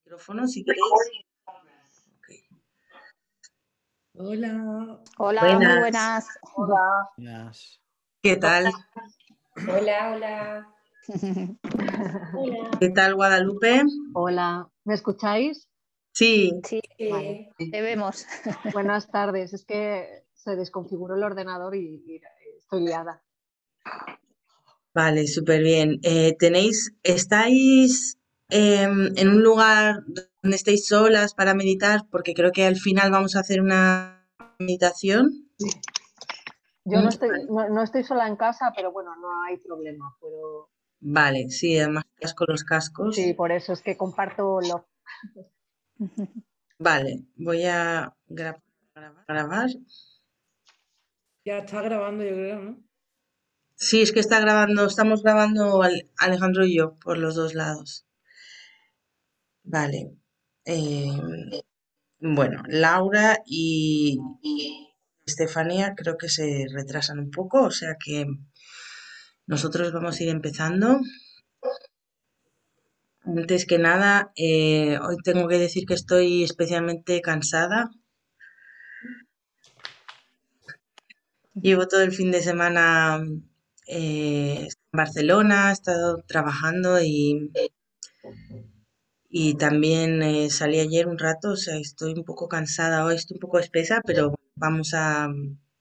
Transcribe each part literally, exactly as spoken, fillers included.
Micrófono si queréis. Ok. Hola. Hola, muy Buenas. buenas. Hola. Buenas. ¿Qué tal? Hola, hola. ¿Qué tal, Guadalupe? Hola, ¿me escucháis? Sí, Sí, Vale. te vemos. Buenas tardes. Es que se desconfiguró el ordenador y, y estoy liada. vale, súper bien. Eh, ¿tenéis, estáis em, en un lugar donde estéis solas para meditar? Porque creo que al final vamos a hacer una meditación. Yo no Mm, estoy, no, no estoy sola en casa, pero bueno, no hay problema. Puedo... Vale, sí, además estás con los cascos. Sí, por eso es que comparto lo... Vale, voy a gra- grabar. Ya está grabando, yo creo, ¿no? Sí, es que está grabando, estamos grabando Al- Alejandro y yo por los dos lados. Vale. em, Bueno, Laura y Estefanía creo que se retrasan un poco, o sea que nosotros vamos a ir empezando. Antes que nada, eh, hoy tengo que decir que estoy especialmente cansada. Llevo todo el fin de semana eh, en Barcelona, he estado trabajando y, y también eh, salí ayer un rato, o sea, estoy un poco cansada hoy, estoy un poco espesa, pero vamos a,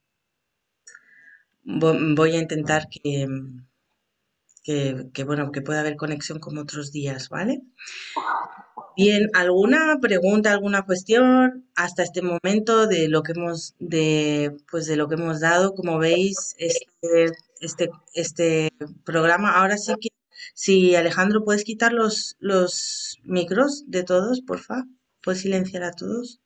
vo- voy a intentar que, que, que, bueno, que pueda haber conexión como otros días, ¿vale? Bien, ¿alguna pregunta, alguna cuestión hasta este momento de lo que hemos, de, pues de lo que hemos dado? Como veis, este, este, este programa, ahora sí que, si Alejandro, ¿puedes quitar los, los micros de todos, porfa? ¿Puedes silenciar a todos?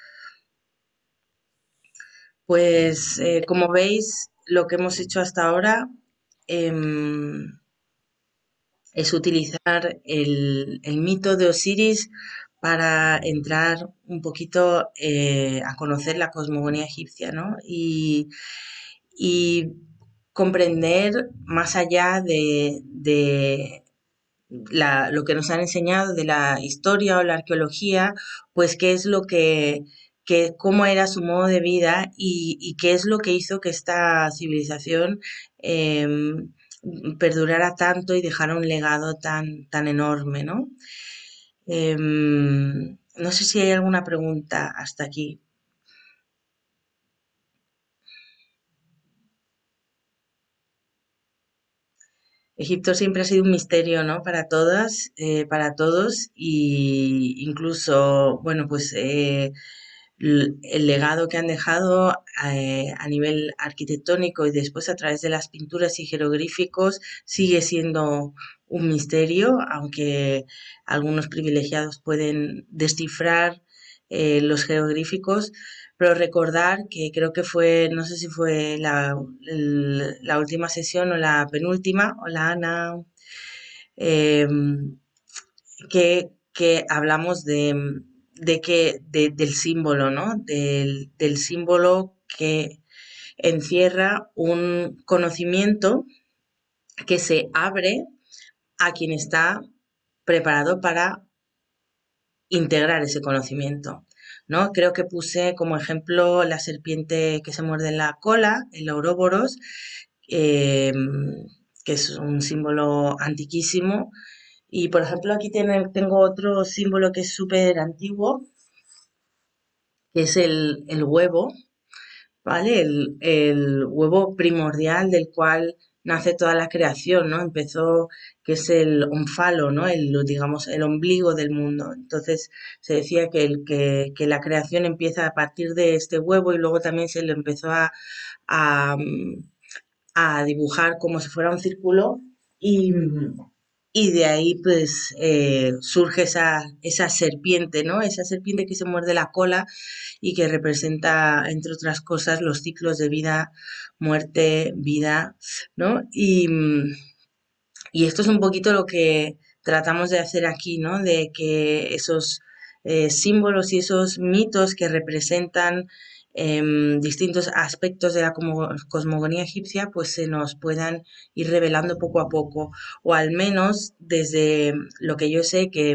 Pues, eh, como veis, lo que hemos hecho hasta ahora, em, es utilizar el, el mito de Osiris para entrar un poquito eh, a conocer la cosmogonía egipcia, ¿no? Y, y comprender más allá de, de la- lo que nos han enseñado de la historia o la arqueología, pues qué es lo que, que cómo era su modo de vida y, y qué es lo que hizo que esta civilización em, perdurara tanto y dejara un legado tan, tan enorme, ¿no? Em, no sé si hay alguna pregunta hasta aquí. Egipto siempre ha sido un misterio, ¿no? Para todas, eh, para todos, y incluso, bueno, pues eh, l- el legado que han dejado eh, a nivel arquitectónico y después a través de las pinturas y jeroglíficos sigue siendo un misterio, aunque algunos privilegiados pueden descifrar eh, los jeroglíficos, pero recordar que creo que fue, no sé si fue la, el- la última sesión o la penúltima, hola Ana, eh, que, que hablamos de, de que, de- del símbolo, ¿no? Del, del símbolo que encierra un conocimiento que se abre a quien está preparado para integrar ese conocimiento, ¿no? Creo que puse como ejemplo la serpiente que se muerde en la cola, el Ouroboros, eh, que es un símbolo antiquísimo. Y por ejemplo aquí tiene- tengo otro símbolo que es súper antiguo, que es el, el huevo, ¿vale? El, el huevo primordial del cual nace toda la creación, ¿no? Empezó, que es el ómfalo, ¿no? El, digamos, el ombligo del mundo. Entonces se decía que, el, que, que la creación empieza a partir de este huevo y luego también se le empezó a, a, a dibujar como si fuera un círculo y, y de ahí pues eh, surge esa, esa serpiente, ¿no? Esa serpiente que se muerde la cola y que representa, entre otras cosas, los ciclos de vida, muerte, vida, ¿no? Y, y esto es un poquito lo que tratamos de hacer aquí, ¿no? De que esos eh, símbolos y esos mitos que representan em, distintos aspectos de la como- cosmogonía egipcia, pues se nos puedan ir revelando poco a poco, o al menos desde lo que yo sé que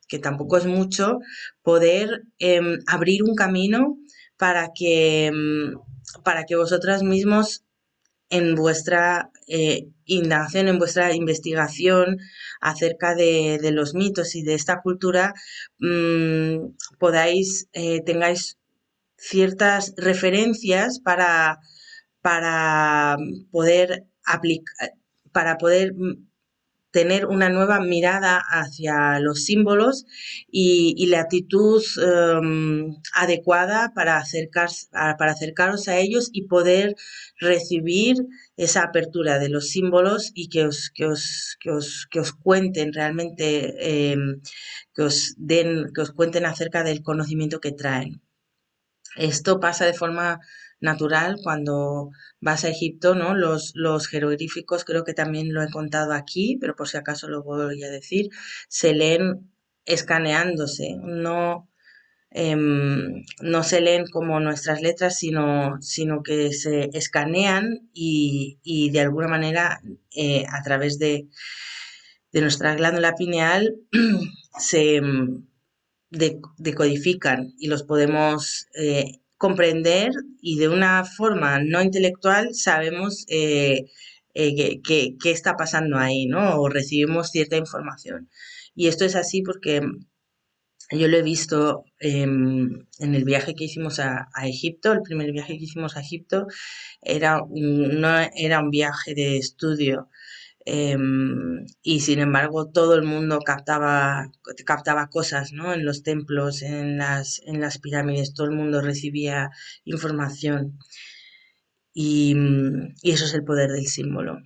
que tampoco es mucho, poder em, abrir un camino para que, em, para que vosotras mismos en vuestra eh, indagación, en vuestra investigación acerca de, de los mitos y de esta cultura, mmm, podáis, eh, tengáis ciertas referencias para, para poder aplicar, para poder tener una nueva mirada hacia los símbolos y, y la actitud um, adecuada para, acercarse, para acercaros a ellos y poder recibir esa apertura de los símbolos y que os, que os, que os, que os cuenten realmente, eh, que os den, que os cuenten acerca del conocimiento que traen. Esto pasa de forma natural cuando vas a Egipto, ¿no? Los, los jeroglíficos, creo que también lo he contado aquí, pero por si acaso lo voy a decir, se leen escaneándose, no, eh, no se leen como nuestras letras, sino, sino que se escanean y, y de alguna manera eh, a través de, de nuestra glándula pineal se decodifican y los podemos eh, comprender y de una forma no intelectual sabemos eh, eh, qué, qué está pasando ahí, ¿no? O recibimos cierta información. Y esto es así porque yo lo he visto eh, en el viaje que hicimos a, a Egipto, el primer viaje que hicimos a Egipto era un, no era un viaje de estudio, eh, y sin embargo todo el mundo captaba, captaba cosas, ¿no? En los templos, en las, en las pirámides, todo el mundo recibía información y, y eso es el poder del símbolo.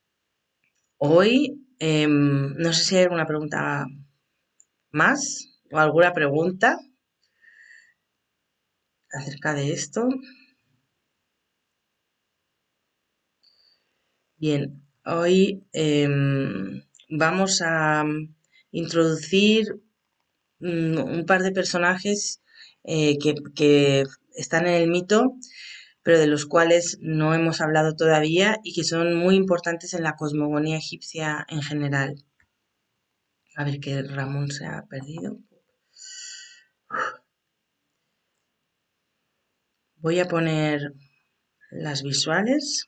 Hoy, eh, no sé si hay alguna pregunta más o alguna pregunta acerca de esto. Bien, hoy eh, vamos a introducir un par de personajes eh, que, que están en el mito, pero de los cuales no hemos hablado todavía y que son muy importantes en la cosmogonía egipcia en general. A ver que Ramón se ha perdido. Voy a poner las visuales.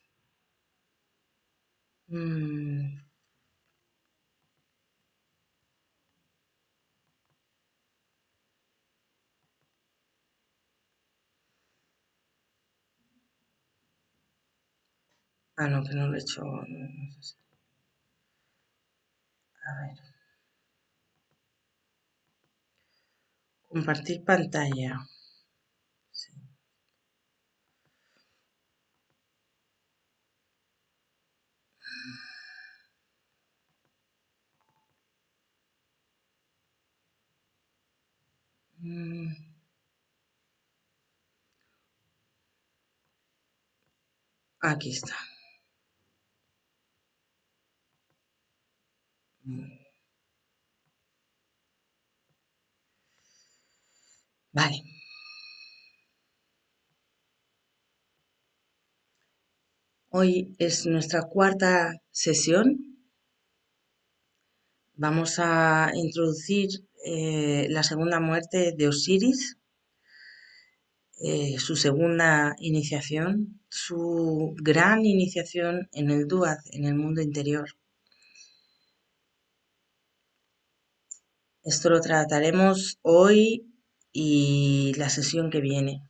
Mm. Ah, no, que no lo he hecho. No sé. A ver. Compartir pantalla. Sí. Mm. Aquí está. Mm. Vale. Hoy es nuestra cuarta sesión. Vamos a introducir eh, la segunda muerte de Osiris, eh, su segunda iniciación, su gran iniciación en el Duat, en el mundo interior. Esto lo trataremos hoy y la sesión que viene.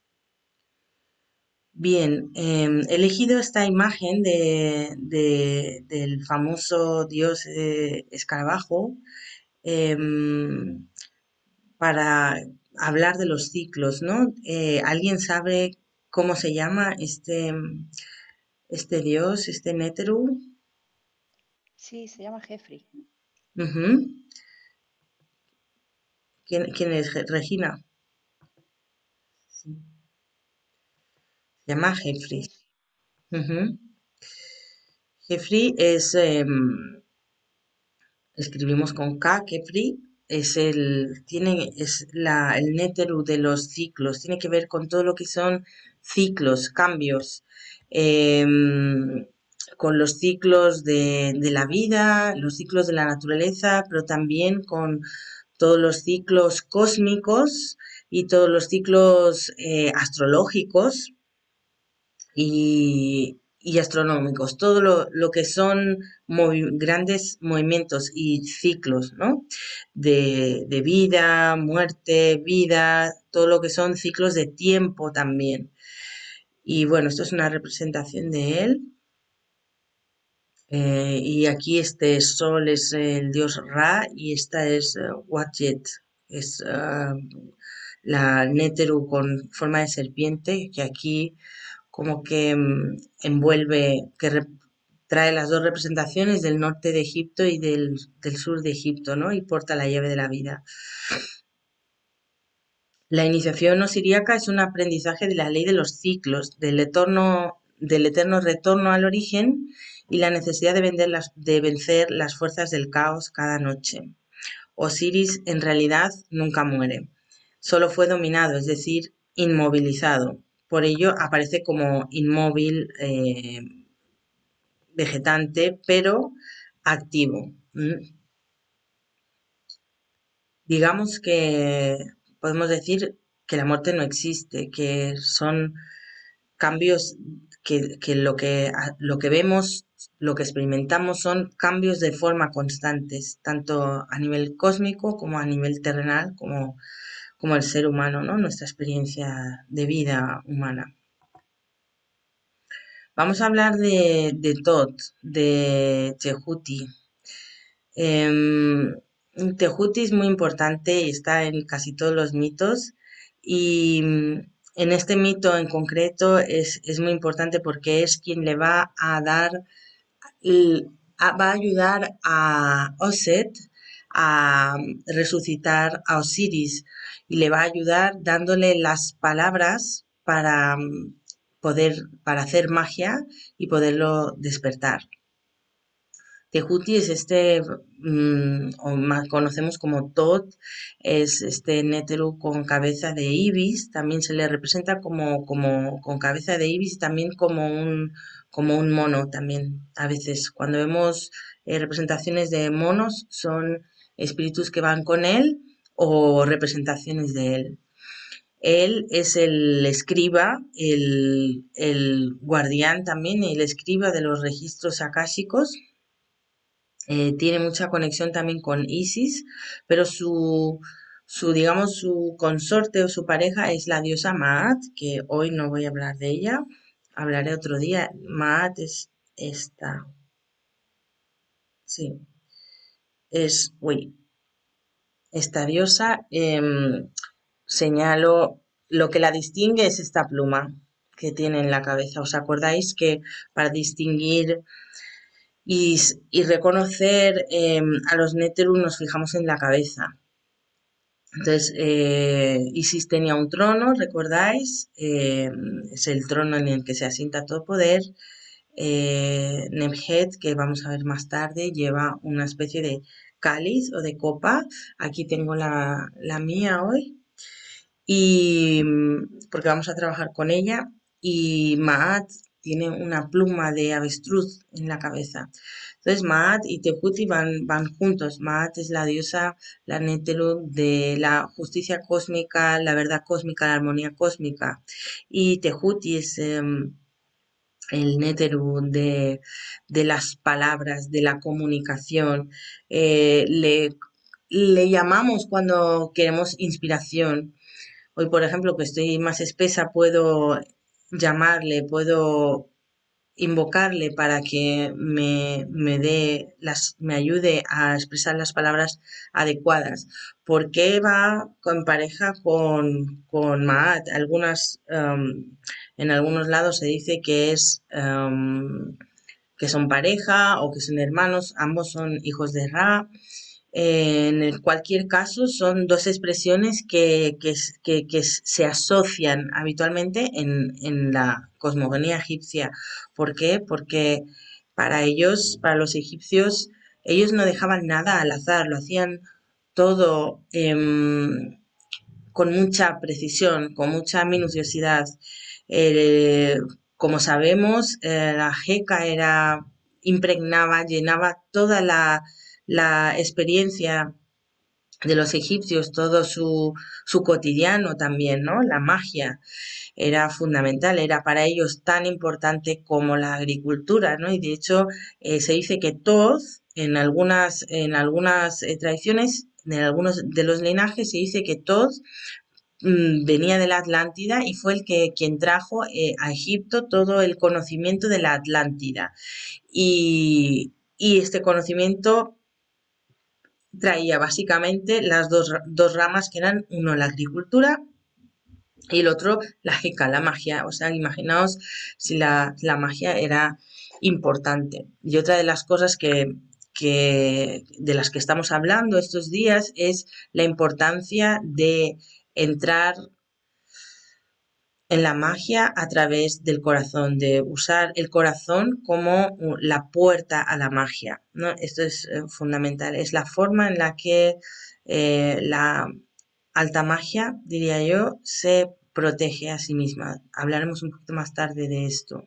Bien, eh, he elegido esta imagen de, de, del famoso dios eh, escarabajo eh, para hablar de los ciclos, ¿no? Eh, ¿alguien sabe cómo se llama este, este dios, este Néteru? Sí, se llama Jeffrey. Uh-huh. ¿Quién, quién es Regina? Sí. Se llama Jeffrey. Sí. Uh-huh. Jeffrey es, eh, escribimos con K, Jeffrey, es el, tiene, es la, el Néteru de los ciclos, tiene que ver con todo lo que son ciclos, cambios, eh, con los ciclos de, de la vida, los ciclos de la naturaleza, pero también con todos los ciclos cósmicos y todos los ciclos eh, astrológicos y, y astronómicos, todo lo, lo que son movi- grandes movimientos y ciclos, ¿no? De, de vida, muerte, vida, todo lo que son ciclos de tiempo también. Y bueno, esto es una representación de él. Eh, y aquí este sol es el dios Ra y esta es uh, Wadjet, es uh, la Néteru con forma de serpiente, que aquí como que mm, envuelve, que re- trae las dos representaciones del norte de Egipto y del, del sur de Egipto, ¿no? Y porta la llave de la vida. La iniciación osiríaca es un aprendizaje de la ley de los ciclos, del eterno, del eterno retorno al origen y la necesidad de, vender las- de vencer las fuerzas del caos cada noche. Osiris en realidad nunca muere, solo fue dominado, es decir, inmovilizado. Por ello aparece como inmóvil, eh, vegetante, pero activo. ¿m? Digamos que podemos decir que la muerte no existe, que son cambios que, que lo que a- lo que vemos, lo que experimentamos son cambios de forma constantes, tanto a nivel cósmico como a nivel terrenal, como, como el ser humano, ¿no? Nuestra experiencia de vida humana. Vamos a hablar de, de Tot, de Tehuti. Em, Tehuti es muy importante y está en casi todos los mitos y mm, en este mito en concreto es, es muy importante porque es quien le va a dar, l- a- va a ayudar a Oset a mm, resucitar a Osiris y le va a ayudar dándole las palabras para mm, poder, para hacer magia y poderlo despertar. Tehuti es este, mm, o más conocemos como Tot, es este néteru con cabeza de ibis, también se le representa como, como con cabeza de ibis, también como un, como un mono también. A veces cuando vemos eh, representaciones de monos son espíritus que van con él o representaciones de él. Él es el escriba, el, el guardián también, el escriba de los registros akáshicos. Eh, tiene mucha conexión también con Isis, pero su, su, digamos, su consorte o su pareja es la diosa Maat, que hoy no voy a hablar de ella, hablaré otro día. Maat es esta, sí, es, uy, esta diosa, em, señalo, lo que la distingue es esta pluma que tiene en la cabeza. ¿Os acordáis que para distinguir y, y reconocer em, a los Néteru nos fijamos en la cabeza? Entonces, eh, Isis tenía un trono, ¿recordáis? Eh, es el trono en el que se asienta todo poder. Eh, Nebhet, que vamos a ver más tarde, lleva una especie de cáliz o de copa. Aquí tengo la, la mía hoy. Y mm, porque vamos a trabajar con ella. Y Maat tiene una pluma de avestruz en la cabeza. Entonces Maat y Tehuti van, van juntos. Maat es la diosa, la Néteru de la justicia cósmica, la verdad cósmica, la armonía cósmica. Y Tehuti es em, el Néteru de, de las palabras, de la comunicación. Eh, le, le llamamos cuando queremos inspiración. Hoy, por ejemplo, que estoy más espesa, puedo llamarle, puedo invocarle para que me, me dé las, me ayude a expresar las palabras adecuadas. ¿Por qué va en pareja con, con Maat? Algunas, um, en algunos lados se dice que es um, que son pareja o que son hermanos, ambos son hijos de Ra. Eh, en el cualquier caso, son dos expresiones que, que, que, que se asocian habitualmente en, en la cosmogonía egipcia. ¿Por qué? Porque para ellos, para los egipcios, ellos no dejaban nada al azar, lo hacían todo eh, con mucha precisión, con mucha minuciosidad. Eh, como sabemos, eh, la Jeca era, impregnaba, llenaba toda la, la experiencia de los egipcios, todo su, su cotidiano también, ¿no? La magia era fundamental, era para ellos tan importante como la agricultura, ¿no? Y de hecho eh, se dice que Thoth, en algunas, en algunas eh, tradiciones, en algunos de los linajes, se dice que Thoth mm, venía de la Atlántida y fue el que quien trajo eh, a Egipto todo el conocimiento de la Atlántida. Y, y este conocimiento traía básicamente las dos, dos ramas que eran, uno, la agricultura y el otro, la Heka, la magia. O sea, imaginaos si la, la magia era importante. Y otra de las cosas que, que, de las que estamos hablando estos días es la importancia de entrar en la magia a través del corazón, de usar el corazón como la puerta a la magia, ¿no? Esto es eh, fundamental, es la forma en la que eh, la alta magia, diría yo, se protege a sí misma. Hablaremos un poquito más tarde de esto.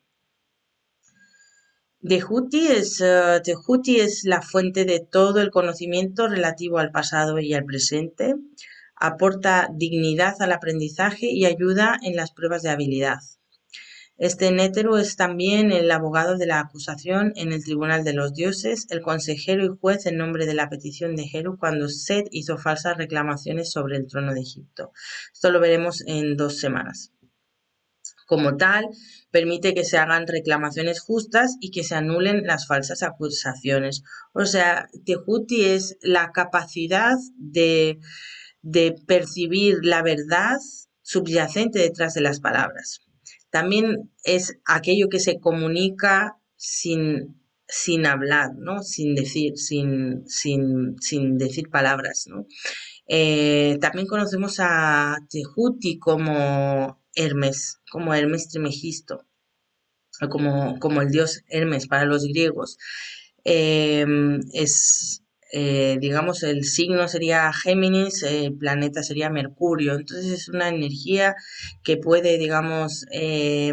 Tehuti es, uh, Tehuti es la fuente de todo el conocimiento relativo al pasado y al presente. Aporta dignidad al aprendizaje y ayuda en las pruebas de habilidad. Este Néteru es también el abogado de la acusación en el Tribunal de los Dioses, el consejero y juez en nombre de la petición de Heru cuando Set hizo falsas reclamaciones sobre el trono de Egipto. Esto lo veremos en dos semanas. Como tal, permite que se hagan reclamaciones justas y que se anulen las falsas acusaciones. O sea, Tehuti es la capacidad de, de percibir la verdad subyacente detrás de las palabras. También es aquello que se comunica sin, sin hablar, ¿no? Sin decir, sin, sin, sin decir palabras, ¿no? Eh, también conocemos a Tehuti como Hermes, como Hermes Trimegisto, como, como el dios Hermes para los griegos. Eh, es, eh, digamos, el signo sería Géminis, el planeta sería Mercurio. Entonces es una energía que puede, digamos, eh,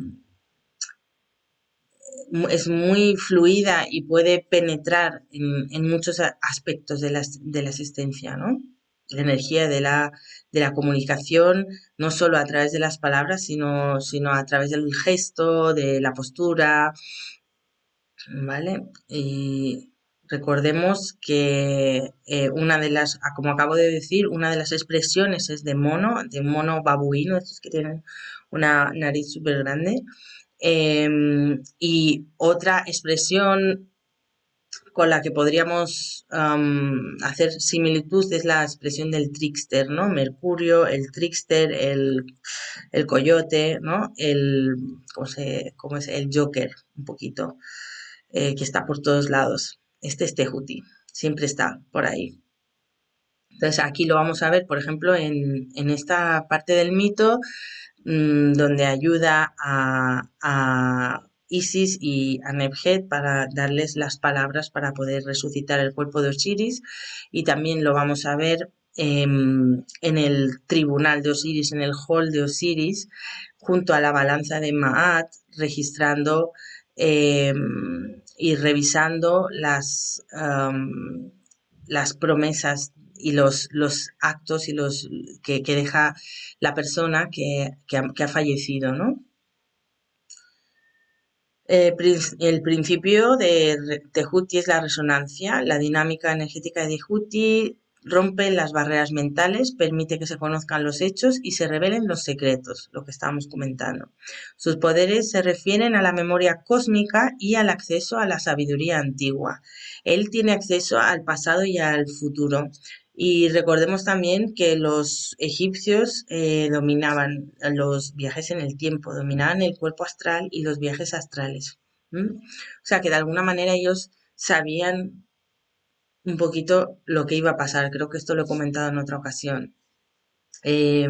es muy fluida y puede penetrar en, en muchos aspectos de la, de la existencia, ¿no? La energía de la, de la comunicación, no solo a través de las palabras, sino, sino a través del gesto, de la postura, ¿vale? Y recordemos que eh, una de las, como acabo de decir, una de las expresiones es de mono, de mono babuino, estos que tienen una nariz súper grande. Eh, y otra expresión con la que podríamos um, hacer similitud es la expresión del trickster, ¿no? Mercurio, el trickster, el, el coyote, ¿no? El, ¿cómo, se, cómo es? El Joker, un poquito, eh, que está por todos lados. Este es Tehuti, siempre está por ahí. Entonces aquí lo vamos a ver, por ejemplo, en, en esta parte del mito, mmm, donde ayuda a, a Isis y a Nebhet para darles las palabras para poder resucitar el cuerpo de Osiris, y también lo vamos a ver eh, en el tribunal de Osiris, en el hall de Osiris, junto a la balanza de Maat, registrando eh, y revisando las, um, las promesas y los, los actos y los que, que deja la persona que, que, ha, que ha fallecido, ¿no? Eh, el principio de Tehuti es la resonancia. La dinámica energética de Tehuti rompe las barreras mentales, permite que se conozcan los hechos y se revelen los secretos, lo que estábamos comentando. Sus poderes se refieren a la memoria cósmica y al acceso a la sabiduría antigua. Él tiene acceso al pasado y al futuro. Y recordemos también que los egipcios eh, dominaban los viajes en el tiempo, dominaban el cuerpo astral y los viajes astrales. ¿Mm? O sea que de alguna manera ellos sabían un poquito lo que iba a pasar. Creo que esto lo he comentado en otra ocasión. Eh,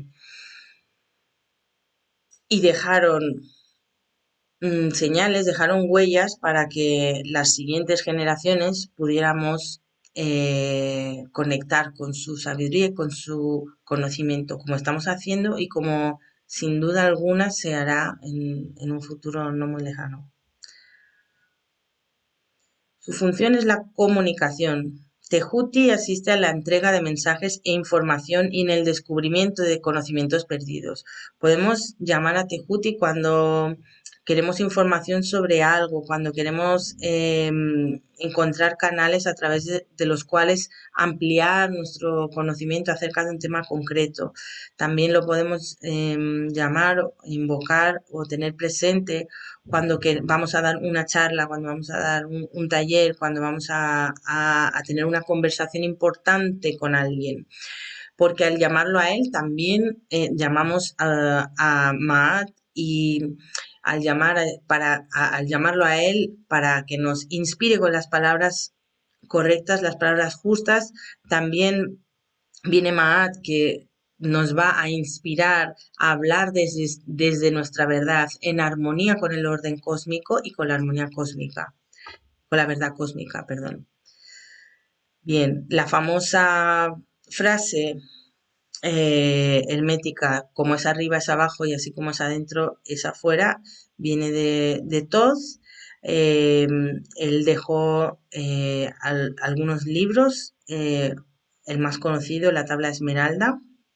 y dejaron mm, señales, dejaron huellas para que las siguientes generaciones pudiéramos eh, conectar con su sabiduría y con su conocimiento, como estamos haciendo y como sin duda alguna se hará en, en un futuro no muy lejano. Su función es la comunicación. Tehuti asiste a la entrega de mensajes e información y en el descubrimiento de conocimientos perdidos. Podemos llamar a Tehuti cuando queremos información sobre algo, cuando queremos eh, encontrar canales a través de, de los cuales ampliar nuestro conocimiento acerca de un tema concreto. También lo podemos eh, llamar, invocar o tener presente cuando que vamos a dar una charla, cuando vamos a dar un, un taller, cuando vamos a, a, a tener una conversación importante con alguien. Porque al llamarlo a él también eh, llamamos a, a Maat y al, llamar a, para, a, al llamarlo a él para que nos inspire con las palabras correctas, las palabras justas, también viene Maat que nos va a inspirar a hablar desde, desde nuestra verdad en armonía con el orden cósmico y con la armonía cósmica, con la verdad cósmica, perdón. Bien, la famosa frase eh, hermética, como es arriba es abajo y así como es adentro es afuera, viene de, de Thoth. Eh, él dejó eh, al, algunos libros, eh, el más conocido, la Tabla Esmeralda.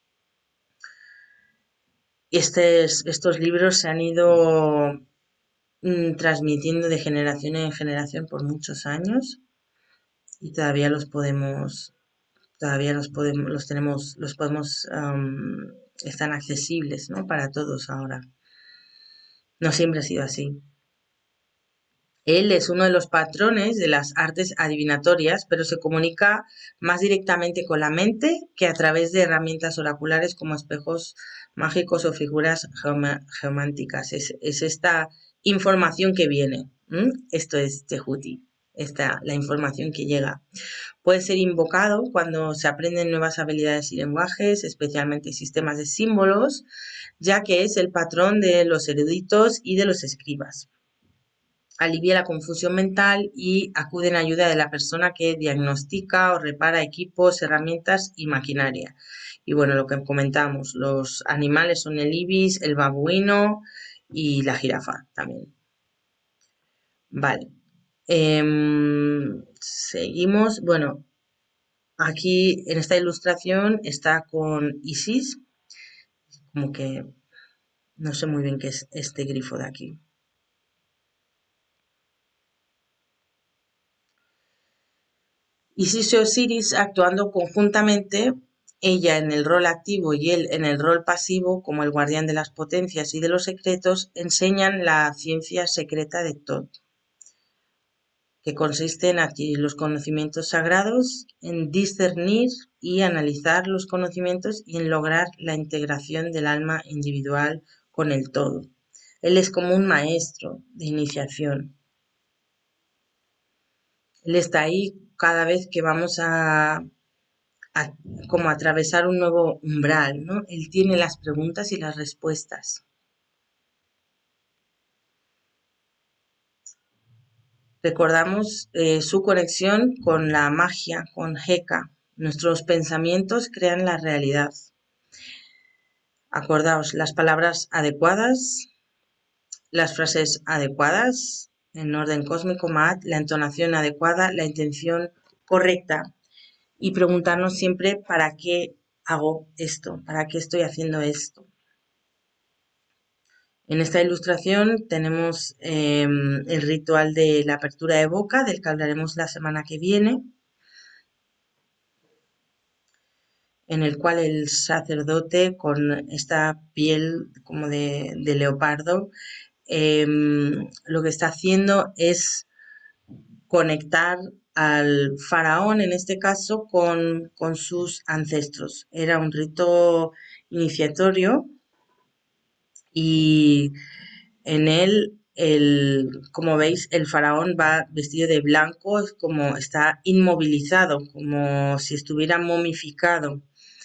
Estes, estos libros se han ido mm, transmitiendo de generación en generación por muchos años y todavía los podemos, todavía los podemos, los tenemos, los podemos, um, están accesibles, ¿no? Para todos ahora. No siempre ha sido así. Él es uno de los patrones de las artes adivinatorias, pero se comunica más directamente con la mente que a través de herramientas oraculares como espejos mágicos o figuras geománticas. Es, es esta información que viene. ¿Mm? Esto es Tehuti, esta, la información que llega. Puede ser invocado cuando se aprenden nuevas habilidades y lenguajes, especialmente sistemas de símbolos, ya que es el patrón de los eruditos y de los escribas. Alivia la confusión mental y acude en ayuda de la persona que diagnostica o repara equipos, herramientas y maquinaria. Y bueno, lo que comentamos, los animales son el ibis, el babuino y la jirafa también. Vale. Eh, seguimos. Bueno, aquí en esta ilustración está con Isis, como que no sé muy bien qué es este grifo de aquí. Isis y Osiris actuando conjuntamente, ella en el rol activo y él en el rol pasivo, como el guardián de las potencias y de los secretos, enseñan la ciencia secreta de Thoth, que consiste en adquirir los conocimientos sagrados, en discernir y analizar los conocimientos y en lograr la integración del alma individual con el todo. Él es como un maestro de iniciación. Él está ahí cada vez que vamos a, a como atravesar un nuevo umbral, ¿no? Él tiene las preguntas y las respuestas. Recordamos eh, su conexión con la magia, con Heka. Nuestros pensamientos crean la realidad. Acordaos, las palabras adecuadas, las frases adecuadas, en orden cósmico, Maat, la entonación adecuada, la intención correcta. Y preguntarnos siempre para qué hago esto, para qué estoy haciendo esto. En esta ilustración tenemos eh, el ritual de la apertura de boca, del que hablaremos la semana que viene, en el cual el sacerdote con esta piel como de, de leopardo, eh, lo que está haciendo es conectar al faraón, en este caso, con, con sus ancestros. Era un rito iniciatorio y en él, el, como veis, el faraón va vestido de blanco, como está inmovilizado, como si estuviera momificado.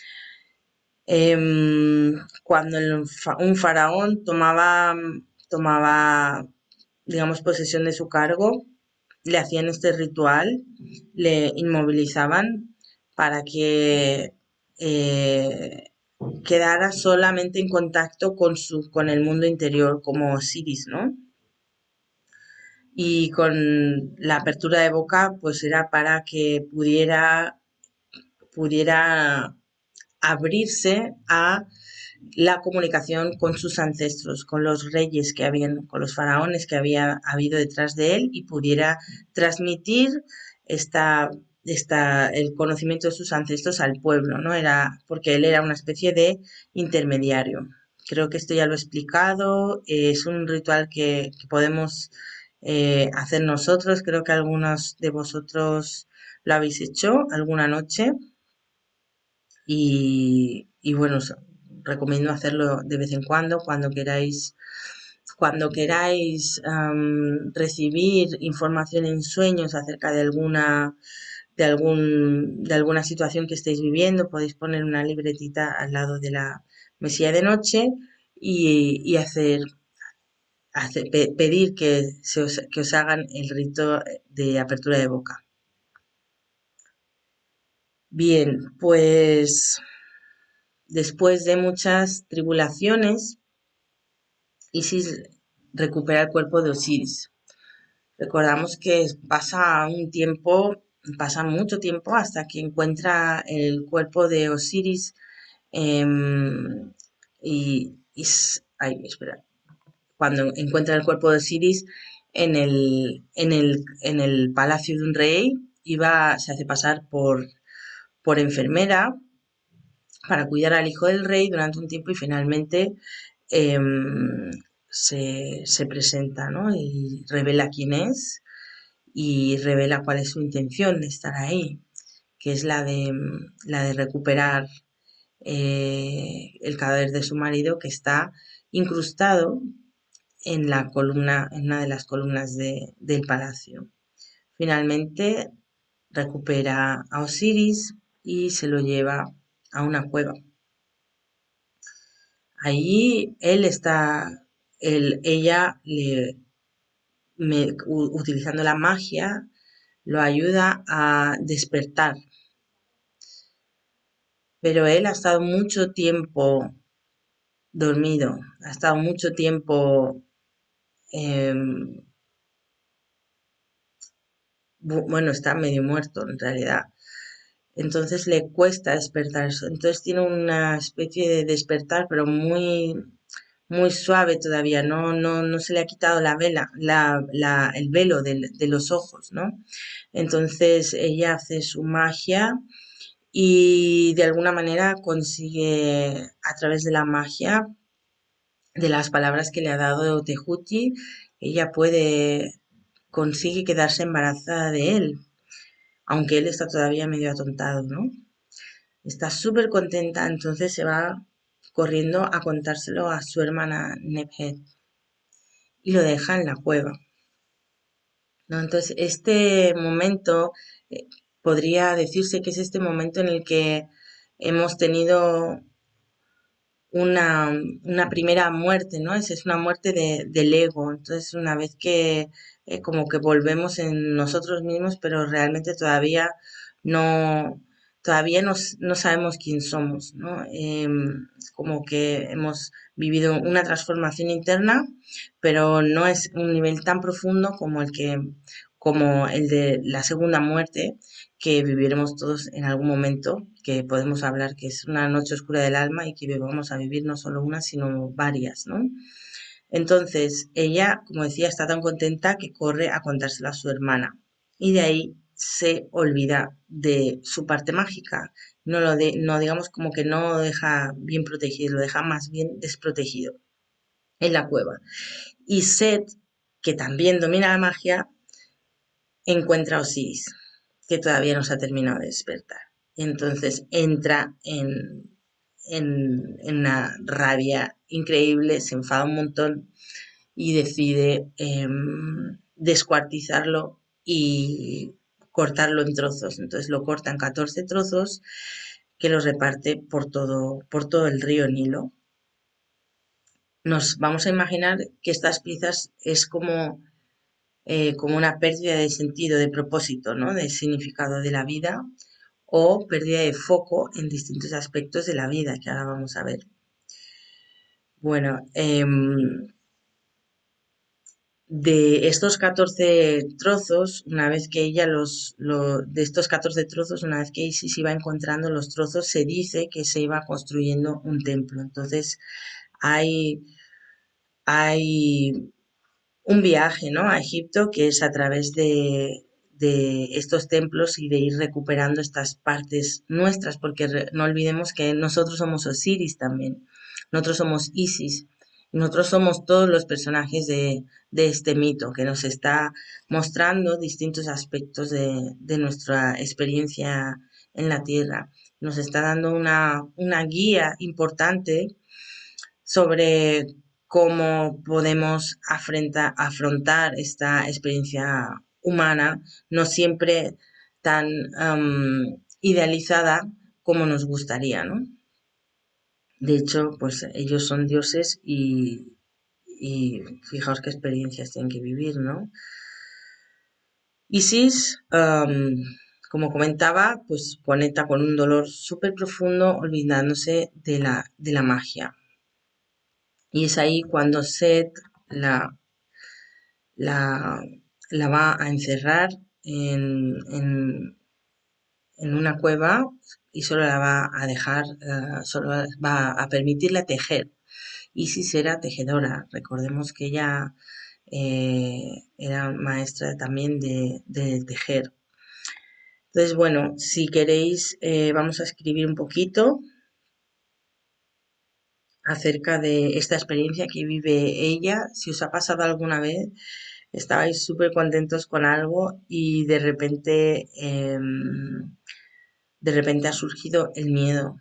Eh, cuando el, un faraón tomaba, tomaba, digamos, posesión de su cargo, le hacían este ritual, le inmovilizaban para que eh, quedara solamente en contacto con, su, con el mundo interior, como Osiris, ¿no? y con la apertura de boca pues era para que pudiera, pudiera abrirse a la comunicación con sus ancestros, con los reyes que habían, con los faraones que había habido detrás de él y pudiera transmitir esta, esta, el conocimiento de sus ancestros al pueblo, ¿no? Era, porque él era una especie de intermediario. Creo que esto ya lo he explicado, eh, es un ritual que, que podemos eh, hacer nosotros, creo que algunos de vosotros lo habéis hecho alguna noche y, y bueno, os recomiendo hacerlo de vez en cuando, cuando queráis, cuando queráis am, recibir información en sueños acerca de alguna, de algún, de alguna situación que estéis viviendo, podéis poner una libretita al lado de la mesilla de noche y, y hacer, hacer pe- pedir que, se os, que os hagan el rito de apertura de boca. Bien, pues después de muchas tribulaciones, Isis recupera el cuerpo de Osiris. Recordamos que pasa un tiempo, pasa mucho tiempo hasta que encuentra el cuerpo de Osiris eh, y, y ay, espera, cuando encuentra el cuerpo de Osiris en el, en el, en el palacio de un rey, iba, se hace pasar por, por enfermera para cuidar al hijo del rey durante un tiempo y finalmente eh, se, se, presenta, ¿no? Y revela quién es y revela cuál es su intención de estar ahí, que es la de, la de recuperar eh, el cadáver de su marido que está incrustado en la columna, en una de las columnas de, del palacio. Finalmente recupera a Osiris y se lo lleva a una cueva. Allí él está, él, ella le, me, utilizando la magia, lo ayuda a despertar. Pero él ha estado mucho tiempo dormido, ha estado mucho tiempo, eh, bueno, está medio muerto en realidad. Entonces le cuesta despertar. Entonces tiene una especie de despertar, pero muy, muy suave todavía. No, no, no se le ha quitado la vela, la, la, el velo de, de los ojos, ¿no? Entonces ella hace su magia y de alguna manera consigue a través de la magia, de las palabras que le ha dado Tehuti, ella puede, consigue quedarse embarazada de él, aunque él está todavía medio atontado, ¿no? Está súper contenta, entonces se va corriendo a contárselo a su hermana Nebhet y lo deja en la cueva, ¿no? Entonces este momento eh, podría decirse que es este momento en el que hemos tenido una, una primera muerte, ¿no? Es, es una muerte de, del ego. Entonces, una vez que eh, como que volvemos en nosotros mismos, pero realmente todavía no, todavía no, no sabemos quién somos, ¿no? Eh, como que hemos vivido una transformación interna, pero no es un nivel tan profundo como el que, como el de la segunda muerte, que viviremos todos en algún momento, que podemos hablar que es una noche oscura del alma y que vamos a vivir no solo una, sino varias, ¿no? Entonces, ella, como decía, está tan contenta que corre a contárselo a su hermana y de ahí se olvida de su parte mágica. No lo de, no digamos como que no lo deja bien protegido, lo deja más bien desprotegido en la cueva. Y Set, que también domina la magia, encuentra a Osiris, que todavía no se ha terminado de despertar. Entonces entra en, en, en una rabia increíble, se enfada un montón y decide eh, descuartizarlo y cortarlo en trozos. Entonces lo corta en catorce trozos que los reparte por todo, por todo el río Nilo. Nos vamos a imaginar que estas piezas es como eh, como una pérdida de sentido, de propósito, ¿no? De significado de la vida o pérdida de foco en distintos aspectos de la vida que ahora vamos a ver. Bueno, eh, de estos catorce trozos, una vez que ella los, lo- de estos catorce trozos, una vez que Isis iba encontrando los trozos, se dice que se iba construyendo un templo. Entonces, hay, hay un viaje, ¿no? A Egipto que es a través de, de estos templos y de ir recuperando estas partes nuestras, porque re- no olvidemos que nosotros somos Osiris también, nosotros somos Isis, nosotros somos todos los personajes de, de este mito que nos está mostrando distintos aspectos de, de nuestra experiencia en la Tierra. Nos está dando una, una guía importante sobre cómo podemos afrenta- afrontar esta experiencia humana, no siempre tan am, idealizada como nos gustaría, ¿no? De hecho, pues ellos son dioses y, y fijaos qué experiencias tienen que vivir, ¿no? Isis, am, como comentaba, pues conecta con un dolor súper profundo, olvidándose de la, de la magia. Y es ahí cuando Set la, la, la va a encerrar en, en, en una cueva y solo la va a dejar, eh, solo va a permitirle tejer. Isis era tejedora, recordemos que ella eh, era maestra también de, de tejer. Entonces, bueno, si queréis, eh, vamos a escribir un poquito acerca de esta experiencia que vive ella. Si os ha pasado alguna vez, estabais súper contentos con algo y de repente, em, de repente ha surgido el miedo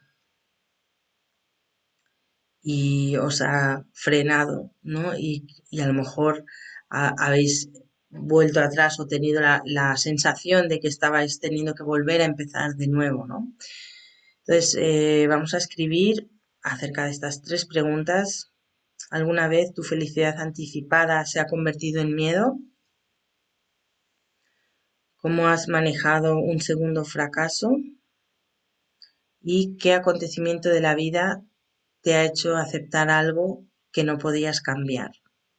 y os ha frenado, ¿no? Y, y a lo mejor ha- habéis vuelto atrás o tenido la, la sensación de que estabais teniendo que volver a empezar de nuevo, ¿no? Entonces, eh, vamos a escribir acerca de estas tres preguntas. ¿Alguna vez tu felicidad anticipada se ha convertido en miedo? ¿Cómo has manejado un segundo fracaso? ¿Y qué acontecimiento de la vida te ha hecho aceptar algo que no podías cambiar?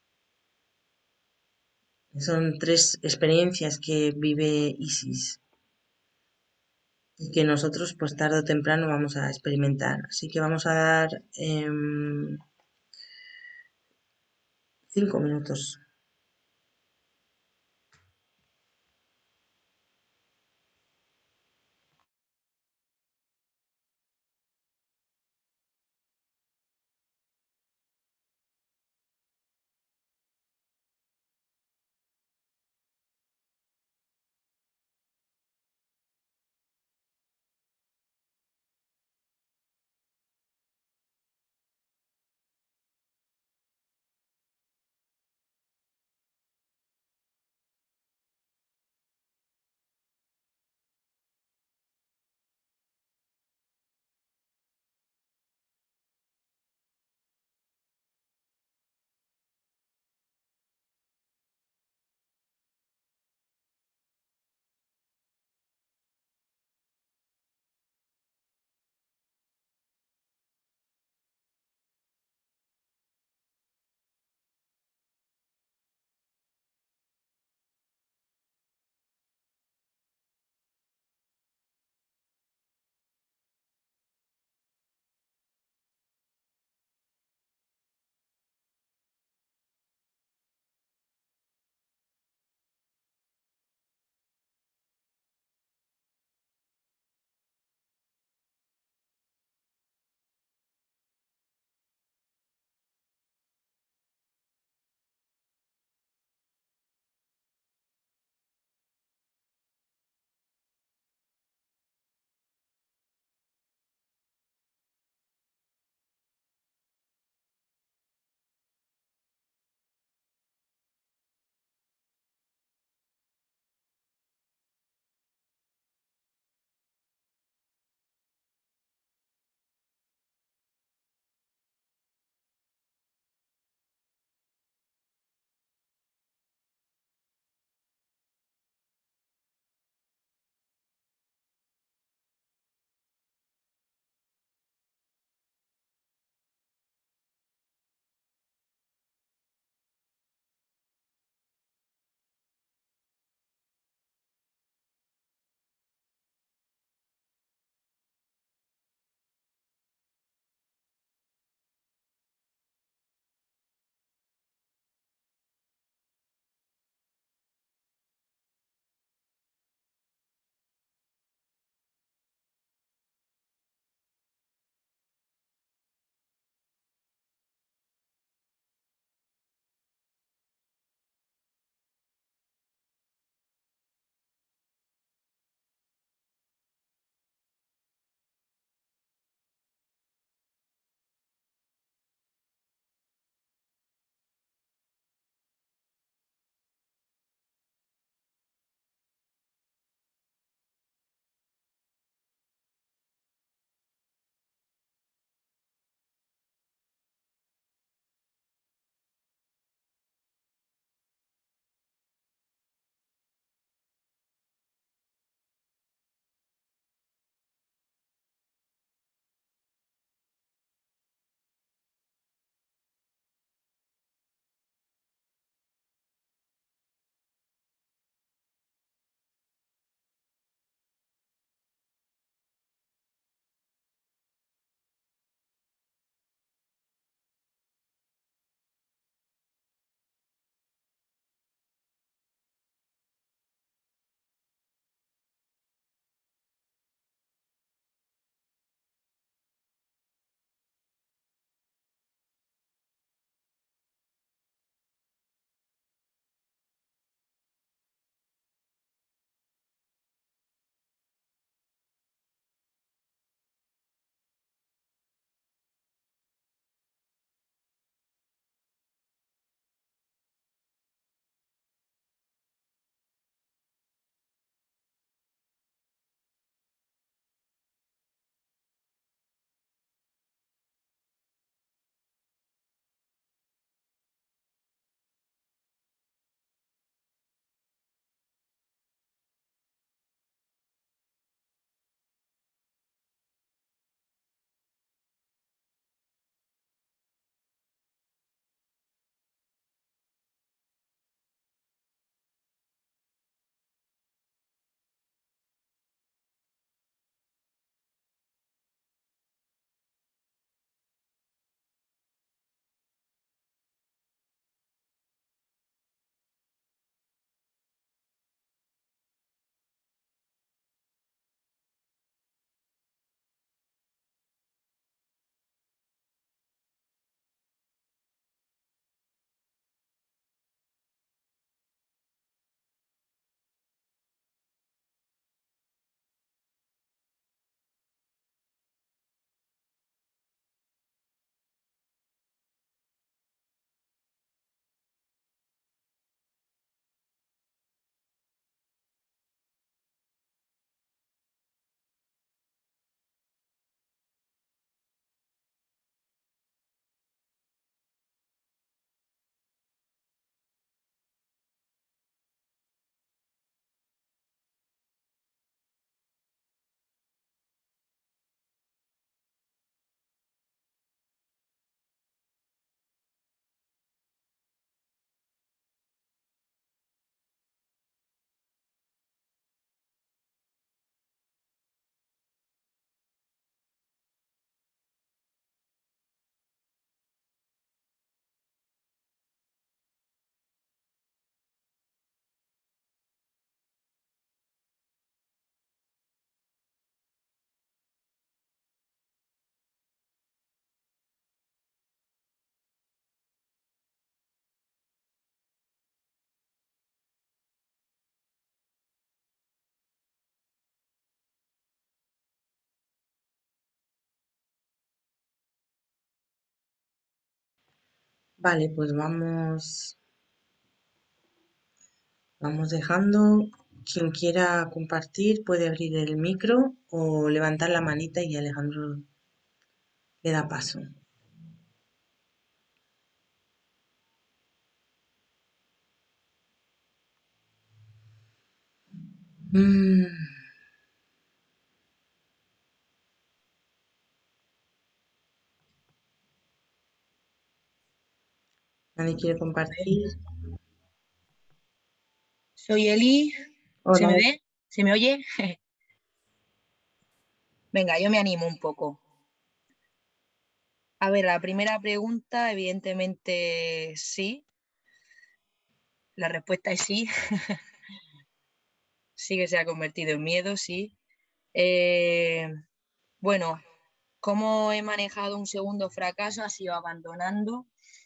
Son tres experiencias que vive Isis y que nosotros pues tarde o temprano vamos a experimentar. Así que vamos a dar em, cinco minutos. Vale, pues vamos, vamos dejando. Quien quiera compartir puede abrir el micro o levantar la manita y Alejandro le da paso. Mm, ¿Nadie quiere compartir? Soy Eli. ¿Se me Hola. ve? ¿Se me oye? Venga, yo me animo un poco. A ver, la primera pregunta, evidentemente sí. La respuesta es sí. Sí que se ha convertido en miedo, sí. Eh, bueno, ¿cómo he manejado un segundo fracaso? Ha sido abandonando,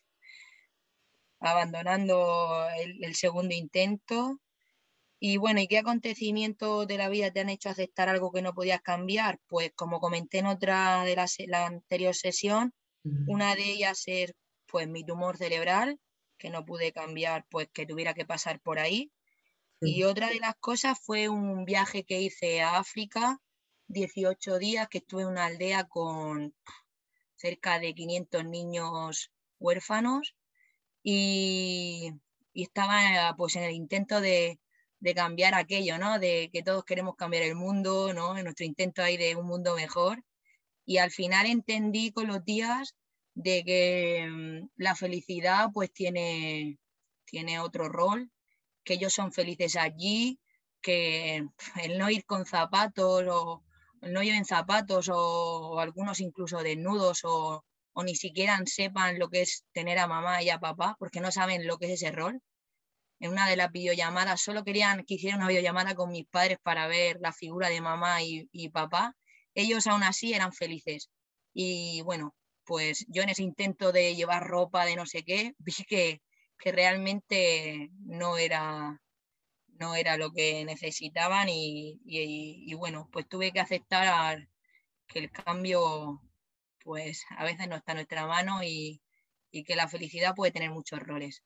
abandonando el, el segundo intento. Y bueno, ¿y qué acontecimientos de la vida te han hecho aceptar algo que no podías cambiar? Pues como comenté en otra de la, la anterior sesión, una de ellas es pues mi tumor cerebral, que no pude cambiar, pues que tuviera que pasar por ahí. Sí. Y otra de las cosas fue un viaje que hice a África, dieciocho días, que estuve en una aldea con cerca de quinientos niños huérfanos y, y estaba pues en el intento de, de cambiar aquello, ¿no? De que todos queremos cambiar el mundo, ¿no? En nuestro intento ahí de un mundo mejor. Y al final entendí con los días de que mm, la felicidad pues tiene, tiene otro rol, que ellos son felices allí, que el no ir con zapatos o no lleven zapatos o, o algunos incluso desnudos o, o ni siquiera sepan lo que es tener a mamá y a papá, porque no saben lo que es ese rol. En una de las videollamadas, solo querían que hiciera una videollamada con mis padres para ver la figura de mamá y, y papá. Ellos aún así eran felices. Y bueno, pues yo en ese intento de llevar ropa de no sé qué, vi que, que realmente no era, no era lo que necesitaban y, y, y bueno, pues tuve que aceptar que el cambio pues a veces no está en nuestra mano y, y que la felicidad puede tener muchos roles.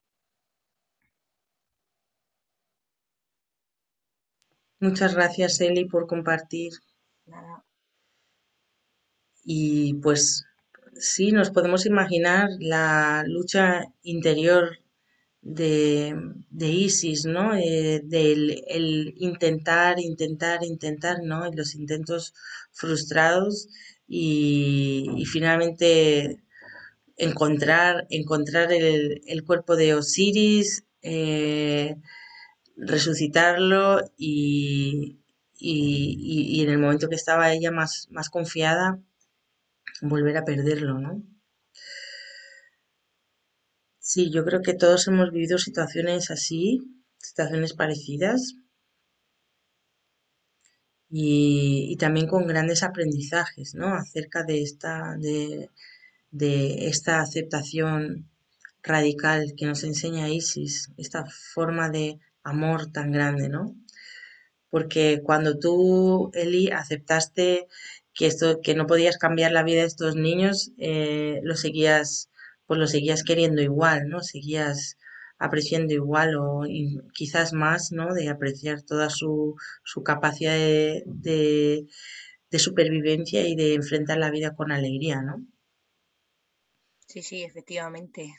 Muchas gracias, Eli, por compartir. Nada. Y pues sí, nos podemos imaginar la lucha interior de, de Isis, ¿no? Eh, del el intentar, intentar, intentar, ¿no? Y los intentos frustrados y, y finalmente encontrar, encontrar el, el cuerpo de Osiris, eh, resucitarlo y, y, y- y en el momento que estaba ella más, más confiada, volver a perderlo, ¿no? Sí, yo creo que todos hemos vivido situaciones así, situaciones parecidas y, y también con grandes aprendizajes, ¿no? Acerca de esta, de, de esta aceptación radical que nos enseña Isis, esta forma de amor tan grande, ¿no? Porque cuando tú, Eli, aceptaste que esto, que no podías cambiar la vida de estos niños, eh, lo seguías, pues lo seguías queriendo igual, ¿no? Seguías apreciando igual o y quizás más, ¿no? De apreciar toda su, su capacidad de, de, de supervivencia y de enfrentar la vida con alegría, ¿no? Sí, sí, efectivamente.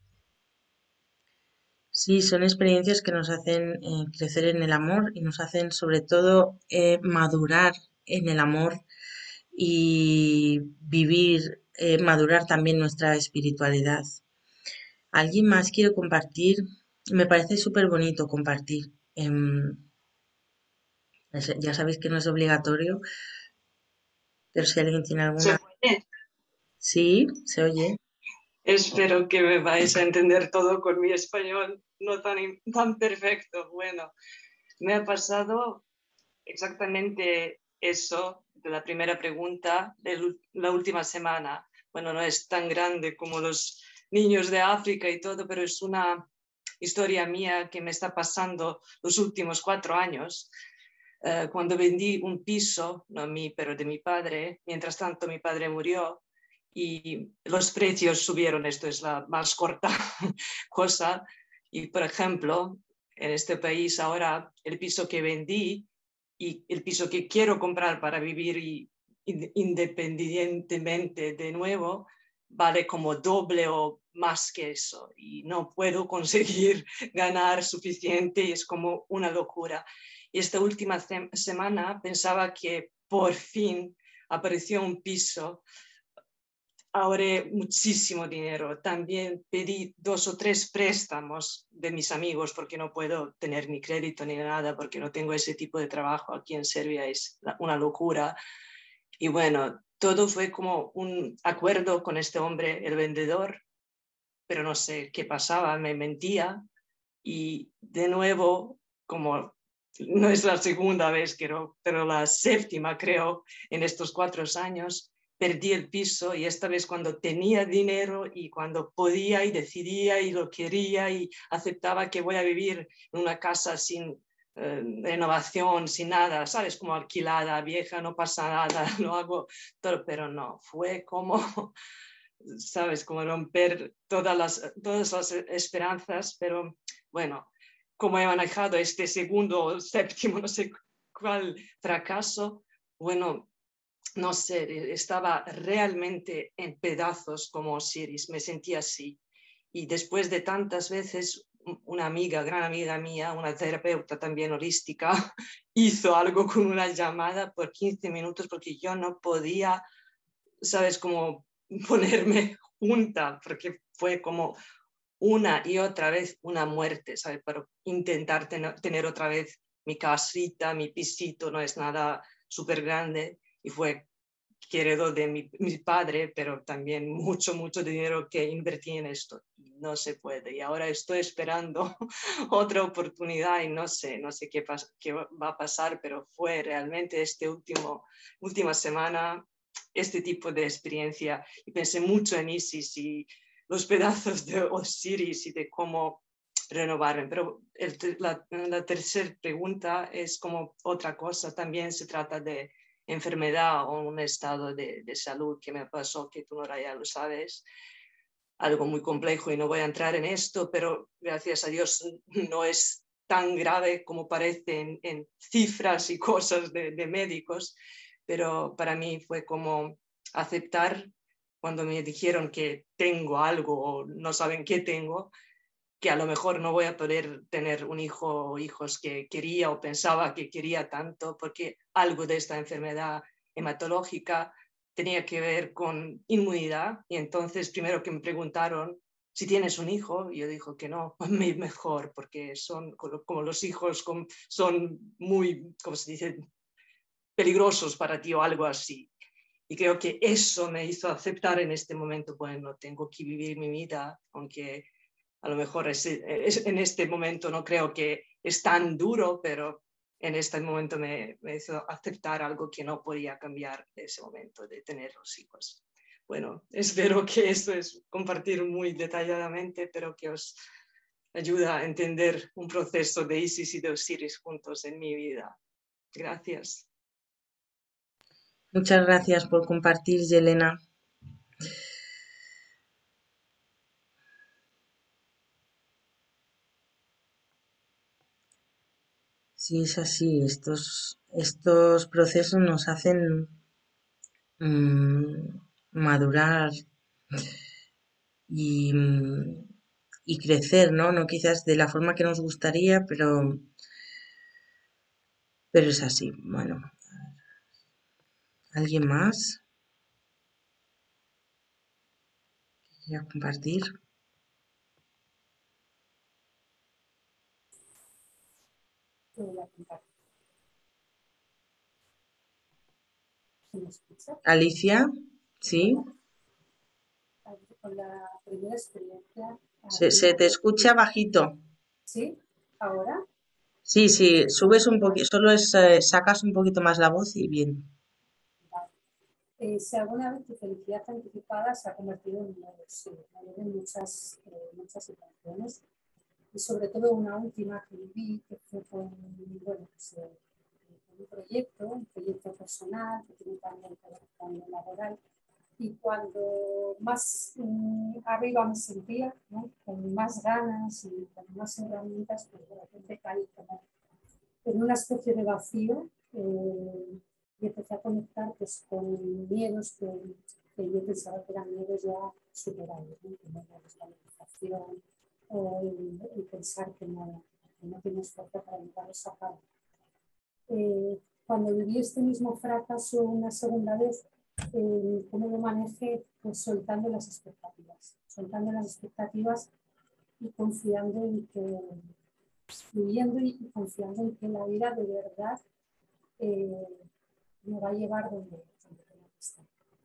Sí, son experiencias que nos hacen eh, crecer en el amor y nos hacen sobre todo eh, madurar en el amor y vivir, eh, madurar también nuestra espiritualidad. ¿Alguien más quiere compartir? Me parece súper bonito compartir. Em, es- ya sabéis que no es obligatorio, pero si alguien tiene ¿Se alguna... puede? Sí, se oye. Espero que me vais a entender todo con mi español no tan, im- tan perfecto. Bueno, me ha pasado exactamente eso de la primera pregunta de lu- la última semana. Bueno, no es tan grande como los niños de África y todo, pero es una historia mía que me está pasando los últimos cuatro años. Eh, cuando vendí un piso, no a mí, pero de mi padre, mientras tanto mi padre murió, y los precios subieron. Esto es la más corta cosa. Y, por ejemplo, en este país ahora el piso que vendí y el piso que quiero comprar para vivir y, independientemente de nuevo, vale como doble o más que eso. Y no puedo conseguir ganar suficiente y es como una locura. Y esta última semana pensaba que por fin apareció un piso. Ahorré muchísimo dinero. También pedí dos o tres préstamos de mis amigos porque no puedo tener ni crédito ni nada porque no tengo ese tipo de trabajo aquí en Serbia. Es una locura. Y bueno, todo fue como un acuerdo con este hombre, el vendedor, pero no sé qué pasaba, me mentía. Y de nuevo, como no es la segunda vez, creo, pero la séptima, creo, en estos cuatro años, perdí el piso y esta vez cuando tenía dinero y cuando podía y decidía y lo quería y aceptaba que voy a vivir en una casa sin eh, renovación, sin nada, ¿sabes? Como alquilada, vieja, no pasa nada, lo hago todo, pero no, fue como, ¿sabes? Como romper todas las, todas las esperanzas, pero bueno, como he manejado este segundo o séptimo, no sé cuál fracaso, bueno, no sé, estaba realmente en pedazos como Osiris, me sentía así. Y después de tantas veces, una amiga, gran amiga mía, una terapeuta también holística, hizo algo con una llamada por quince minutos porque yo no podía, ¿sabes?, como ponerme junta, porque fue como una y otra vez una muerte, ¿sabes?, para intentar ten- tener otra vez mi casita, mi pisito, no es nada súper grande, y fue que heredó de mi, mi padre, pero también mucho, mucho dinero que invertí en esto. Y no se puede. Y ahora estoy esperando otra oportunidad y no sé, no sé qué, pas qué va a pasar, pero fue realmente este último, última semana este tipo de experiencia. Y pensé mucho en Isis y los pedazos de Osiris y de cómo renovarme. Pero el, la, la tercera pregunta es como otra cosa. También se trata de enfermedad o un estado de, de salud que me pasó, que tú, Nora, ya lo sabes, algo muy complejo y no voy a entrar en esto, pero gracias a Dios no es tan grave como parece en, en cifras y cosas de, de médicos, pero para mí fue como aceptar cuando me dijeron que tengo algo o no saben qué tengo, que a lo mejor no voy a poder tener un hijo o hijos que quería o pensaba que quería tanto, porque algo de esta enfermedad hematológica tenía que ver con inmunidad. Y entonces, primero que me preguntaron si tienes un hijo, yo dije que no, mejor, porque son como los hijos son muy, ¿cómo se dice?, peligrosos para ti o algo así. Y creo que eso me hizo aceptar en este momento, bueno, tengo que vivir mi vida, aunque a lo mejor es, es, en este momento no creo que es tan duro, pero en este momento me, me hizo aceptar algo que no podía cambiar de ese momento, de tener los hijos. Bueno, espero que esto es compartir muy detalladamente, pero que os ayuda a entender un proceso de Isis y de Osiris juntos en mi vida. Gracias. Muchas gracias por compartir, Yelena. Sí, es así. Estos, estos procesos nos hacen mmm, madurar y, y crecer, ¿no? No quizás de la forma que nos gustaría, pero, pero es así. Bueno, ¿alguien más que quiera compartir? Alicia, ¿sí? Con la primera experiencia. Se, se te escucha bajito. ¿Sí? ¿Ahora? Sí, sí, subes un poquito, solo es, eh, sacas un poquito más la voz y bien. Vale. Eh, si alguna vez tu felicidad anticipada se ha convertido en miedo, sí, en muchas, eh, muchas situaciones. Y sobre todo una última que viví, que fue con, bueno, pues, eh, un proyecto, un proyecto personal, que tiene también que ver con lo laboral. y cuando más mm, arriba me sentía, ¿no? Con más ganas y con más herramientas, pues de repente caí como en una especie de vacío eh, y empecé a conectar pues, con miedos que, que yo pensaba que eran miedos ya superados, ¿no? Como la desvalorización o el, el pensar que no, que no tienes fuerza para llegar a esa parte. Eh, cuando viví este mismo fracaso una segunda vez, eh, ¿cómo lo manejé? Pues soltando las expectativas, soltando las expectativas y confiando en que, fluyendo y confiando en que la vida de verdad eh, me va a llevar donde, donde tengo que estar.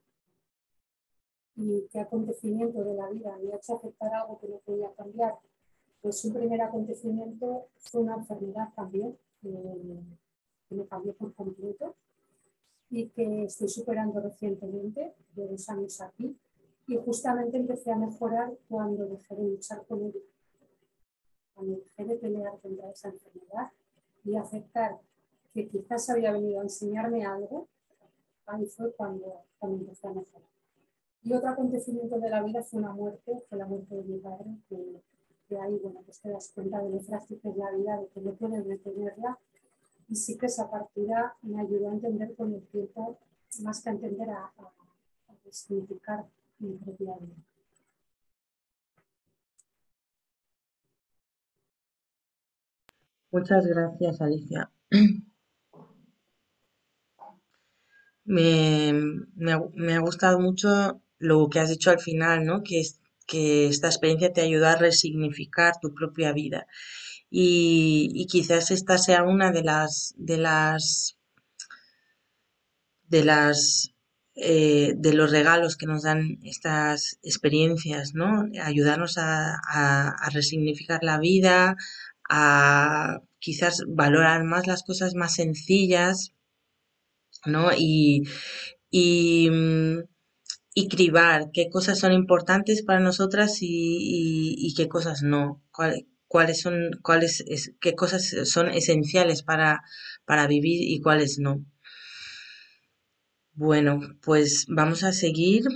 ¿Y qué acontecimiento de la vida me ha hecho aceptar algo que no podía cambiar? Pues un primer acontecimiento fue una enfermedad también, eh, que me cambió por completo y que estoy superando recientemente, de dos años aquí, y justamente empecé a mejorar cuando dejé de luchar con ella, cuando dejé de pelear contra esa enfermedad y aceptar que quizás había venido a enseñarme algo, ahí fue cuando, cuando empecé a mejorar. Y otro acontecimiento de la vida fue una muerte, fue la muerte de mi padre, que, que ahí, bueno, pues te das cuenta de lo frágil que es la vida, de que no puedes detenerla. Y sí que esa partida me ayudó a entender con el tiempo, más que a entender, a, a, a significar mi propia vida. Muchas gracias, Alicia. Me, me, ha, me ha gustado mucho lo que has dicho al final, ¿no? Que, es, que esta experiencia te ayuda a resignificar tu propia vida. Y, y quizás esta sea una de las de las de las eh, de los regalos que nos dan estas experiencias, ¿no? Ayudarnos a, a, a resignificar la vida, a quizás valorar más las cosas más sencillas, ¿no? Y, y, y cribar qué cosas son importantes para nosotras y, y, y qué cosas no. Cuál, cuáles son, cuáles, es, qué cosas son esenciales para, para vivir y cuáles no. Bueno, pues vamos a seguir.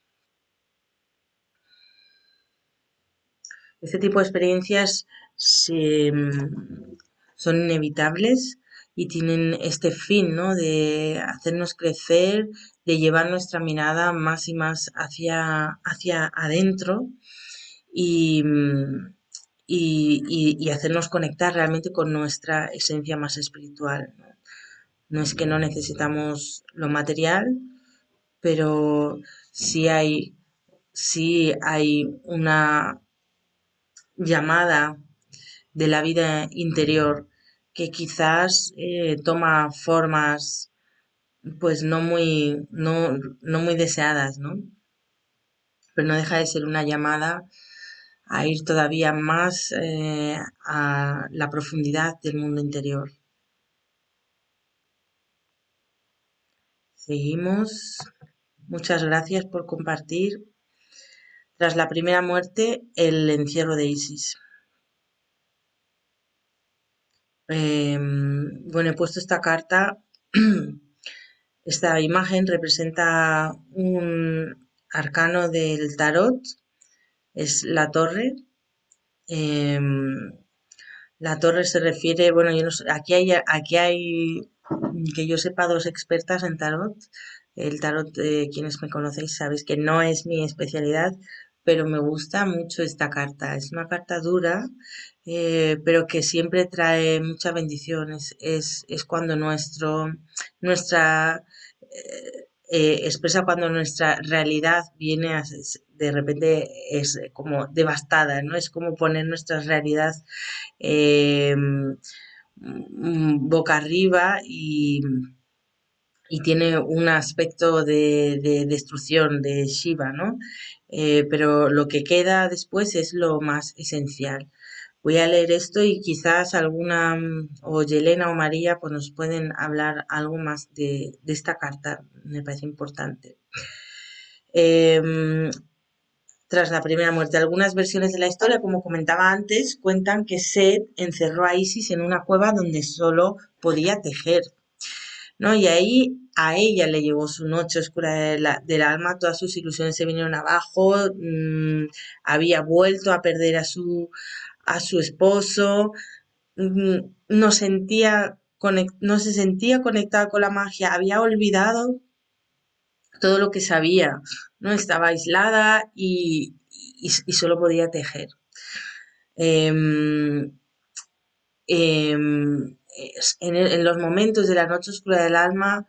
Este tipo de experiencias se, son inevitables y tienen este fin, ¿no? De hacernos crecer, de llevar nuestra mirada más y más hacia, hacia adentro y, y, y, y hacernos conectar realmente con nuestra esencia más espiritual, ¿no? No es que no necesitamos lo material, pero sí hay, sí hay una llamada de la vida interior que quizás eh, toma formas pues no muy, no, no muy deseadas, ¿no? Pero no deja de ser una llamada a ir todavía más eh, a la profundidad del mundo interior. Seguimos. Muchas gracias por compartir. Tras la primera muerte, el encierro de Isis. Eh, bueno, he puesto esta carta. Esta imagen representa un arcano del tarot. Es la torre. Eh, la torre se refiere, bueno, yo no sé, aquí hay, aquí hay, que yo sepa, dos expertas en tarot. El tarot, eh, quienes me conocéis sabéis que no es mi especialidad, pero me gusta mucho esta carta. Es una carta dura, eh, pero que siempre trae mucha bendición. Es, es, es cuando nuestro, nuestra... Eh, eh, expresa cuando nuestra realidad viene a, de repente es como devastada, ¿no? Es como poner nuestra realidad eh, boca arriba y, y tiene un aspecto de, de destrucción de Shiva, ¿no? Eh, pero lo que queda después es lo más esencial. Voy a leer esto y quizás alguna, o Yelena o María, pues nos pueden hablar algo más de, de esta carta, me parece importante. Eh, tras la primera muerte, algunas versiones de la historia, como comentaba antes, cuentan que Set encerró a Isis en una cueva donde solo podía tejer, ¿no? Y ahí a ella le llegó su noche oscura de la- del alma, todas sus ilusiones se vinieron abajo, mm, había vuelto a perder a su, a su esposo, mm, no sentía, conec- no se sentía conectada con la magia, había olvidado todo lo que sabía, ¿no? Estaba aislada y, y- y solo podía tejer. Em, em, es- en, el- en los momentos de la noche oscura del alma,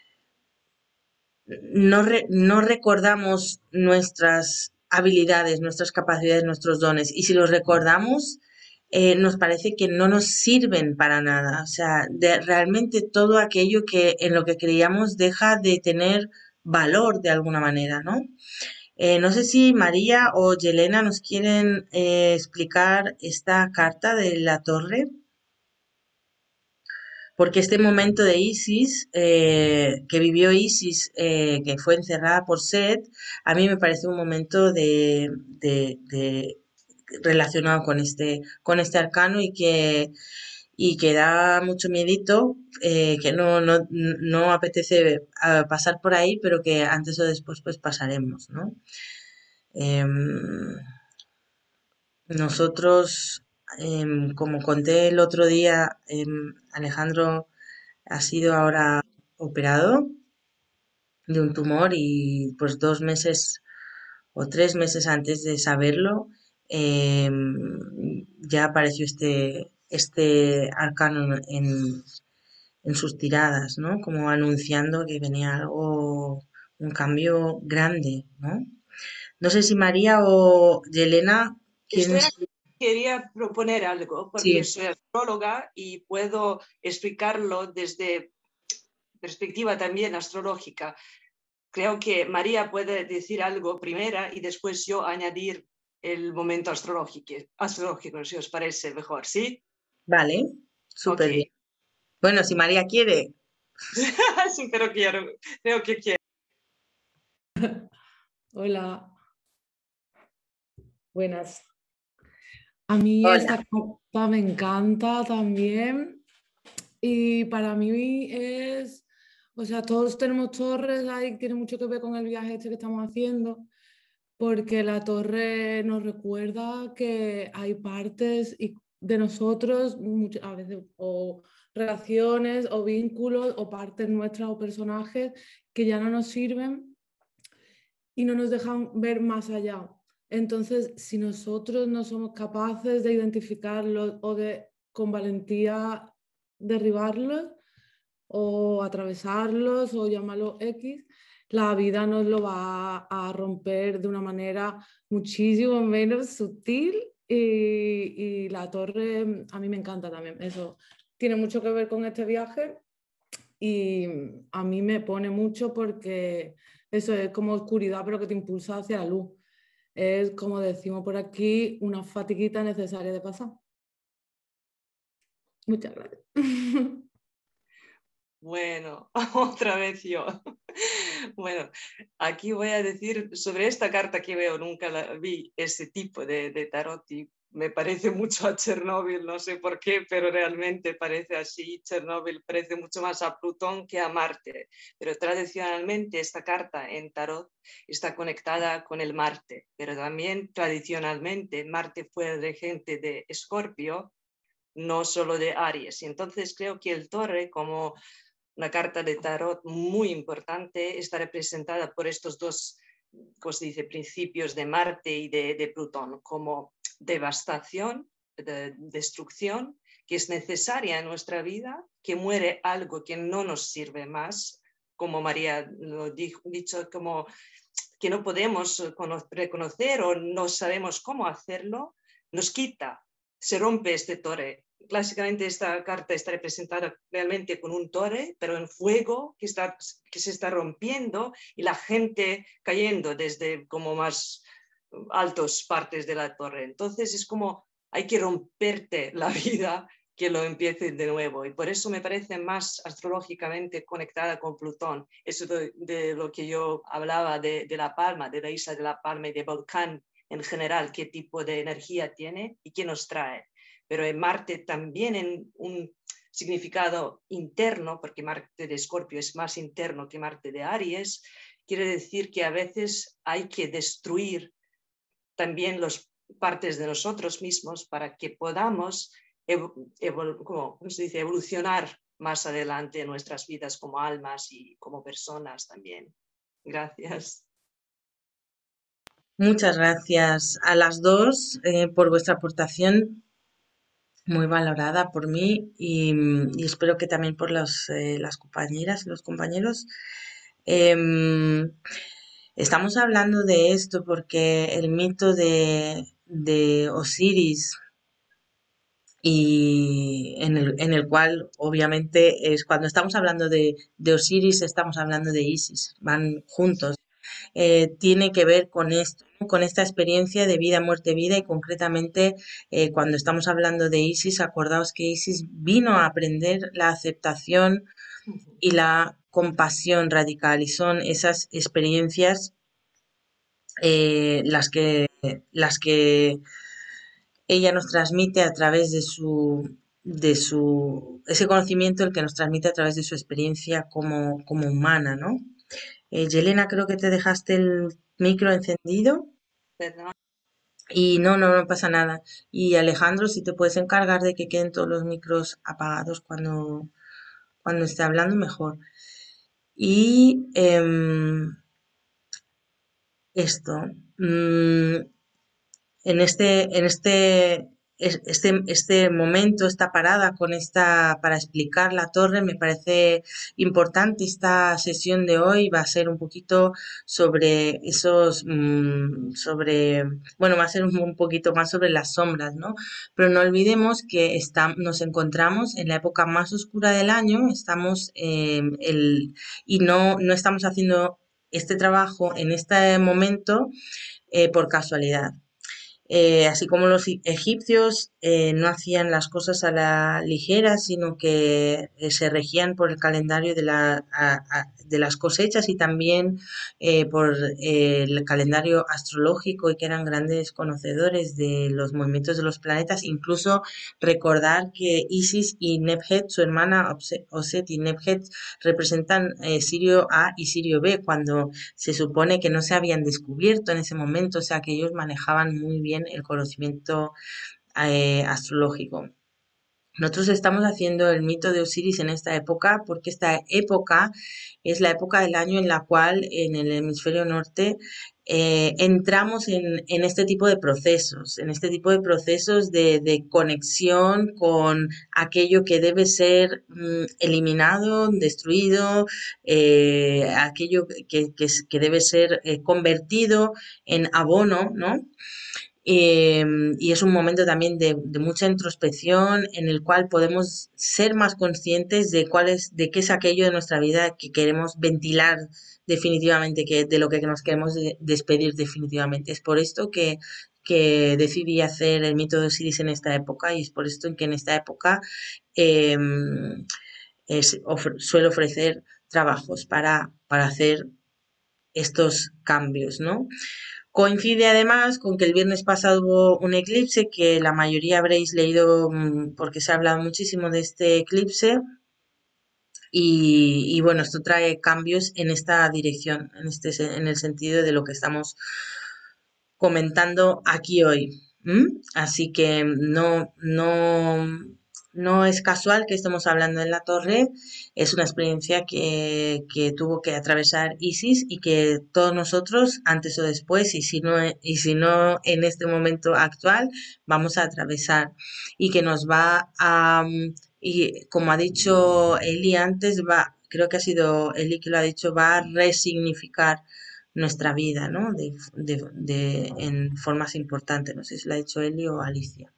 no, re- no recordamos nuestras habilidades, nuestras capacidades, nuestros dones. Y si los recordamos, eh, nos parece que no nos sirven para nada. O sea, de- realmente todo aquello que en lo que creíamos deja de tener valor de alguna manera, ¿no? Eh, no sé si María o Yelena nos quieren eh, explicar esta carta de la torre. Porque este momento de Isis, eh, que vivió Isis, eh, que fue encerrada por Set, a mí me parece un momento de, de- de- relacionado con este, con este arcano y que, y que da mucho miedito, eh, que no, no, no apetece ah, pasar por ahí, pero que antes o después pues pasaremos, ¿no? Em, nosotros, em, como conté el otro día, em, Alejandro ha sido ahora operado de un tumor y pues dos meses o tres meses antes de saberlo, eh, ya apareció este, este arcano en, en sus tiradas, ¿no? Como anunciando que venía algo, un cambio grande, ¿no? No sé si María o Yelena quieren... Estoy aquí, quería proponer algo, porque Sí, soy astróloga y puedo explicarlo desde perspectiva también astrológica. Creo que María puede decir algo primera y después yo añadir el momento astrológico, astrológico si os parece mejor, ¿sí? vale, Ok. súper bien. Bueno, si María quiere, Sí, pero quiero, creo que quiero. Hola, buenas. A mí hola. esta carta me encanta también y para mí es, o sea, todos tenemos torres ahí, tiene mucho que ver con el viaje este que estamos haciendo, porque la torre nos recuerda que hay partes y- de nosotros, muchas a veces, o relaciones o vínculos o partes nuestras o personajes que ya no nos sirven y no nos dejan ver más allá. Entonces, si nosotros no somos capaces de identificarlos o de con valentía derribarlos o atravesarlos o llamarlos X, la vida nos lo va a romper de una manera muchísimo menos sutil y, y la torre a mí me encanta también. Eso tiene mucho que ver con este viaje y a mí me pone mucho porque eso es como oscuridad, pero que te impulsa hacia la luz. Es, como decimos por aquí, una fatiguita necesaria de pasar. Muchas gracias. Bueno, otra vez yo. Bueno, aquí voy a decir sobre esta carta que veo, nunca la vi, ese tipo de, de tarot y me parece mucho a Chernóbil, no sé por qué, pero realmente parece así. Chernóbil parece mucho más a Plutón que a Marte, pero tradicionalmente esta carta en tarot está conectada con el Marte, pero también tradicionalmente Marte fue el regente de Escorpio, no solo de Aries. Y entonces creo que el Torre, como una carta de tarot muy importante, está representada por estos dos, ¿cómo se dice?, principios de Marte y de, de Plutón, como devastación, de destrucción, que es necesaria en nuestra vida, que muere algo que no nos sirve más, como María lo dijo, dicho, como que no podemos reconocer o no sabemos cómo hacerlo, nos quita, se rompe este torre. Clásicamente esta carta está representada realmente con un torre, pero en fuego que, está, que se está rompiendo y la gente cayendo desde como más altas partes de la torre. Entonces es como hay que romperte la vida que lo empiece de nuevo. Y por eso me parece más astrológicamente conectada con Plutón. Eso de, de lo que yo hablaba de, de La Palma, de la isla de La Palma y de Volcán en general, qué tipo de energía tiene y qué nos trae. Pero en Marte también en un significado interno, porque Marte de Escorpio es más interno que Marte de Aries, quiere decir que a veces hay que destruir también las partes de nosotros mismos para que podamos evo evo ¿cómo se dice? evolucionar más adelante en nuestras vidas como almas y como personas también. Gracias. Muchas gracias a las dos eh, por vuestra aportación, muy valorada por mí y, y espero que también por los, eh, las compañeras y los compañeros. Eh, estamos hablando de esto porque el mito de, de Osiris, y en el, en el cual obviamente es cuando estamos hablando de, de Osiris estamos hablando de Isis, van juntos. Eh, tiene que ver con esto, ¿no? Con esta experiencia de vida, muerte, vida y concretamente eh, cuando estamos hablando de Isis, acordaos que Isis vino a aprender la aceptación y la compasión radical y son esas experiencias eh, las que las que ella nos transmite a través de su de su ese conocimiento el que nos transmite a través de su experiencia como, como humana, ¿no? Eh, Yelena, creo que te dejaste el micro encendido ¿Verdad? y no, no, no pasa nada. Y Alejandro, si te puedes encargar de que queden todos los micros apagados cuando, cuando esté hablando, mejor. Y em, esto, mm, en este, en este, es- este, este momento, esta parada con esta, para explicar la torre, me parece importante. Esta sesión de hoy va a ser un poquito sobre esos, mm, sobre, bueno, va a ser un, un poquito más sobre las sombras, ¿no? Pero no olvidemos que está, nos encontramos en la época más oscura del año, estamos, eh, el, y no, no estamos haciendo este trabajo en este momento eh, por casualidad. Eh, así como los e- egipcios eh, no hacían las cosas a la ligera, sino que eh, se regían por el calendario de, la, a- a- de las cosechas y también eh, por eh, el calendario astrológico y que eran grandes conocedores de los movimientos de los planetas. Incluso recordar que Isis y Nebhet, su hermana Obse- Oset y Nebhet, representan eh, Sirio A y Sirio B, cuando se supone que no se habían descubierto en ese momento, o sea que ellos manejaban muy bien el conocimiento eh, astrológico. Nosotros estamos haciendo el mito de Osiris en esta época porque esta época es la época del año en la cual en el hemisferio norte eh, entramos en, en este tipo de procesos, en este tipo de procesos de, de conexión con aquello que debe ser mm, eliminado, destruido, eh, aquello que, que, que debe ser eh, convertido en abono, ¿no? Eh, y es un momento también de, de mucha introspección en el cual podemos ser más conscientes de cuál es, de qué es aquello de nuestra vida que queremos ventilar definitivamente, que de lo que nos queremos de- despedir definitivamente. Es por esto que, que decidí hacer el mito de Osiris en esta época y es por esto que en esta época eh, es- ofre- suelo ofrecer trabajos para, para hacer estos cambios, ¿no? Coincide además con que el viernes pasado hubo un eclipse que la mayoría habréis leído mm, porque se ha hablado muchísimo de este eclipse y, y bueno, esto trae cambios en esta dirección, en este, se- en el sentido de lo que estamos comentando aquí hoy. ¿M? Así que no, no, no es casual que estemos hablando en la torre, es una experiencia que, que tuvo que atravesar Isis y que todos nosotros, antes o después, y si no, y si no en este momento actual, vamos a atravesar y que nos va a, y como ha dicho Eli antes, va, creo que ha sido Eli que lo ha dicho, va a resignificar nuestra vida, ¿no? De, de, de, en formas importantes. No sé si lo ha dicho Eli o Alicia.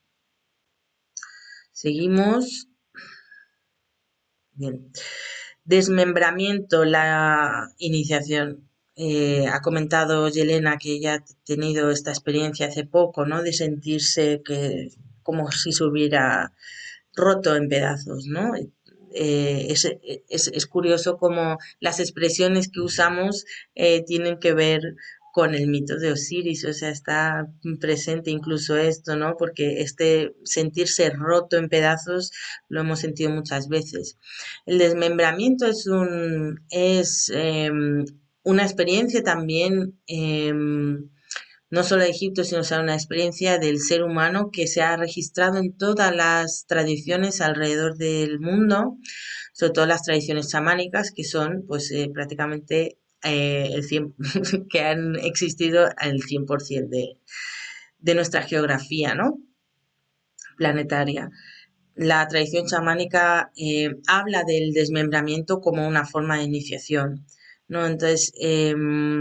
Seguimos. Bien. Desmembramiento, la iniciación. Eh, ha comentado Yelena que ella ha tenido esta experiencia hace poco, ¿no? De sentirse que como si se hubiera roto en pedazos, ¿no? Eh, es, es, es curioso cómo las expresiones que usamos eh, tienen que ver con el mito de Osiris, o sea, está presente incluso esto, ¿no? Porque este sentirse roto en pedazos lo hemos sentido muchas veces. El desmembramiento es un es eh, una experiencia también, eh, no solo de Egipto, sino sea una experiencia del ser humano que se ha registrado en todas las tradiciones alrededor del mundo, sobre todo las tradiciones chamánicas, que son pues eh, prácticamente eh, el cien, que han existido el cien por ciento de, de nuestra geografía, ¿no? Planetaria. La tradición chamánica eh, habla del desmembramiento como una forma de iniciación, ¿no? Entonces, eh,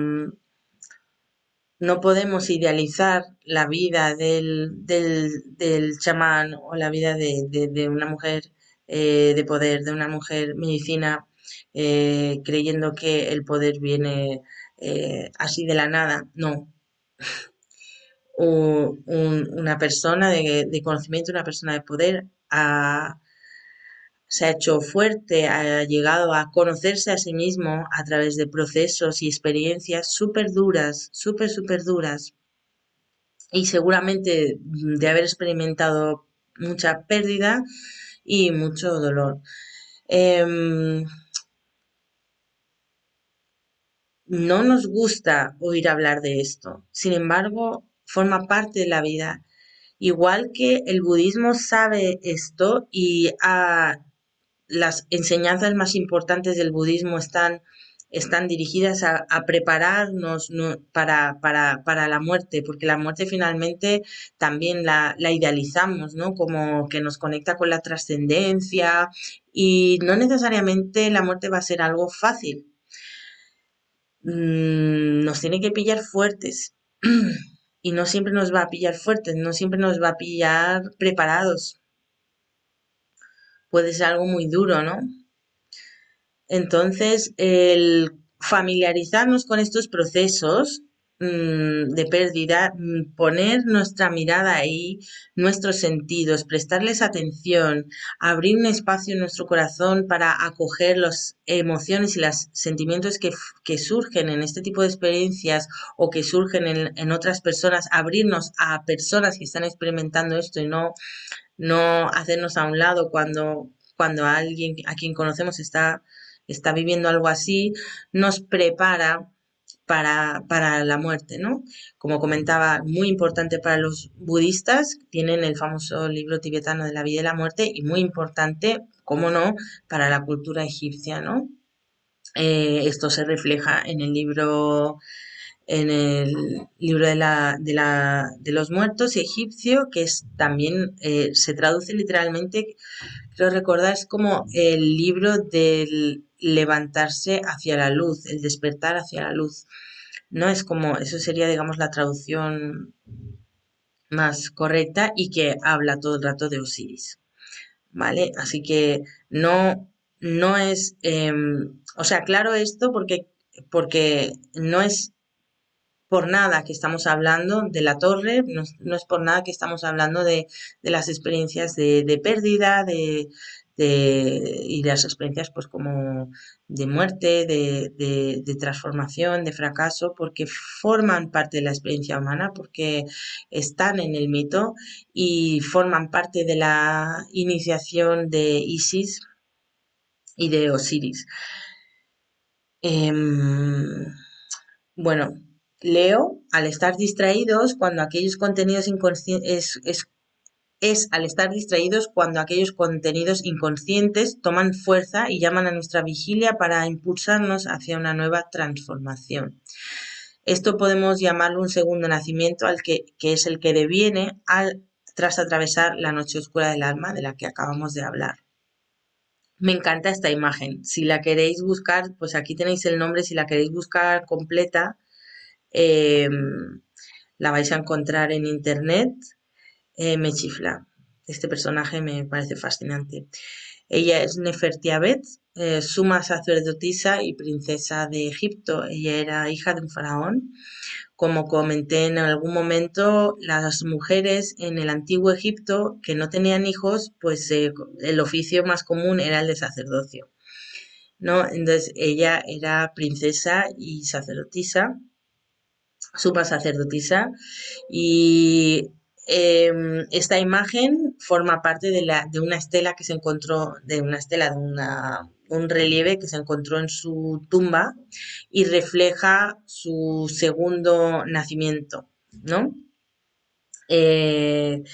no podemos idealizar la vida del, del, del chamán o la vida de, de, de una mujer eh, de poder, de una mujer medicina, eh, creyendo que el poder viene eh, así de la nada. No. O un, una persona de, de, conocimiento, una persona de poder ha, se ha hecho fuerte, ha llegado a conocerse a sí mismo a través de procesos y experiencias súper duras, súper, súper duras. Y seguramente de haber experimentado mucha pérdida y mucho dolor. Eh, no nos gusta oír hablar de esto, sin embargo, forma parte de la vida. Igual que el budismo sabe esto y a, las enseñanzas más importantes del budismo están, están dirigidas a, a prepararnos ¿no? para, para, para la muerte, porque la muerte finalmente también la, la idealizamos, ¿no? Como que nos conecta con la trascendencia y no necesariamente la muerte va a ser algo fácil. Mm, nos tiene que pillar fuertes y no siempre nos va a pillar fuertes, no siempre nos va a pillar preparados. Puede ser algo muy duro, ¿no? Entonces, el familiarizarnos con estos procesos mmm, de pérdida, mmm, poner nuestra mirada ahí, nuestros sentidos, prestarles atención, abrir un espacio en nuestro corazón para acoger las emociones y los sentimientos que, que surgen en este tipo de experiencias o que surgen en, en otras personas, abrirnos a personas que están experimentando esto y no, no hacernos a un lado cuando, cuando alguien a quien conocemos está está viviendo algo así, nos prepara para, para la muerte, ¿no? Como comentaba, muy importante para los budistas, tienen el famoso libro tibetano de la vida y la muerte, y muy importante, cómo no, para la cultura egipcia, ¿no? Eh, esto se refleja en el libro en el libro de, la, de, la, de los muertos egipcio, que es también eh, se traduce literalmente, creo recordar, es como el libro del levantarse hacia la luz, el despertar hacia la luz. No es como, eso sería, digamos, la traducción más correcta y que habla todo el rato de Osiris. ¿Vale? Así que no, no es, eh, o sea, claro esto porque, porque no es por nada que estamos hablando de la torre, no, no es por nada que estamos hablando de, de las experiencias de, de pérdida, de, de, y de las experiencias pues como de muerte, de, de, de transformación, de fracaso, porque forman parte de la experiencia humana, porque están en el mito y forman parte de la iniciación de Isis y de Osiris. Eh, bueno, Leo, al estar distraídos, cuando aquellos contenidos inconscientes es, es, es al estar distraídos cuando aquellos contenidos inconscientes toman fuerza y llaman a nuestra vigilia para impulsarnos hacia una nueva transformación. Esto podemos llamarlo un segundo nacimiento, al que, que es el que deviene al, tras atravesar la noche oscura del alma de la que acabamos de hablar. Me encanta esta imagen. Si la queréis buscar, pues aquí tenéis el nombre. Si la queréis buscar completa, eh, la vais a encontrar en internet. Eh, me chifla. Este personaje me parece fascinante. Ella es Nefertiabet, eh, suma sacerdotisa y princesa de Egipto. Ella era hija de un faraón. Como comenté en algún momento, las mujeres en el antiguo Egipto que no tenían hijos, pues eh, el oficio más común era el de sacerdocio, ¿no? Entonces ella era princesa y sacerdotisa suma sacerdotisa, y eh, esta imagen forma parte de, la, de una estela que se encontró, de una estela, de una, un relieve que se encontró en su tumba y refleja su segundo nacimiento, ¿no? Eh,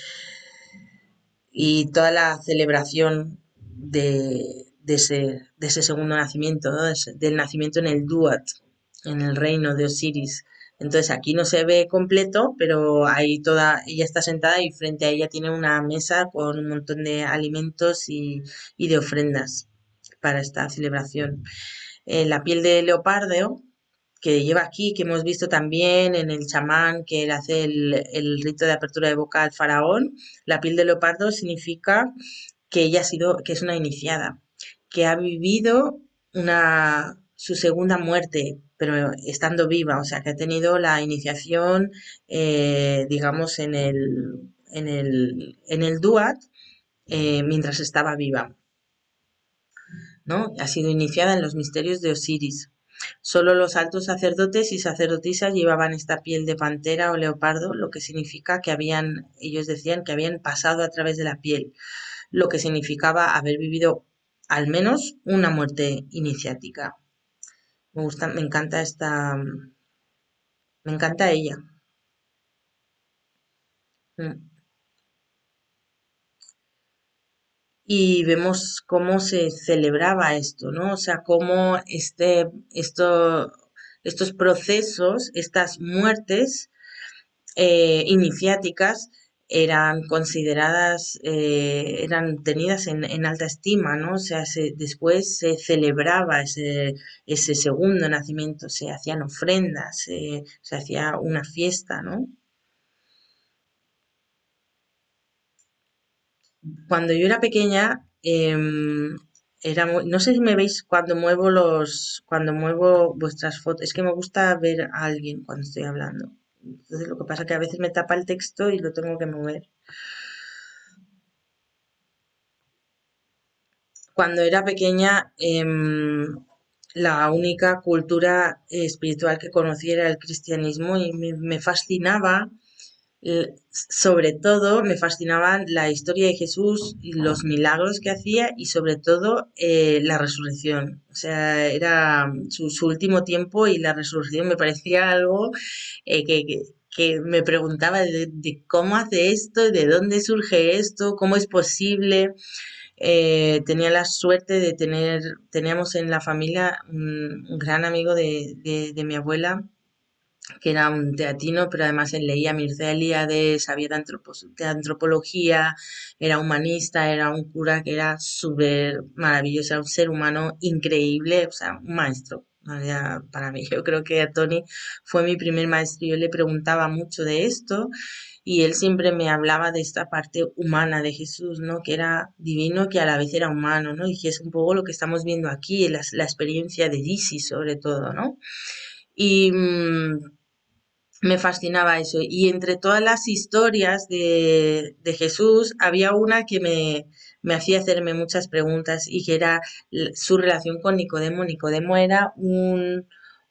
y toda la celebración de, de, ese, de ese segundo nacimiento, ¿no? Del nacimiento en el Duat, en el reino de Osiris. Entonces aquí no se ve completo, pero ahí toda, ella está sentada y frente a ella tiene una mesa con un montón de alimentos y, y de ofrendas para esta celebración. Eh, la piel de leopardo que lleva aquí, que hemos visto también en el chamán que él hace el, el rito de apertura de boca al faraón, la piel de leopardo significa que ella ha sido, que es una iniciada, que ha vivido una, su segunda muerte, pero estando viva, o sea, que ha tenido la iniciación, eh, digamos, en el, en el, en el Duat, eh, mientras estaba viva, ¿no? Ha sido iniciada en los misterios de Osiris. Solo los altos sacerdotes y sacerdotisas llevaban esta piel de pantera o leopardo, lo que significa que habían, ellos decían que habían pasado a través de la piel, lo que significaba haber vivido al menos una muerte iniciática. Me gusta, me encanta esta, me encanta ella. Mm. Y vemos cómo se celebraba esto, ¿no? O sea, cómo este, esto, estos procesos, estas muertes eh, iniciáticas eran consideradas, eh, eran tenidas en, en alta estima, ¿no? O sea, se, después se celebraba ese, ese segundo nacimiento, se hacían ofrendas, se, se hacía una fiesta, ¿no? Cuando yo era pequeña, em, era muy- no sé si me veis cuando muevo los, cuando muevo vuestras fotos, es que me gusta ver a alguien cuando estoy hablando. Entonces lo que pasa es que a veces me tapa el texto y lo tengo que mover. Cuando era pequeña, em, la única cultura espiritual que conocía era el cristianismo y me, me fascinaba, eh, sobre todo me fascinaban la historia de Jesús y los milagros que hacía y sobre todo eh, la resurrección. O sea, era su, su último tiempo y la resurrección me parecía algo eh, que, que- que me preguntaba de, de cómo hace esto, de dónde surge esto, cómo es posible. Eh, tenía la suerte de tener, teníamos en la familia un, un gran amigo de, de- de mi abuela, que era un teatino, pero además él leía Mircea Eliade, sabía de, antropos- de antropología, era humanista, era un cura que era súper maravilloso, era un ser humano increíble, o sea, un maestro. ¿No? Ya para mí, yo creo que Tony fue mi primer maestro. Yo le preguntaba mucho de esto y él siempre me hablaba de esta parte humana de Jesús, ¿no? Que era divino, que a la vez era humano, ¿no? Y que es un poco lo que estamos viendo aquí, la, la experiencia de Isis sobre todo, ¿no? Y mm, me fascinaba eso. Y entre todas las historias de, de Jesús, había una que me, me hacía hacerme muchas preguntas y que era l- su relación con Nicodemo. Nicodemo era un,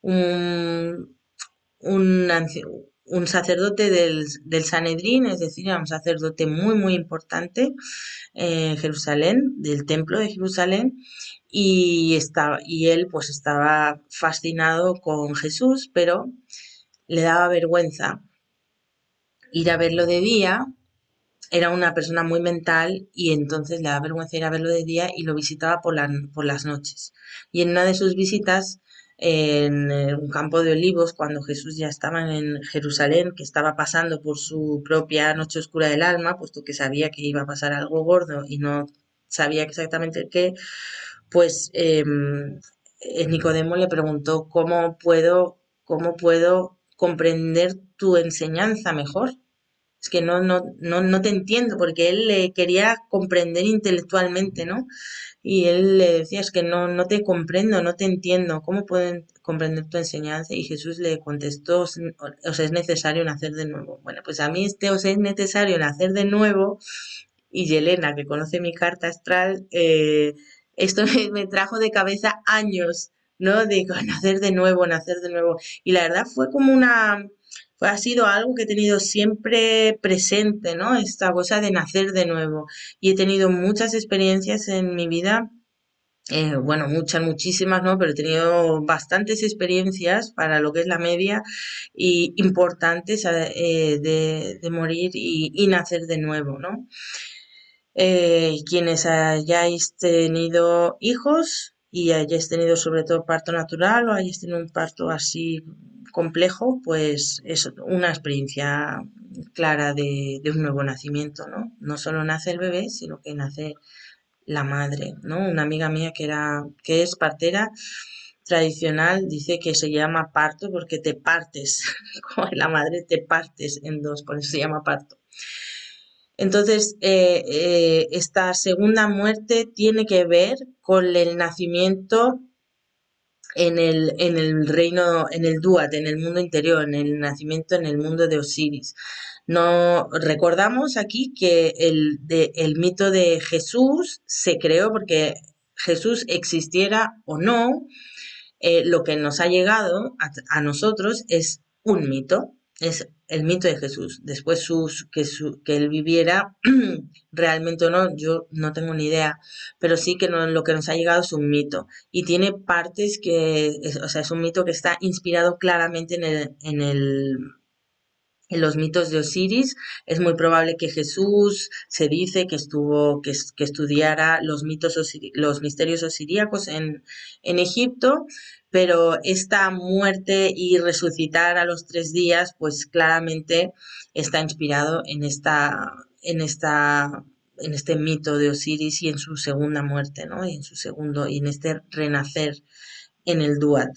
un, un, anci- un sacerdote del, del Sanedrín, es decir, era un sacerdote muy, muy importante eh, en Jerusalén, del templo de Jerusalén, y, estaba, y él pues estaba fascinado con Jesús, pero le daba vergüenza ir a verlo de día, era una persona muy mental y entonces le daba vergüenza ir a verlo de día y lo visitaba por, la- por las noches. Y en una de sus visitas, en eh, un campo de olivos, cuando Jesús ya estaba en Jerusalén, que estaba pasando por su propia noche oscura del alma, puesto que sabía que iba a pasar algo gordo y no sabía exactamente el qué, pues em, eh, Nicodemo le preguntó, ¿cómo puedo, cómo puedo comprender tu enseñanza mejor? Es que no, no, no, no te entiendo, porque él le quería comprender intelectualmente, ¿no? Y él le decía, es que no, no te comprendo, no te entiendo, ¿cómo pueden comprender tu enseñanza? Y Jesús le contestó, os os es necesario nacer de nuevo. Bueno, pues a mí este os es necesario nacer de nuevo, y Yelena, que conoce mi carta astral, eh, esto me, me trajo de cabeza años, ¿no? De nacer de nuevo, nacer de nuevo. Y la verdad fue como una, Pues ha sido algo que he tenido siempre presente, ¿no? Esta cosa de nacer de nuevo. Y he tenido muchas experiencias en mi vida, eh, bueno, muchas, muchísimas, ¿no? Pero he tenido bastantes experiencias para lo que es la media y importantes eh, de, de morir y, y nacer de nuevo, ¿no? Eh, quienes hayáis tenido hijos y hayáis tenido sobre todo parto natural o hayáis tenido un parto así complejo, pues es una experiencia clara de, de un nuevo nacimiento, ¿no? No solo nace el bebé, sino que nace la madre, ¿no? Una amiga mía que era, que es partera tradicional dice que se llama parto porque te partes, como la madre te partes en dos, por eso se llama parto. Entonces, eh, eh, esta segunda muerte tiene que ver con el nacimiento en el, en el reino, en el Duat, en el mundo interior, en el nacimiento en el mundo de Osiris. No recordamos aquí que el, de, el mito de Jesús se creó porque Jesús existiera o no, eh, lo que nos ha llegado a, a nosotros es un mito, es el mito de Jesús. Después sus, que, su, que él viviera realmente o no, yo no tengo ni idea, pero sí que no, lo que nos ha llegado es un mito y tiene partes que, es, o sea, es un mito que está inspirado claramente en el, en el en los mitos de Osiris. Es muy probable que Jesús se dice que estuvo, que, que estudiara los mitos, osiri, los misterios osiríacos en, en Egipto, pero esta muerte y resucitar a los tres días, pues claramente está inspirado en esta, en esta, en este mito de Osiris y en su segunda muerte, ¿no? Y en su segundo, y en este renacer en el Duat.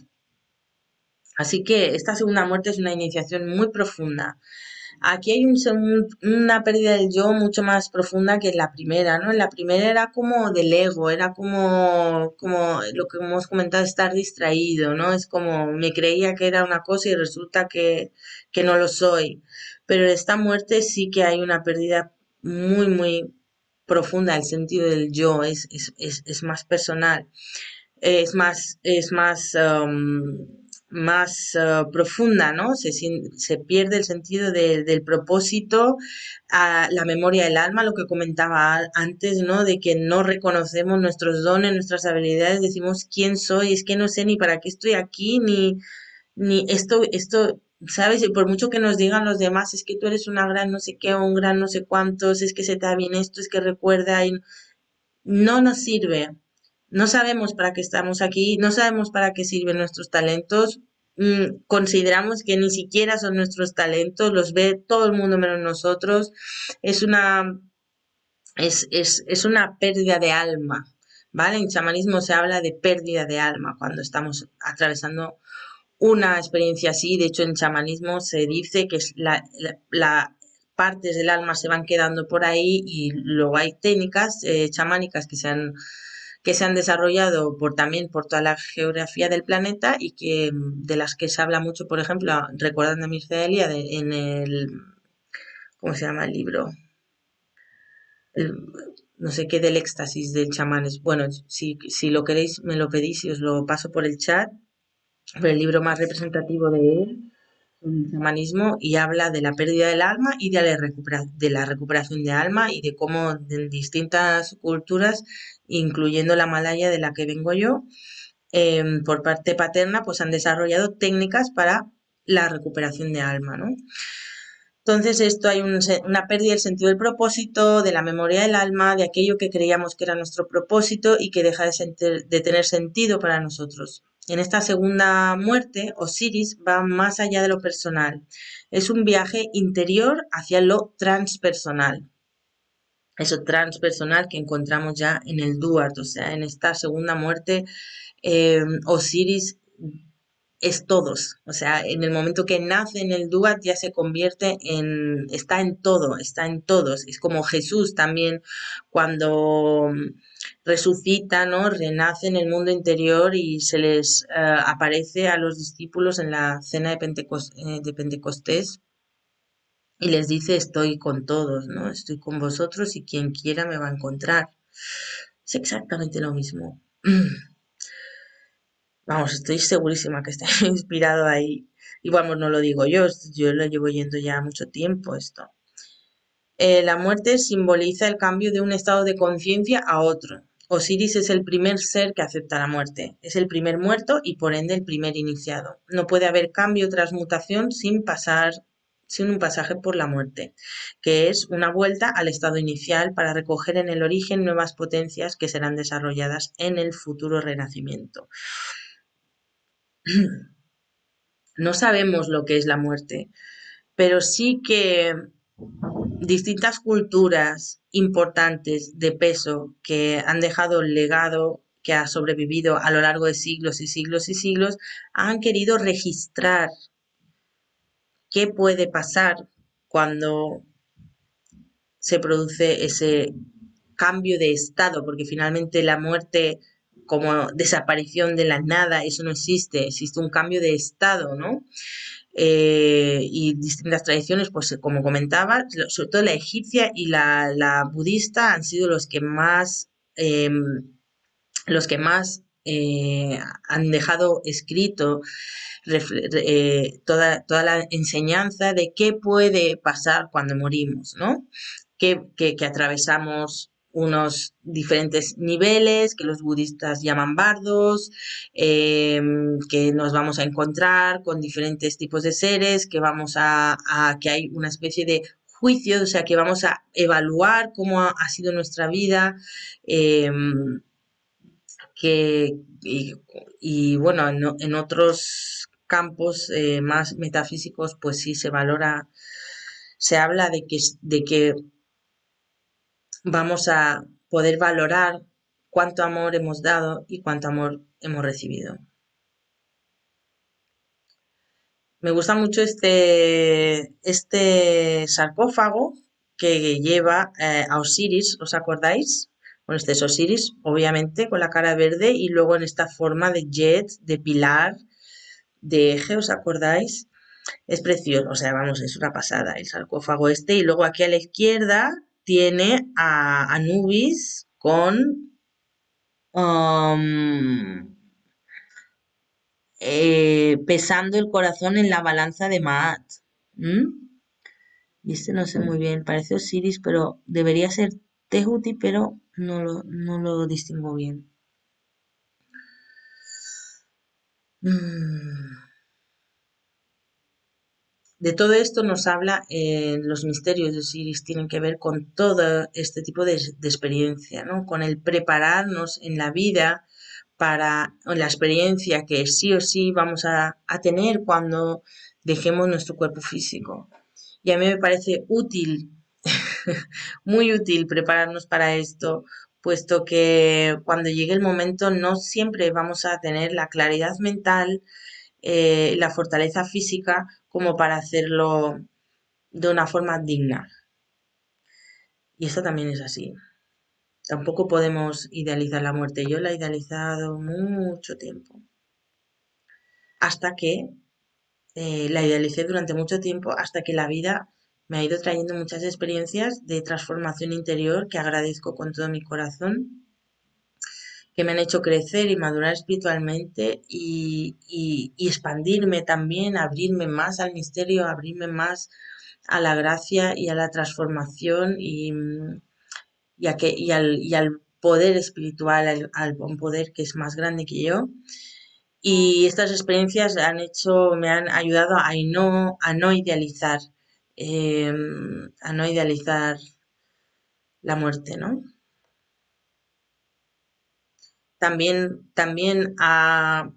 Así que esta segunda muerte es una iniciación muy profunda. Aquí hay un, una pérdida del yo mucho más profunda que en la primera, ¿no? En la primera era como del ego, era como, como lo que hemos comentado, estar distraído, ¿no? Es como me creía que era una cosa y resulta que, que no lo soy. Pero en esta muerte sí que hay una pérdida muy, muy profunda, el sentido del yo es, es, es, es más personal, es más, es más... Um, más uh, profunda, ¿no? Se, se pierde el sentido de, del propósito, a la memoria del alma, lo que comentaba antes, ¿no? De que no reconocemos nuestros dones, nuestras habilidades, decimos quién soy, es que no sé ni para qué estoy aquí, ni, ni esto, esto, ¿sabes? Y por mucho que nos digan los demás, es que tú eres una gran no sé qué, o un gran no sé cuántos, es que se te da bien esto, es que recuerda, y no nos sirve. No sabemos para qué estamos aquí, no sabemos para qué sirven nuestros talentos, mm, consideramos que ni siquiera son nuestros talentos, los ve todo el mundo menos nosotros, es una, es, es, es una pérdida de alma, ¿vale? En chamanismo se habla de pérdida de alma cuando estamos atravesando una experiencia así, de hecho en chamanismo se dice que es la, la, la partes del alma se van quedando por ahí y luego hay técnicas eh, chamánicas que se han que se han desarrollado por también por toda la geografía del planeta y que de las que se habla mucho, por ejemplo, recordando a Mircea Eliade en el ¿cómo se llama el libro? El, no sé qué del éxtasis del chamán. Bueno, si, si lo queréis me lo pedís y os lo paso por el chat, pero el libro más representativo de él el chamanismo y habla de la pérdida del alma y de la, recupera de la recuperación de alma y de cómo en distintas culturas, incluyendo la malaya de la que vengo yo, eh, por parte paterna, pues han desarrollado técnicas para la recuperación de alma, ¿no? Entonces, esto hay un, una pérdida del sentido del propósito, de la memoria del alma, de aquello que creíamos que era nuestro propósito y que deja de, sentir, de tener sentido para nosotros. En esta segunda muerte, Osiris va más allá de lo personal. Es un viaje interior hacia lo transpersonal. Eso transpersonal que encontramos ya en el Duat, o sea, en esta segunda muerte, eh, Osiris es todos, o sea, en el momento que nace en el Duat ya se convierte en, está en todo, está en todos, es como Jesús también cuando resucita, ¿no? Renace en el mundo interior y se les uh, aparece a los discípulos en la cena de, Pentecos, eh, de Pentecostés y les dice estoy con todos, ¿no? Estoy con vosotros y quien quiera me va a encontrar. Es exactamente lo mismo. Vamos, estoy segurísima que está inspirado ahí. Y vamos, no lo digo yo, yo lo llevo yendo ya mucho tiempo esto. Eh, la muerte simboliza el cambio de un estado de conciencia a otro. Osiris es el primer ser que acepta la muerte, es el primer muerto y por ende el primer iniciado. No puede haber cambio o transmutación sin pasar, sin un pasaje por la muerte, que es una vuelta al estado inicial para recoger en el origen nuevas potencias que serán desarrolladas en el futuro renacimiento. No sabemos lo que es la muerte, pero sí que distintas culturas importantes de peso que han dejado el legado que ha sobrevivido a lo largo de siglos y siglos y siglos, han querido registrar qué puede pasar cuando se produce ese cambio de estado, porque finalmente la muerte como desaparición de la nada, eso no existe, existe un cambio de estado, ¿no? Eh, y distintas tradiciones, pues como comentaba, sobre todo la egipcia y la, la budista han sido los que más, eh, los que más eh, han dejado escrito eh, toda, toda la enseñanza de qué puede pasar cuando morimos, ¿no? Que, que, que atravesamos unos diferentes niveles que los budistas llaman bardos, eh, que nos vamos a encontrar con diferentes tipos de seres, que vamos a, a que hay una especie de juicio, o sea, que vamos a evaluar cómo ha, ha sido nuestra vida, eh, que, y, y bueno, en, en otros campos eh, más metafísicos, pues sí se valora, se habla de que, de que vamos a poder valorar cuánto amor hemos dado y cuánto amor hemos recibido. Me gusta mucho este, este sarcófago que lleva eh, a Osiris, ¿os acordáis? Bueno, este es Osiris, obviamente, con la cara verde y luego en esta forma de jet, de pilar, de eje, ¿os acordáis? Es precioso, o sea, vamos, es una pasada el sarcófago este. Y luego aquí a la izquierda tiene a Anubis con um, eh, pesando el corazón en la balanza de Maat. ¿Mm? Y este no sé muy bien, parece Osiris, pero debería ser Tehuti, pero no lo, no lo distingo bien. Mm. De todo esto nos habla eh, los misterios de Osiris, tienen que ver con todo este tipo de, de experiencia, ¿no? Con el prepararnos en la vida para la experiencia que sí o sí vamos a, a tener cuando dejemos nuestro cuerpo físico. Y a mí me parece útil, muy útil prepararnos para esto, puesto que cuando llegue el momento no siempre vamos a tener la claridad mental, eh, la fortaleza física como para hacerlo de una forma digna. Y esto también es así. Tampoco podemos idealizar la muerte. Yo la he idealizado mucho tiempo. Hasta que eh, la idealicé durante mucho tiempo, hasta que la vida me ha ido trayendo muchas experiencias de transformación interior que agradezco con todo mi corazón, que me han hecho crecer y madurar espiritualmente y, y, y expandirme también, abrirme más al misterio, abrirme más a la gracia y a la transformación y, y, a que, y, al, y al poder espiritual, al, al un poder que es más grande que yo. Y estas experiencias han hecho, me han ayudado a no, a no idealizar, eh, a no idealizar la muerte, ¿no? También, también a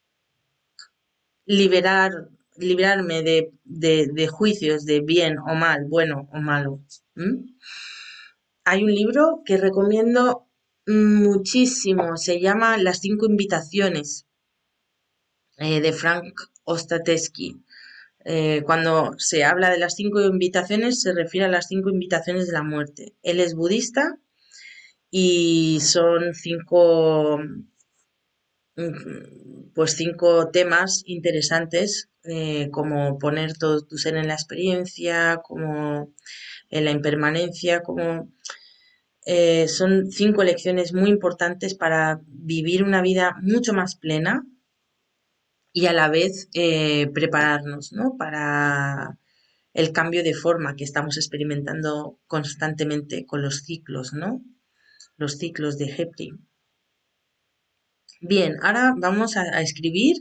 liberar, liberarme de, de, de juicios de bien o mal, bueno o malo. ¿Mm? Hay un libro que recomiendo muchísimo, se llama Las cinco invitaciones, eh, de Frank Ostatewski. Eh, cuando se habla de las cinco invitaciones, se refiere a las cinco invitaciones de la muerte. Él es budista y son cinco, pues cinco temas interesantes, eh, como poner todo tu ser en la experiencia, como en la impermanencia, como eh, son cinco lecciones muy importantes para vivir una vida mucho más plena, y a la vez eh, prepararnos, ¿no? Para el cambio de forma que estamos experimentando constantemente con los ciclos, ¿no? Los ciclos de Khepri. Bien, ahora vamos a, a escribir.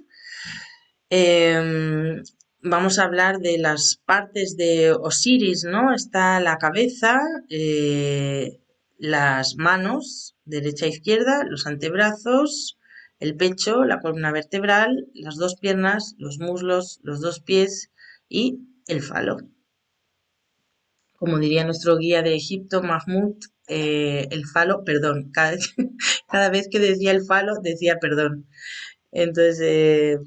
Eh, vamos a hablar de las partes de Osiris, ¿no? Está la cabeza, eh, las manos, derecha e izquierda, los antebrazos, el pecho, la columna vertebral, las dos piernas, los muslos, los dos pies y el falo. Como diría nuestro guía de Egipto, Mahmoud, eh, el falo, perdón, cada vez, cada vez que decía el falo decía perdón. Entonces, eh,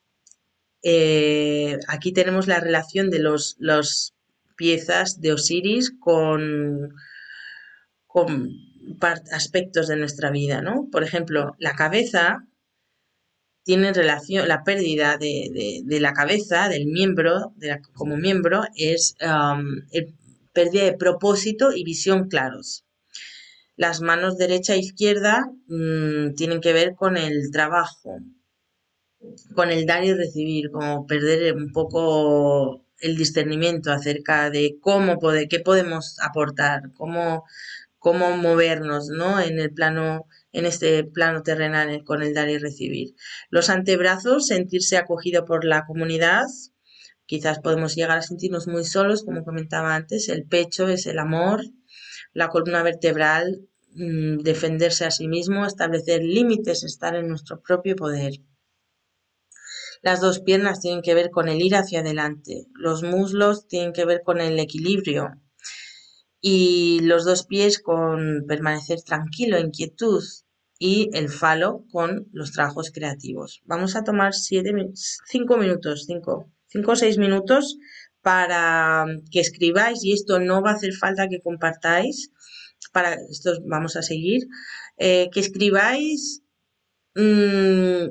eh, aquí tenemos la relación de los, los piezas de Osiris con, con aspectos de nuestra vida, ¿no? Por ejemplo, la cabeza tiene relación, la pérdida de, de, de la cabeza, del miembro, de la, como miembro, es um, el, pérdida de propósito y visión claros. Las manos derecha e izquierda mmm, tienen que ver con el trabajo, con el dar y recibir, como perder un poco el discernimiento acerca de cómo poder, qué podemos aportar, cómo, cómo movernos, ¿no? En el plano, en este plano terrenal con el dar y recibir. Los antebrazos, sentirse acogido por la comunidad. Quizás podemos llegar a sentirnos muy solos, como comentaba antes. El pecho es el amor, la columna vertebral, mmm, defenderse a sí mismo, establecer límites, estar en nuestro propio poder. Las dos piernas tienen que ver con el ir hacia adelante, los muslos tienen que ver con el equilibrio y los dos pies con permanecer tranquilo, en quietud, y el falo con los trabajos creativos. Vamos a tomar siete, cinco minutos, cinco, cinco o seis minutos para que escribáis, y esto no va a hacer falta que compartáis, para esto vamos a seguir, eh, que escribáis mmm,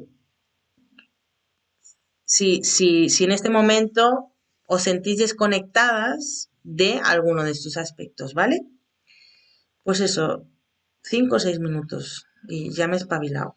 si, si, si en este momento os sentís desconectadas de alguno de estos aspectos, ¿vale? Pues eso, cinco o seis minutos y ya me he espabilado.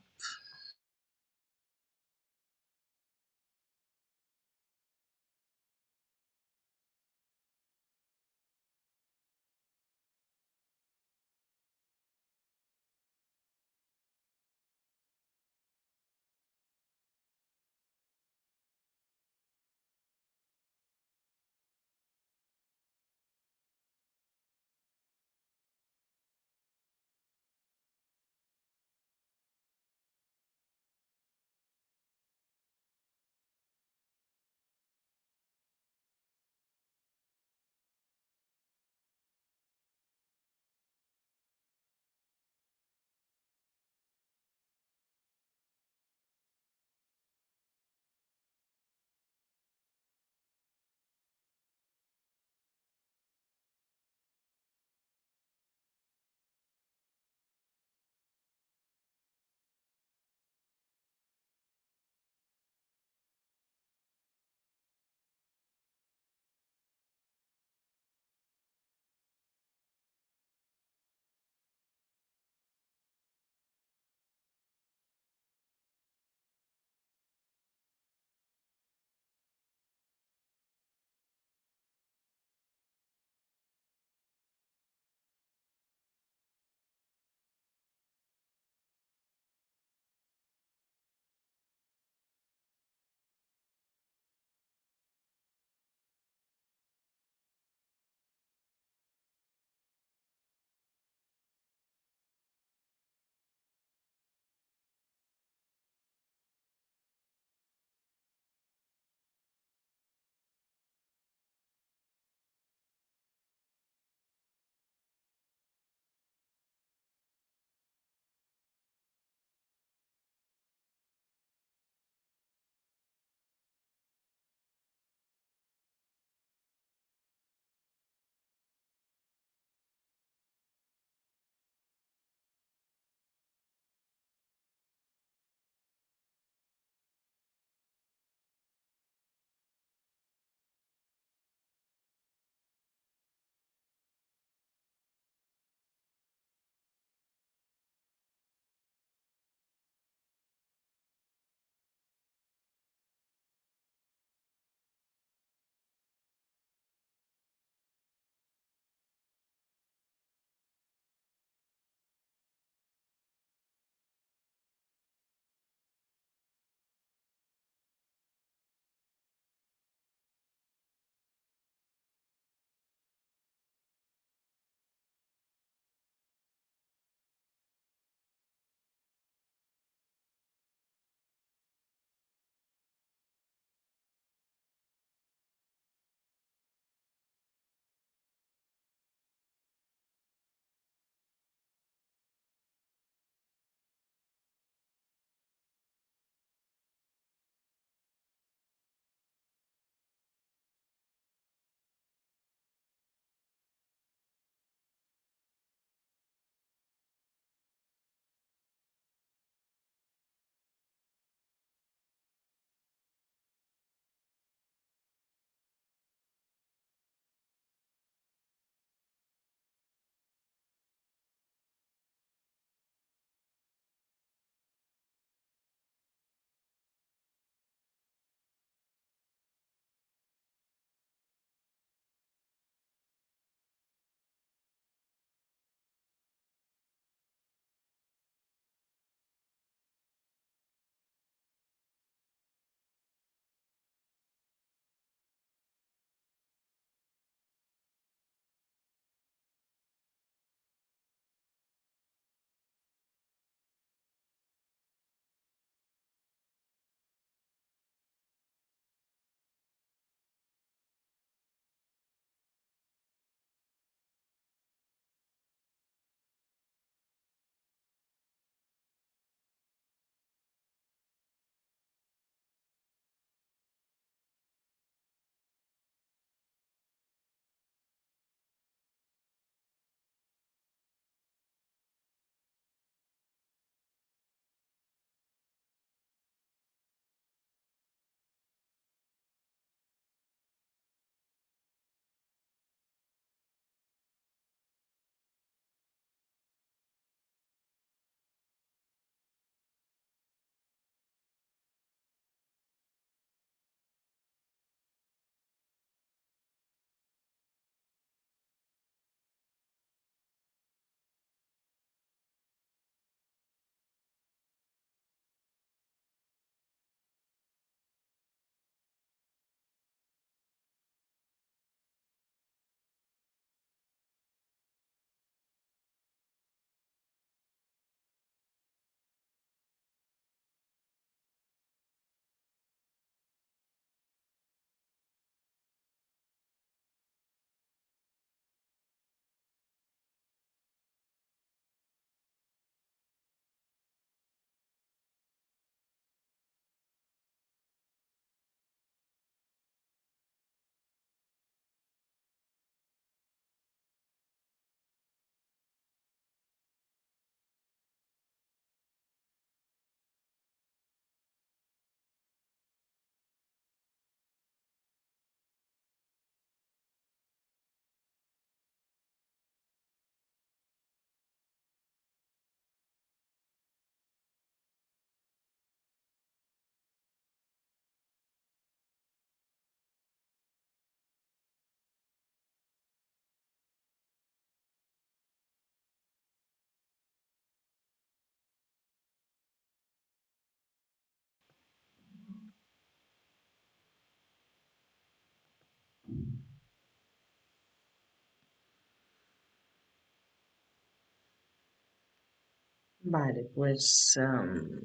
Vale, pues am,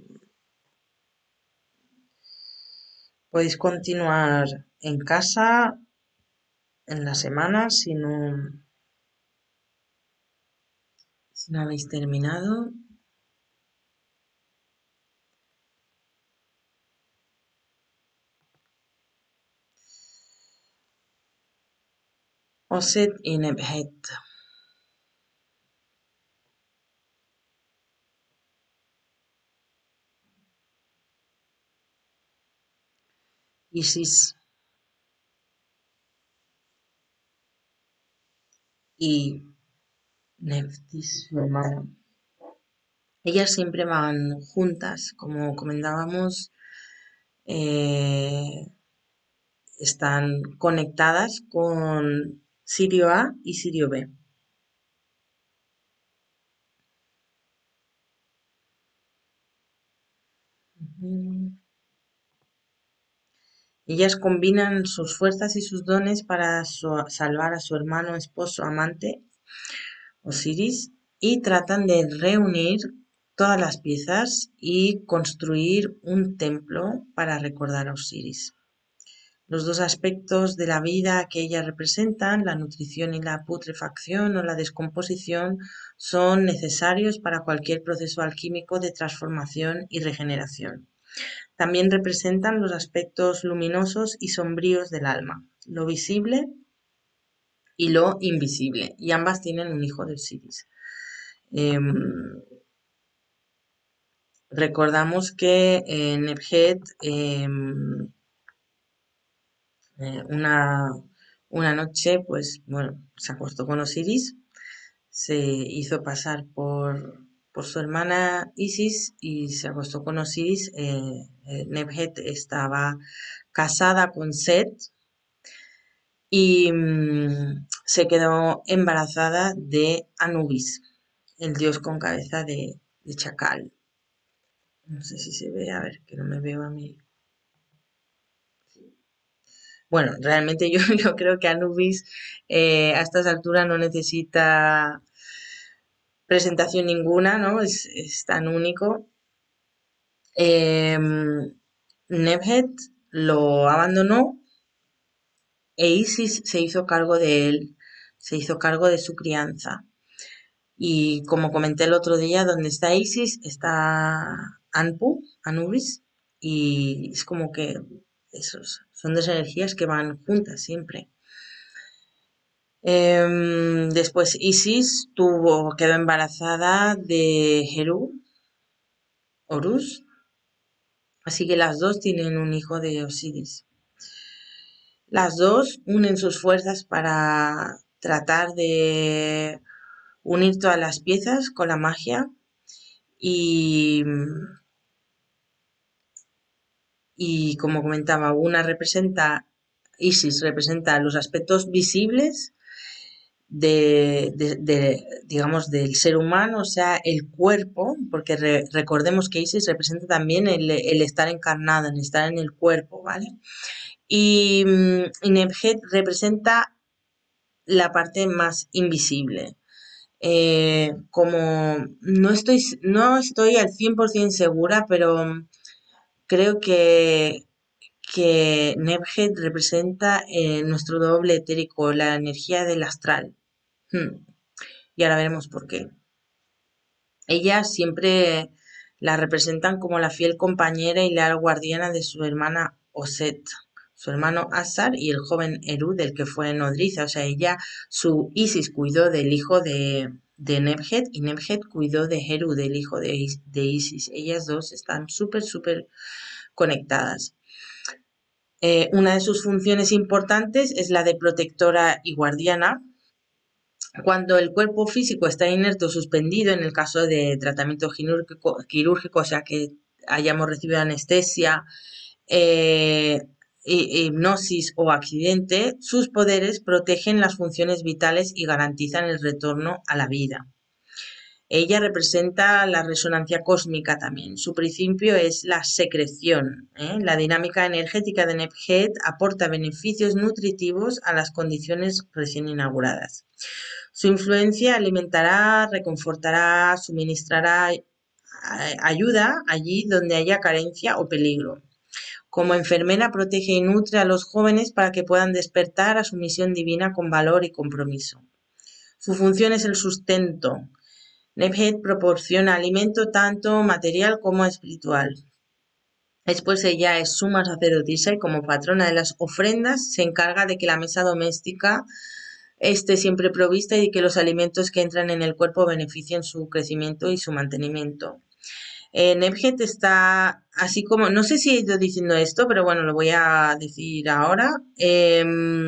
podéis continuar en casa en la semana si no, si no habéis terminado. Oset y Nebhet. Isis y Neftis, su hermana. Ellas siempre van juntas, como comentábamos, eh, están conectadas con Sirio A y Sirio B. Ujú. Ellas combinan sus fuerzas y sus dones para su- salvar a su hermano, esposo, amante, Osiris, y tratan de reunir todas las piezas y construir un templo para recordar a Osiris. Los dos aspectos de la vida que ellas representan, la nutrición y la putrefacción o la descomposición, son necesarios para cualquier proceso alquímico de transformación y regeneración. También representan los aspectos luminosos y sombríos del alma, lo visible y lo invisible, y ambas tienen un hijo de Osiris. Eh, recordamos que eh, Nebhet eh, eh, una, una noche, pues bueno, se acostó con Osiris, se hizo pasar por, por su hermana Isis y se acostó con Osiris. Eh, eh, Nebhet estaba casada con Set y mm, se quedó embarazada de Anubis, el dios con cabeza de, de chacal. No sé si se ve, a ver, que no me veo a mí. Bueno, realmente yo, yo creo que Anubis eh, a estas alturas no necesita presentación ninguna, ¿no? Es, es tan único. Eh, Nebhet lo abandonó e Isis se hizo cargo de él, se hizo cargo de su crianza. Y como comenté el otro día, donde está Isis está Anpu, Anubis, y es como que esos son dos energías que van juntas siempre. Em, después Isis tuvo, quedó embarazada de Heru, Horus, así que las dos tienen un hijo de Osiris. Las dos unen sus fuerzas para tratar de unir todas las piezas con la magia y, y como comentaba, una representa, Isis representa los aspectos visibles de, de, de, digamos, del ser humano, o sea, el cuerpo, porque re, recordemos que Isis representa también el, el estar encarnado, el estar en el cuerpo, ¿vale? Y, y Nebhet representa la parte más invisible. Eh, como no estoy, no estoy al cien por ciento segura, pero creo que, que Nebhet representa eh, nuestro doble etérico, la energía del astral. Hmm. Y ahora veremos por qué. Ellas siempre la representan como la fiel compañera y leal guardiana de su hermana Oset, su hermano Asar y el joven Eru del que fue nodriza. O sea, ella, su Isis cuidó del hijo de, de Nebhet y Nebhet cuidó de Heru, del hijo de, de Isis. Ellas dos están súper, súper conectadas. Eh, una de sus funciones importantes es la de protectora y guardiana. Cuando el cuerpo físico está inerte o suspendido, en el caso de tratamiento quirúrgico, quirúrgico o sea que hayamos recibido anestesia, eh, hipnosis o accidente, sus poderes protegen las funciones vitales y garantizan el retorno a la vida. Ella representa la resonancia cósmica también. Su principio es la secreción. ¿eh? La dinámica energética de Nebhet aporta beneficios nutritivos a las condiciones recién inauguradas. Su influencia alimentará, reconfortará, suministrará ayuda allí donde haya carencia o peligro. Como enfermera protege y nutre a los jóvenes para que puedan despertar a su misión divina con valor y compromiso. Su función es el sustento. Nebhet proporciona alimento tanto material como espiritual. Después ella es suma sacerdotisa y como patrona de las ofrendas se encarga de que la mesa doméstica esté siempre provista y que los alimentos que entran en el cuerpo beneficien su crecimiento y su mantenimiento. Eh, Nebhet está así como, no sé si he ido diciendo esto, pero bueno, lo voy a decir ahora. Eh,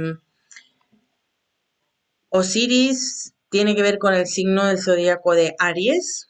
Osiris tiene que ver con el signo del zodíaco de Aries,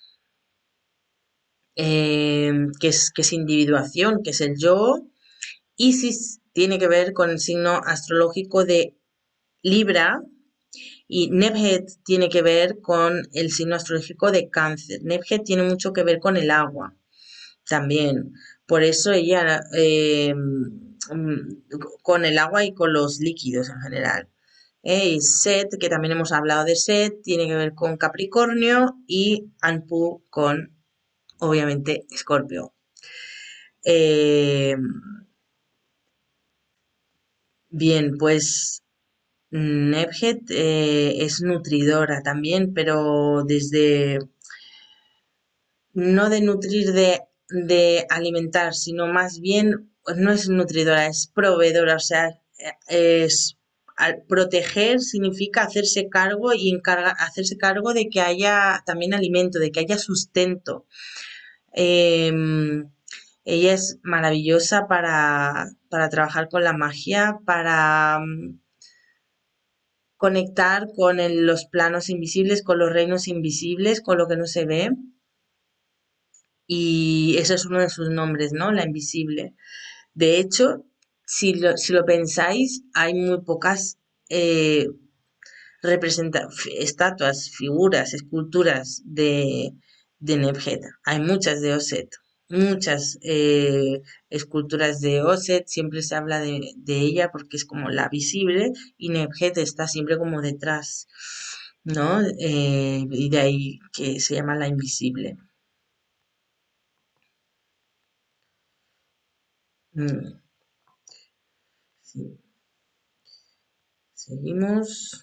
eh, que, es, que es individuación, que es el yo. Isis tiene que ver con el signo astrológico de Libra y Nebhet tiene que ver con el signo astrológico de Cáncer. Nebhet tiene mucho que ver con el agua también. Por eso ella, eh, con el agua y con los líquidos en general. Eh, y Set, que también hemos hablado de Set, tiene que ver con Capricornio y Anpu con, obviamente, Escorpio. Eh, bien, pues Nebhet eh, es nutridora también, pero desde no de nutrir de, de alimentar, sino más bien, no es nutridora, es proveedora, o sea, es al proteger significa hacerse cargo y encarga, hacerse cargo de que haya también alimento, de que haya sustento. Eh, ella es maravillosa para, para trabajar con la magia, para um, conectar con el, los planos invisibles, con los reinos invisibles, con lo que no se ve. Y ese es uno de sus nombres, ¿no? La invisible. De hecho, si lo, si lo pensáis, hay muy pocas eh, representa estatuas, figuras, esculturas de, de Nebhet. Hay muchas de Oset, muchas eh, esculturas de Oset, siempre se habla de, de ella porque es como la visible y Nebhet está siempre como detrás, ¿no? Eh, y de ahí que se llama la invisible. Mm. Sí. Seguimos.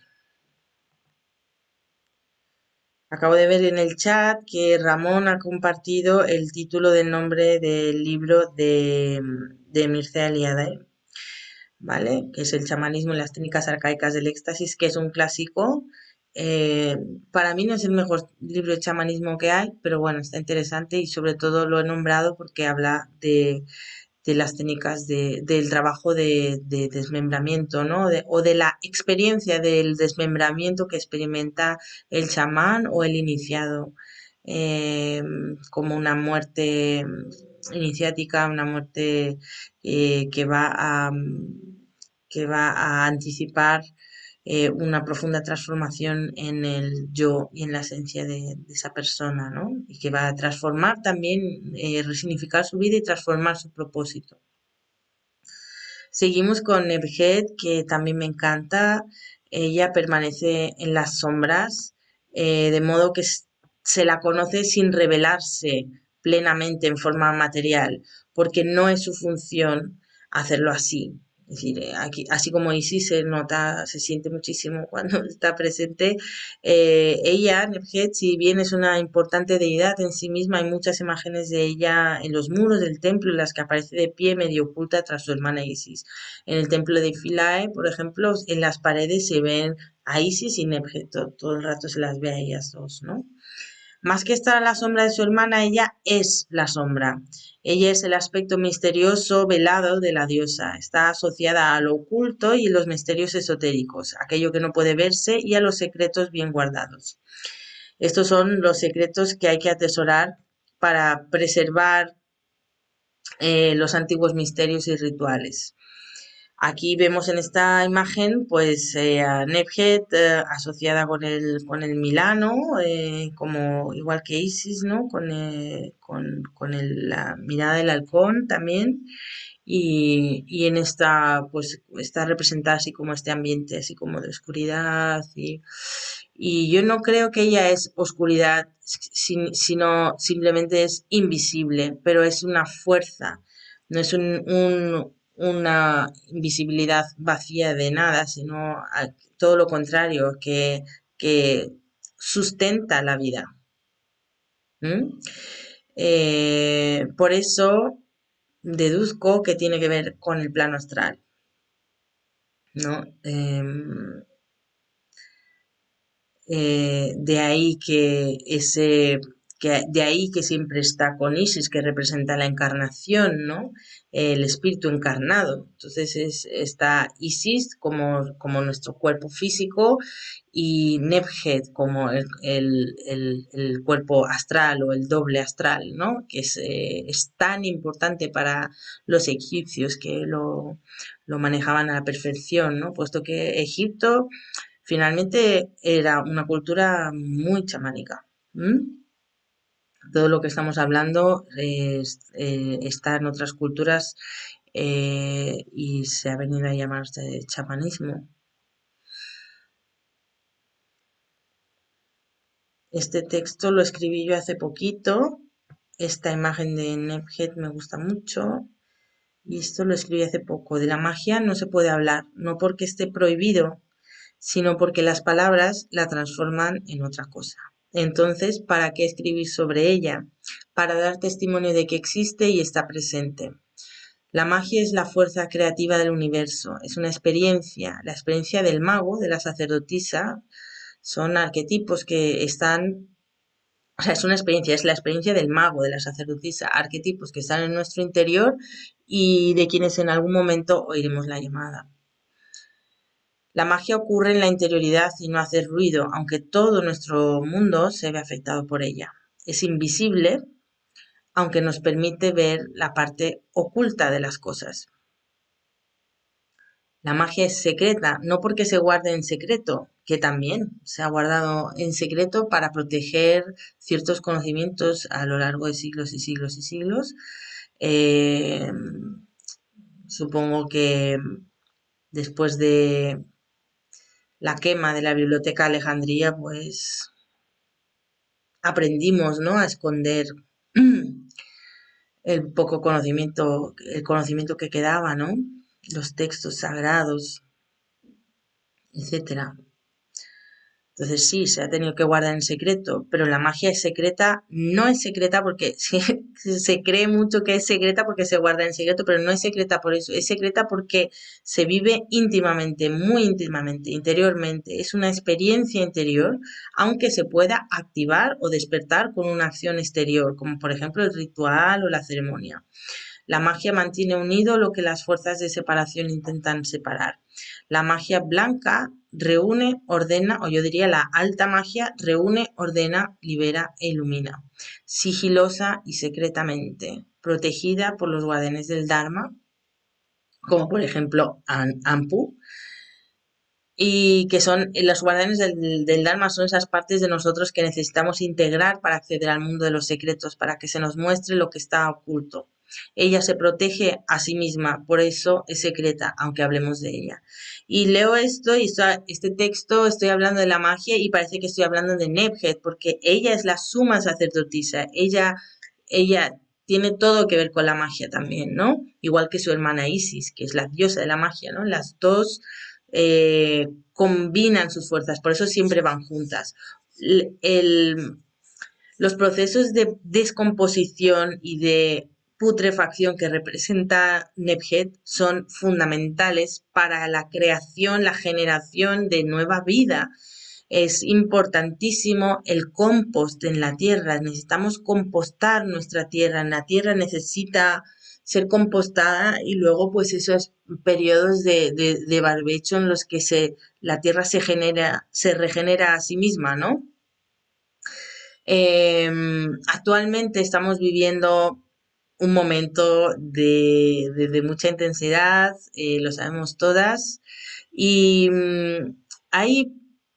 Acabo de ver en el chat que Ramón ha compartido el título del nombre del libro de, de Mircea Eliade, ¿vale? Que es El chamanismo y las técnicas arcaicas del éxtasis, que es un clásico. Eh, para mí no es el mejor libro de chamanismo que hay, pero bueno, está interesante y sobre todo lo he nombrado porque habla de de las técnicas de, del trabajo de, de desmembramiento, ¿no? De, o de la experiencia del desmembramiento que experimenta el chamán o el iniciado, eh, como una muerte iniciática, una muerte eh, que va a que va a anticipar eh, una profunda transformación en el yo y en la esencia de, de esa persona, ¿no? Y que va a transformar también, eh, resignificar su vida y transformar su propósito. Seguimos con Nebhet, que también me encanta. Ella permanece en las sombras, eh, de modo que se la conoce sin revelarse plenamente en forma material, porque no es su función hacerlo así. Es decir, aquí, así como Isis se nota, se siente muchísimo cuando está presente, eh, ella, Nebhet, si bien es una importante deidad en sí misma, hay muchas imágenes de ella en los muros del templo en las que aparece de pie medio oculta tras su hermana Isis. En el templo de Philae, por ejemplo, en las paredes se ven a Isis y Nebhet, todo, todo el rato se las ve a ellas dos, ¿no? Más que estar a la sombra de su hermana, ella es la sombra. Ella es el aspecto misterioso, velado de la diosa. Está asociada a lo oculto y los misterios esotéricos, aquello que no puede verse y a los secretos bien guardados. Estos son los secretos que hay que atesorar para preservar eh, los antiguos misterios y rituales. Aquí vemos en esta imagen pues eh, a Nebhet eh, asociada con el, con el Milano, eh, como igual que Isis, ¿no? Con, eh, con, con el, la mirada del halcón también. Y, y en esta pues está representada así como este ambiente, así como de oscuridad y, Y yo no creo que ella es oscuridad, si- sino simplemente es invisible, pero es una fuerza, no es un- un- una invisibilidad vacía de nada, sino a- todo lo contrario, que, que sustenta la vida. ¿Mm? Eh, por eso deduzco que tiene que ver con el plano astral, ¿no? Em, eh, de ahí que ese, que de ahí que siempre está con Isis, que representa la encarnación, ¿no? El espíritu encarnado. Entonces es, está Isis como, como nuestro cuerpo físico y Nebhet como el, el, el, el cuerpo astral o el doble astral, ¿no? Que es, eh, es tan importante para los egipcios que lo, lo manejaban a la perfección, ¿no? Puesto que Egipto finalmente era una cultura muy chamánica. ¿M? Todo lo que estamos hablando es, eh, está en otras culturas eh, y se ha venido a llamarse chamanismo. Este texto lo escribí yo hace poquito. Esta imagen de Nebhet me gusta mucho. Y esto lo escribí hace poco. De la magia no se puede hablar, no porque esté prohibido, sino porque las palabras la transforman en otra cosa. Entonces, ¿para qué escribir sobre ella? Para dar testimonio de que existe y está presente. La magia es la fuerza creativa del universo, es una experiencia, la experiencia del mago, de la sacerdotisa, son arquetipos que están, o sea, es una experiencia, es la experiencia del mago, de la sacerdotisa, arquetipos que están en nuestro interior y de quienes en algún momento oiremos la llamada. La magia ocurre en la interioridad y no hace ruido, aunque todo nuestro mundo se ve afectado por ella. Es invisible, aunque nos permite ver la parte oculta de las cosas. La magia es secreta, no porque se guarde en secreto, que también se ha guardado en secreto para proteger ciertos conocimientos a lo largo de siglos y siglos y siglos. Eh, supongo que después de la quema de la biblioteca de Alejandría, pues aprendimos, ¿no?, a esconder el poco conocimiento, el conocimiento que quedaba, ¿no? Los textos sagrados, etcétera. Entonces sí, se ha tenido que guardar en secreto, pero la magia es secreta, no es secreta porque se, se cree mucho que es secreta porque se guarda en secreto, pero no es secreta por eso, es secreta porque se vive íntimamente, muy íntimamente, interiormente. Es una experiencia interior, aunque se pueda activar o despertar con una acción exterior, como por ejemplo el ritual o la ceremonia. La magia mantiene unido lo que las fuerzas de separación intentan separar. La magia blanca reúne, ordena, o yo diría la alta magia reúne, ordena, libera e ilumina. Sigilosa y secretamente, protegida por los guardianes del Dharma, como por ejemplo An Ampu, y que son los guardianes del, del Dharma, son esas partes de nosotros que necesitamos integrar para acceder al mundo de los secretos, para que se nos muestre lo que está oculto. Ella se protege a sí misma, por eso es secreta, aunque hablemos de ella. Y leo esto y este texto, estoy hablando de la magia y parece que estoy hablando de Nebhet, porque ella es la suma sacerdotisa, ella, ella tiene todo que ver con la magia también, ¿no? Igual que su hermana Isis, que es la diosa de la magia, ¿no? Las dos eh, combinan sus fuerzas, por eso siempre van juntas. El, el, los procesos de descomposición y de putrefacción que representa Nebhet son fundamentales para la creación, la generación de nueva vida. Es importantísimo el compost en la tierra, necesitamos compostar nuestra tierra, la tierra necesita ser compostada y luego pues esos periodos de, de, de barbecho en los que se, la tierra se genera, se regenera a sí misma, ¿no? Eh, actualmente estamos viviendo un momento de, de, de mucha intensidad, eh, lo sabemos todas, y um, hay,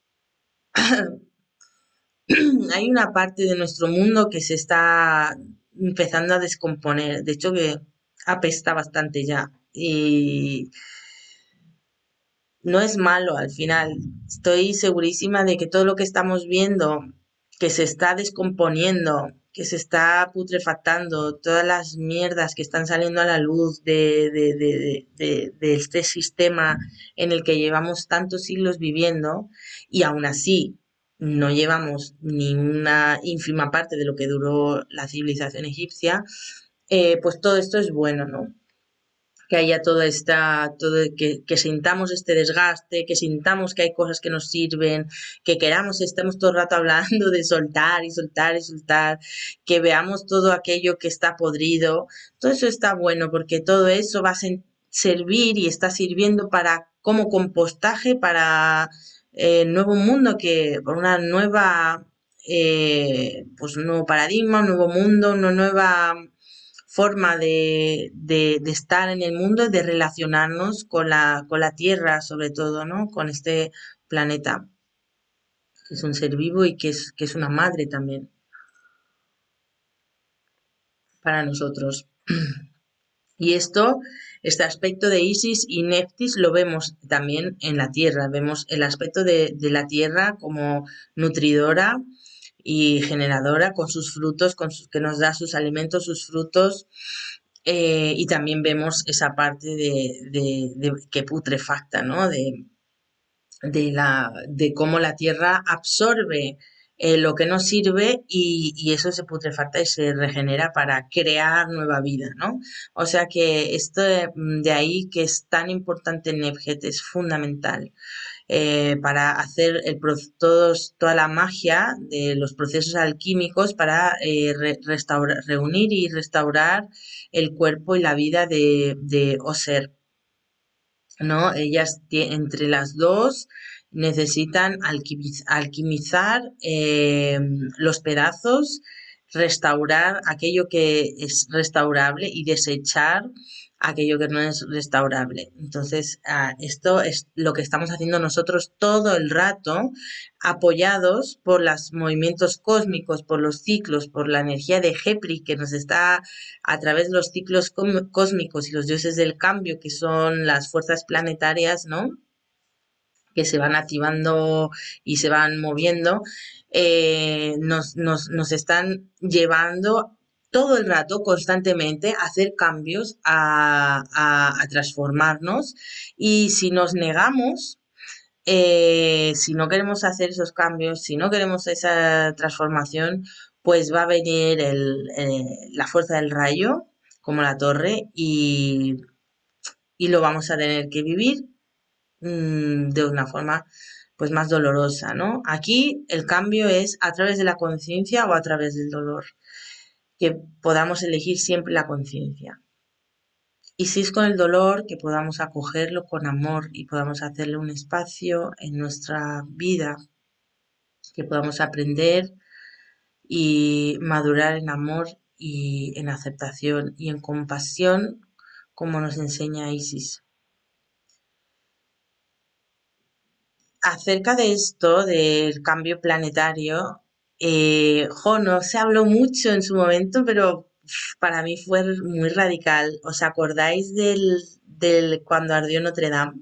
hay una parte de nuestro mundo que se está empezando a descomponer, de hecho que apesta bastante ya, y no es malo al final. Estoy segurísima de que todo lo que estamos viendo, que se está descomponiendo, que se está putrefactando, todas las mierdas que están saliendo a la luz de, de, de, de, de este sistema en el que llevamos tantos siglos viviendo, y aún así no llevamos ni una ínfima parte de lo que duró la civilización egipcia, eh, pues todo esto es bueno, ¿no? Que haya toda esta, todo, que, que sintamos este desgaste, que sintamos que hay cosas que nos sirven, que queramos, estemos todo el rato hablando de soltar y soltar y soltar, que veamos todo aquello que está podrido, todo eso está bueno porque todo eso va a sen- servir y está sirviendo para como compostaje para eh, nuevo mundo, que por una nueva eh, pues un nuevo paradigma, un nuevo mundo, una nueva forma de, de, de estar en el mundo, de relacionarnos con la, con la Tierra, sobre todo, ¿no? Con este planeta, que es un ser vivo y que es, que es una madre también para nosotros. Y esto, este aspecto de Isis y Neftis lo vemos también en la Tierra. Vemos el aspecto de, de la Tierra como nutridora y generadora con sus frutos, con sus, que nos da sus alimentos, sus frutos. Eh, y también vemos esa parte de, de, de que putrefacta, ¿no? De, de, la, de cómo la tierra absorbe eh, lo que no sirve y, y, eso se putrefacta y se regenera para crear nueva vida, ¿no? O sea que esto de, de ahí que es tan importante en Nebjet es fundamental. Eh, para hacer el, todos, toda la magia de los procesos alquímicos para eh, re, restaurar, reunir y restaurar el cuerpo y la vida de, de Oser, ¿no? Ellas, entre las dos, necesitan alquimiz, alquimizar eh, los pedazos, restaurar aquello que es restaurable y desechar aquello que no es restaurable. Entonces, uh, esto es lo que estamos haciendo nosotros todo el rato, apoyados por los movimientos cósmicos, por los ciclos, por la energía de Hepri, que nos está a través de los ciclos cósmicos y los dioses del cambio, que son las fuerzas planetarias, ¿no? Que se van activando y se van moviendo, eh, nos, nos, nos están llevando todo el rato, constantemente, a hacer cambios, a, a, a transformarnos, y si nos negamos, eh, si no queremos hacer esos cambios, si no queremos esa transformación, pues va a venir el, eh, la fuerza del rayo, como la torre, y, y lo vamos a tener que vivir mmm, de una forma pues más dolorosa, ¿no? Aquí el cambio es a través de la conciencia o a través del dolor, que podamos elegir siempre la conciencia. Y si es con el dolor, que podamos acogerlo con amor y podamos hacerle un espacio en nuestra vida, que podamos aprender y madurar en amor y en aceptación y en compasión, como nos enseña Isis. Acerca de esto, del cambio planetario, eh, jo, no se habló mucho en su momento, pero para mí fue muy radical. ¿Os acordáis del, del cuando ardió Notre Dame?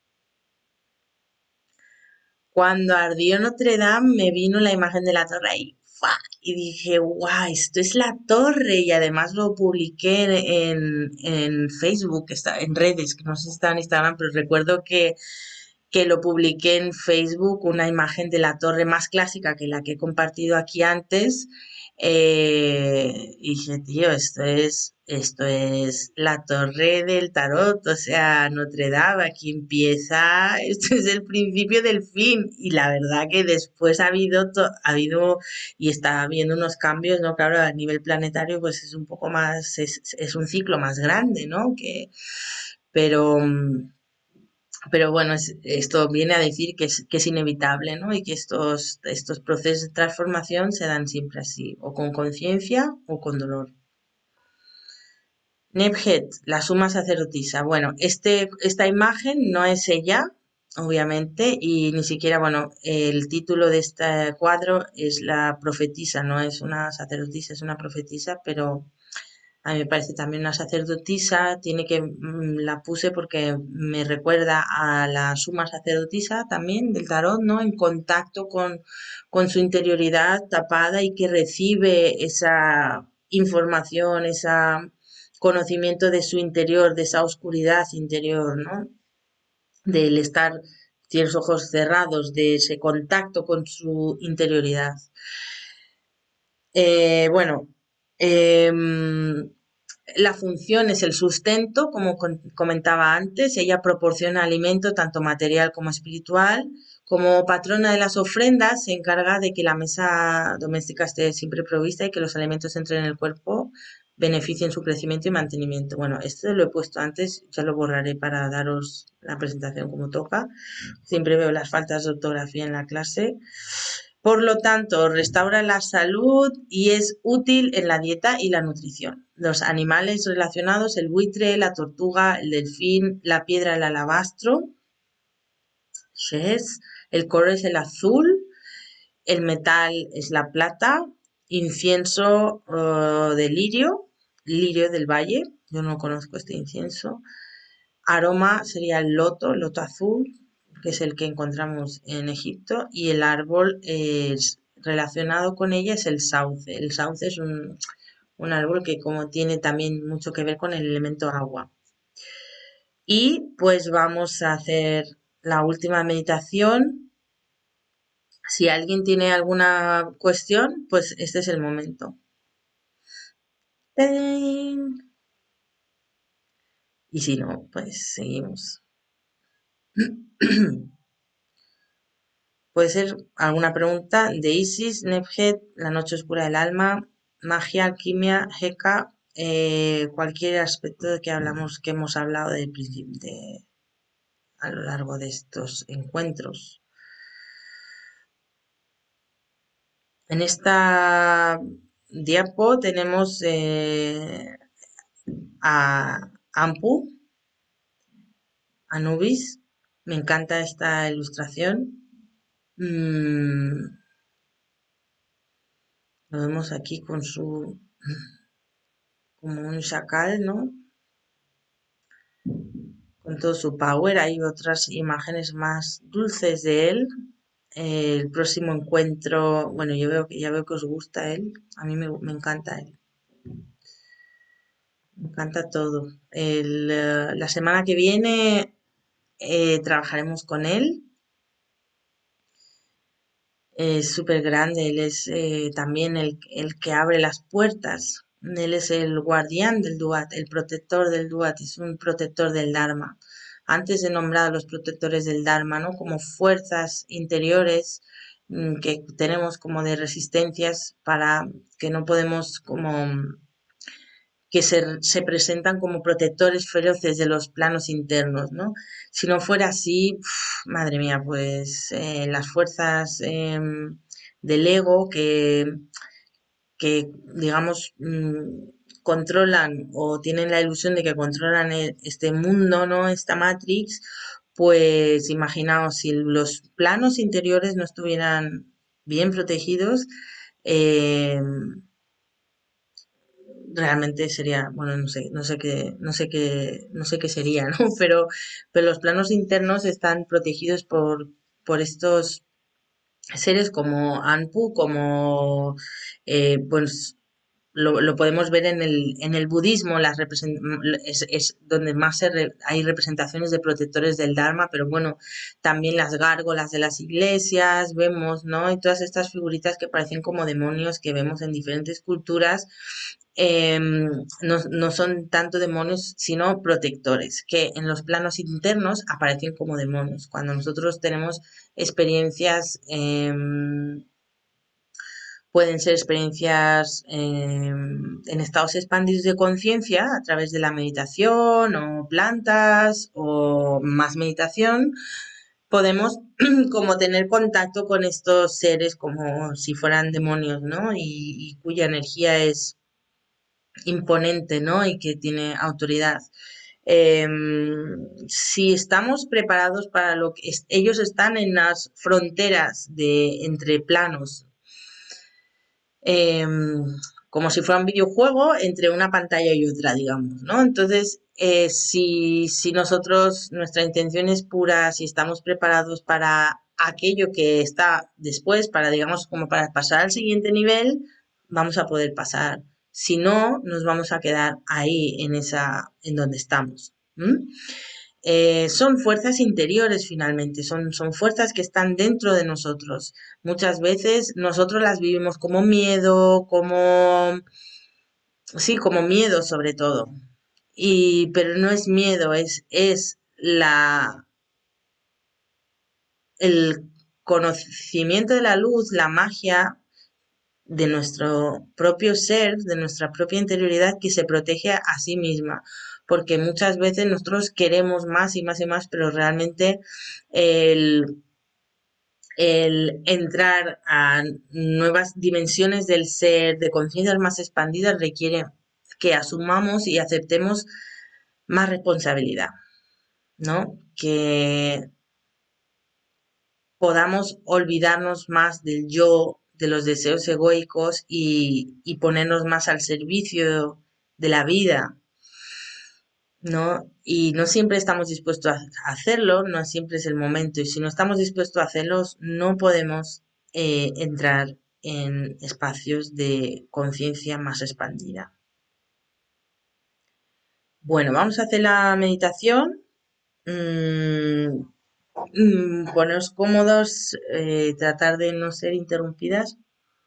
Cuando ardió Notre Dame me vino la imagen de la torre ahí, ¡fua! Y dije, guau, esto es la torre. Y además lo publiqué en, en Facebook, está, en redes, que no sé si está en Instagram, pero recuerdo que que lo publiqué en Facebook, una imagen de la torre más clásica que la que he compartido aquí antes. Eh, y dije, tío, esto es, esto es la torre del tarot, o sea, Notre Dame, aquí empieza, esto es el principio del fin. Y la verdad que después ha habido, to, ha habido y está habiendo unos cambios, ¿no? Claro, a nivel planetario, pues es un poco más, es, es un ciclo más grande, ¿no? Que, pero... Pero bueno, es, esto viene a decir que es, que es inevitable, ¿no? Y que estos, estos procesos de transformación se dan siempre así, o con conciencia o con dolor. Nebjet, la suma sacerdotisa. Bueno, este, esta imagen no es ella, obviamente, y ni siquiera, bueno, el título de este cuadro es la profetisa, no es una sacerdotisa, es una profetisa, pero a mí me parece también una sacerdotisa, tiene que, mm, la puse porque me recuerda a la suma sacerdotisa también del tarot, ¿no? En contacto con, con su interioridad tapada y que recibe esa información, ese conocimiento de su interior, de esa oscuridad interior, ¿no? Del estar, tiene los ojos cerrados, de ese contacto con su interioridad. Eh, bueno, em, la función es el sustento, como con- comentaba antes. Ella proporciona alimento tanto material como espiritual. Como patrona de las ofrendas, se encarga de que la mesa doméstica esté siempre provista y que los alimentos entren en el cuerpo, beneficien su crecimiento y mantenimiento. Bueno, esto lo he puesto antes, ya lo borraré para daros la presentación como toca. Siempre veo las faltas de ortografía en la clase. Por lo tanto, restaura la salud y es útil en la dieta y la nutrición. Los animales relacionados, el buitre, la tortuga, el delfín, la piedra, el alabastro, es, el color es el azul, el metal es la plata, incienso uh, de lirio, lirio del valle, yo no conozco este incienso. Aroma sería el loto, loto azul, que es el que encontramos en Egipto, y el árbol es relacionado con ella es el sauce. El sauce es un, un árbol que como tiene también mucho que ver con el elemento agua. Y pues vamos a hacer la última meditación. Si alguien tiene alguna cuestión, pues este es el momento. ¡Tarán! Y si no, pues seguimos. Puede ser alguna pregunta de Isis, Nebhet, La Noche Oscura del Alma, magia, alquimia, Heka, eh, cualquier aspecto de que hablamos, que hemos hablado de, de, a lo largo de estos encuentros. En esta diapo tenemos eh, a Ampu, Anubis. Me encanta esta ilustración. Mm, lo vemos aquí con su, como un chacal, ¿no? Con todo su power. Hay otras imágenes más dulces de él. Eh, el próximo encuentro, bueno, yo veo que ya veo que os gusta él. A mí me, me encanta él. Me encanta todo. El, eh, la semana que viene eh, trabajaremos con él. Es súper grande. Él es eh, también el, el que abre las puertas. Él es el guardián del Duat, el protector del Duat, es un protector del Dharma. Antes de nombrar a los protectores del Dharma, ¿no? Como fuerzas interiores mm, que tenemos como de resistencias para que no podemos como que se, se presentan como protectores feroces de los planos internos, ¿no? Si no fuera así, uf, madre mía, pues eh, las fuerzas eh, del ego que, que digamos, mmm, controlan o tienen la ilusión de que controlan el, este mundo, ¿no? Esta Matrix, pues imaginaos si los planos interiores no estuvieran bien protegidos, eh, realmente sería, bueno, no sé, no sé qué, no sé qué, no sé qué sería, ¿no? Pero, pero los planos internos están protegidos por, por estos seres como Anpu, como eh, pues lo, lo podemos ver en el, en el budismo, las represent- es, es donde más se re- hay representaciones de protectores del Dharma, pero bueno, también las gárgolas de las iglesias, vemos, ¿no? Y todas estas figuritas que parecen como demonios que vemos en diferentes culturas, eh, no, no son tanto demonios, sino protectores, que en los planos internos aparecen como demonios. Cuando nosotros tenemos experiencias, eh, pueden ser experiencias eh, en estados expandidos de conciencia a través de la meditación o plantas o más meditación, podemos como tener contacto con estos seres como si fueran demonios, ¿no? Y, y cuya energía es imponente, ¿no? Y que tiene autoridad. Eh, si estamos preparados para lo que es, ellos están en las fronteras de entre planos. Eh, como si fuera un videojuego entre una pantalla y otra, digamos, ¿no? Entonces, eh, si, si nosotros, nuestra intención es pura, si estamos preparados para aquello que está después, para, digamos, como para pasar al siguiente nivel, vamos a poder pasar. Si no, nos vamos a quedar ahí, en esa, en donde estamos. ¿Mm? Eh, son fuerzas interiores finalmente, son, son fuerzas que están dentro de nosotros. Muchas veces nosotros las vivimos como miedo, como, sí, como miedo sobre todo. Y, pero no es miedo, es, es la, el conocimiento de la luz, la magia de nuestro propio ser, de nuestra propia interioridad que se protege a sí misma, porque muchas veces nosotros queremos más y más y más, pero realmente el, el entrar a nuevas dimensiones del ser, de conciencias más expandidas, requiere que asumamos y aceptemos más responsabilidad, ¿no? Que podamos olvidarnos más del yo, de los deseos egoicos y, y ponernos más al servicio de la vida, ¿no? Y no siempre estamos dispuestos a hacerlo, no siempre es el momento. Y si no estamos dispuestos a hacerlo, no podemos eh, entrar en espacios de conciencia más expandida. Bueno, vamos a hacer la meditación. Mm, mm, poneros cómodos, eh, tratar de no ser interrumpidas.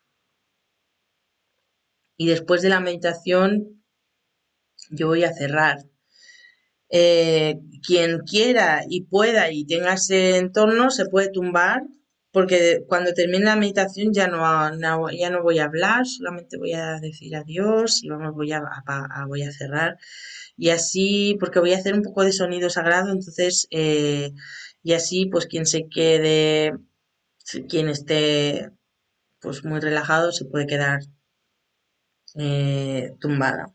Y después de la meditación, yo voy a cerrar. Eh, quien quiera y pueda y tenga ese entorno se puede tumbar, porque cuando termine la meditación ya no, no- ya no voy a hablar, solamente voy a decir adiós y vamos, voy a, a- voy a cerrar. Y así, porque voy a hacer un poco de sonido sagrado, entonces, eh, y así, pues quien se quede, quien esté pues muy relajado, se puede quedar eh, tumbada.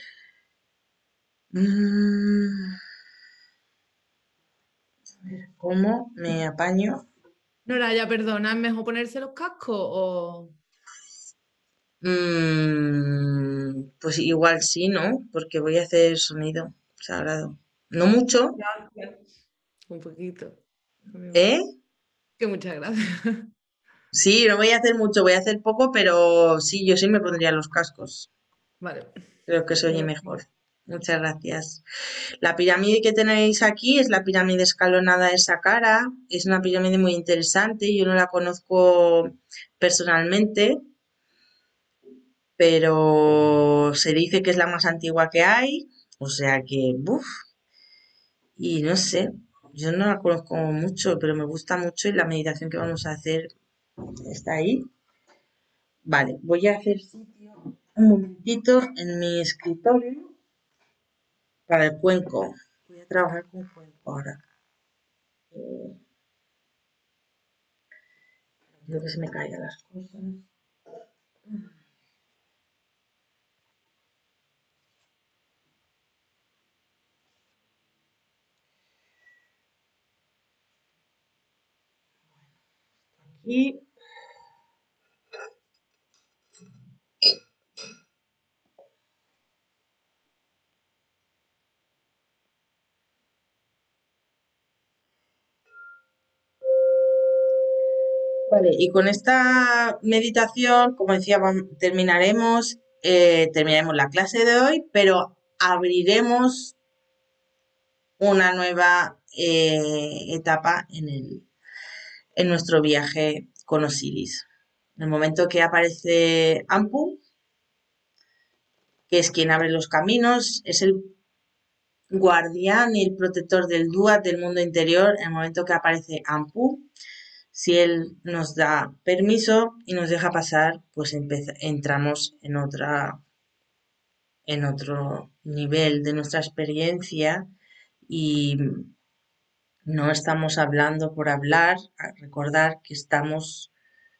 Mm, ¿Cómo me apaño? Nora, ya perdona, ¿es mejor ponerse los cascos o...? Mm, pues igual sí, ¿no? Porque voy a hacer sonido sagrado. No mucho, Gracias. Un poquito. ¿eh? Que muchas gracias. Sí, no voy a hacer mucho, voy a hacer poco, pero sí, yo sí me pondría los cascos. Vale. Creo que se oye Bueno, mejor. Muchas gracias. La pirámide que tenéis aquí es la pirámide escalonada de Saqqara. Es una pirámide muy interesante. Yo no la conozco personalmente, pero se dice que es la más antigua que hay. O sea que, ¡buf! Y no sé, yo no la conozco mucho, pero me gusta mucho y la meditación que vamos a hacer está ahí. Vale, voy a hacer sitio un momentito en mi escritorio para el cuenco. Voy a trabajar con cuenco ahora. Eh, Quiero que se me caigan las cosas. Y vale, y con esta meditación, como decía, vam- terminaremos, eh, terminaremos la clase de hoy, pero abriremos una nueva eh, etapa en el, en nuestro viaje con Osiris. En el momento que aparece Ampu, que es quien abre los caminos, es el guardián y el protector del Duat del mundo interior. En el momento que aparece Ampu, si él nos da permiso y nos deja pasar, pues entramos en otra, en otro nivel de nuestra experiencia y no estamos hablando por hablar. Recordar que estamos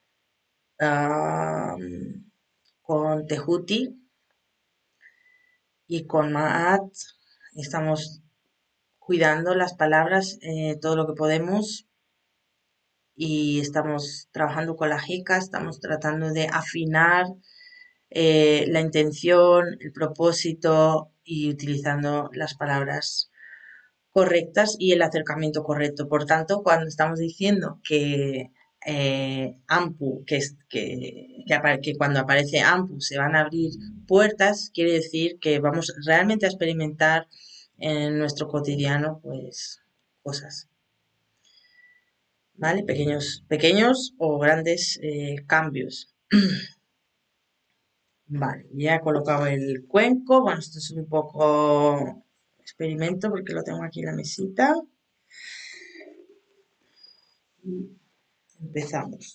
uh, con Tehuti y con Maat. Estamos cuidando las palabras eh, todo lo que podemos y estamos trabajando con la jica, estamos tratando de afinar eh, la intención, el propósito y utilizando las palabras correctas y el acercamiento correcto. Por tanto, cuando estamos diciendo que eh, Ampu, que, es, que, que, que cuando aparece Ampu se van a abrir puertas, quiere decir que vamos realmente a experimentar en nuestro cotidiano pues cosas, ¿vale? Pequeños, pequeños o grandes eh, cambios. Vale, ya he colocado el cuenco. Bueno, esto es un poco experimento porque lo tengo aquí en la mesita. Empezamos.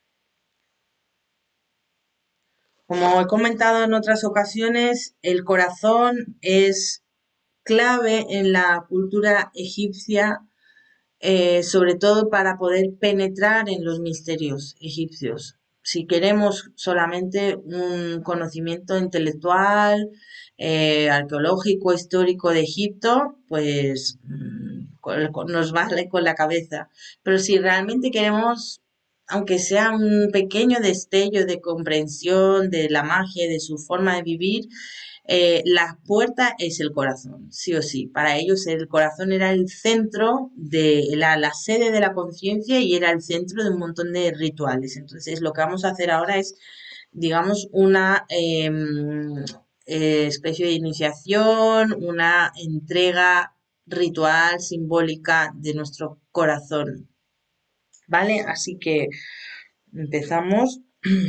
Como he comentado en otras ocasiones, el corazón es clave en la cultura egipcia, eh, sobre todo para poder penetrar en los misterios egipcios. Si queremos solamente un conocimiento intelectual, eh, arqueológico, histórico de Egipto, pues mm, nos vale con la cabeza. Pero si realmente queremos, aunque sea un pequeño destello de comprensión de la magia, de su forma de vivir, eh, la puerta es el corazón, sí o sí. Para ellos el corazón era el centro de la, la sede de la conciencia y era el centro de un montón de rituales. Entonces lo que vamos a hacer ahora es, digamos, una eh, eh, especie de iniciación, una entrega ritual, simbólica de nuestro corazón. ¿Vale? Así que empezamos.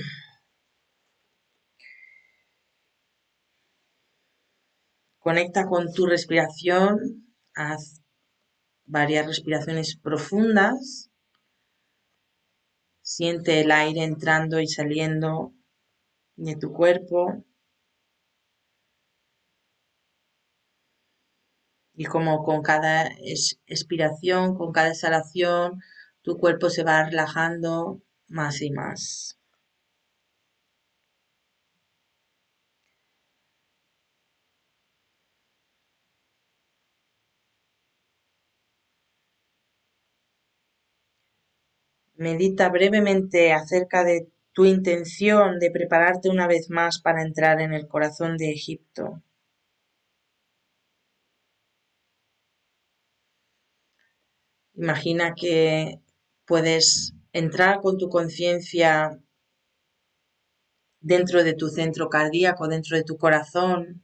Conecta con tu respiración, haz varias respiraciones profundas, siente el aire entrando y saliendo de tu cuerpo y como con cada expiración, con cada exhalación, tu cuerpo se va relajando más y más. Medita brevemente acerca de tu intención de prepararte una vez más para entrar en el corazón de Egipto. Imagina que puedes entrar con tu conciencia dentro de tu centro cardíaco, dentro de tu corazón,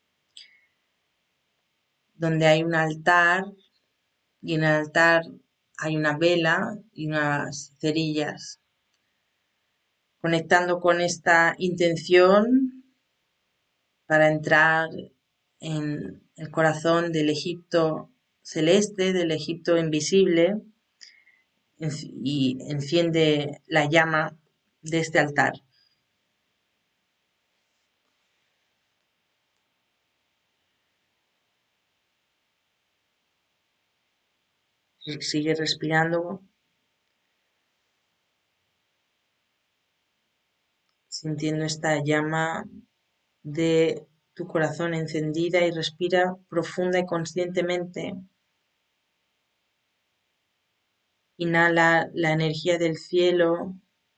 donde hay un altar y en el altar hay una vela y unas cerillas. Conectando con esta intención para entrar en el corazón del Egipto celeste, del Egipto invisible, y enciende la llama de este altar. Sigue respirando, sintiendo esta llama de tu corazón encendida, y respira profunda y conscientemente. Inhala la energía del cielo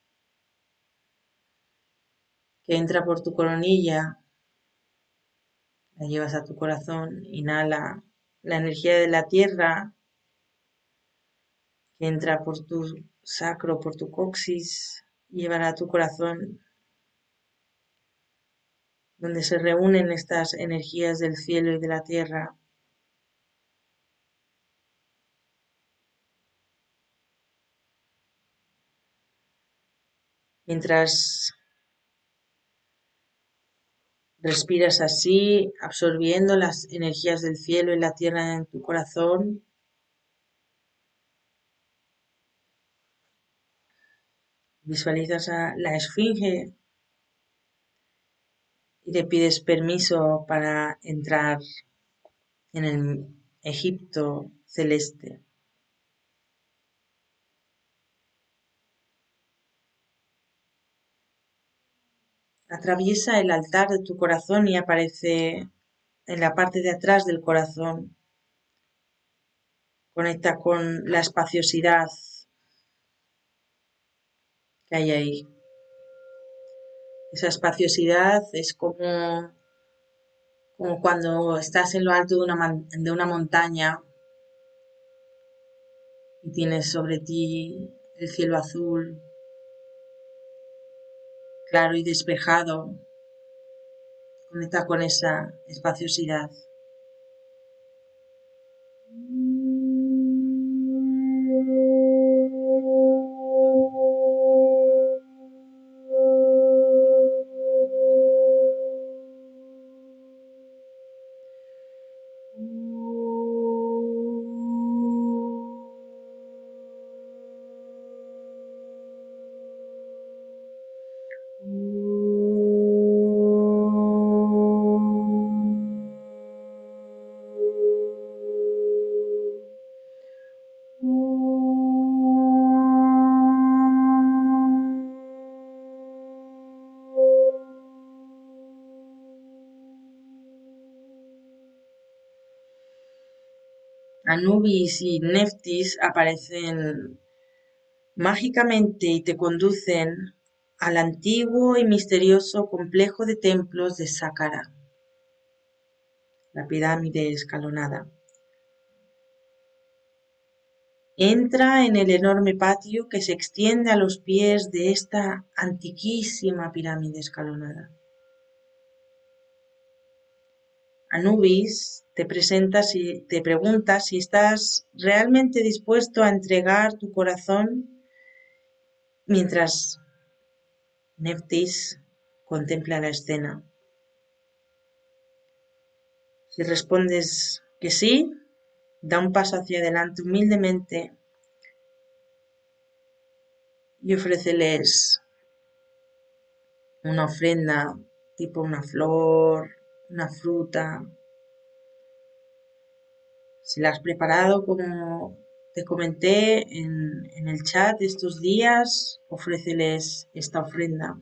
que entra por tu coronilla, la llevas a tu corazón. Inhala la energía de la tierra que entra por tu sacro, por tu coxis, llévala a tu corazón, donde se reúnen estas energías del cielo y de la tierra. Mientras respiras así, absorbiendo las energías del cielo y la tierra en tu corazón, visualizas a la esfinge y le pides permiso para entrar en el Egipto celeste. Atraviesa el altar de tu corazón y aparece en la parte de atrás del corazón. Conecta con la espaciosidad que hay ahí. Esa espaciosidad es como, como cuando estás en lo alto de una, man- de una montaña y tienes sobre ti el cielo azul, claro y despejado. Conecta con esa espaciosidad. Anubis y Neftis aparecen mágicamente y te conducen al antiguo y misterioso complejo de templos de Saqqara, la pirámide escalonada. Entra en el enorme patio que se extiende a los pies de esta antiquísima pirámide escalonada. Anubis te presenta si, te pregunta si estás realmente dispuesto a entregar tu corazón, mientras Neftis contempla la escena. Si respondes que sí, da un paso hacia adelante humildemente y ofréceles una ofrenda, tipo una flor, una fruta. Si la has preparado como te comenté en, en el chat estos días, ofréceles esta ofrenda.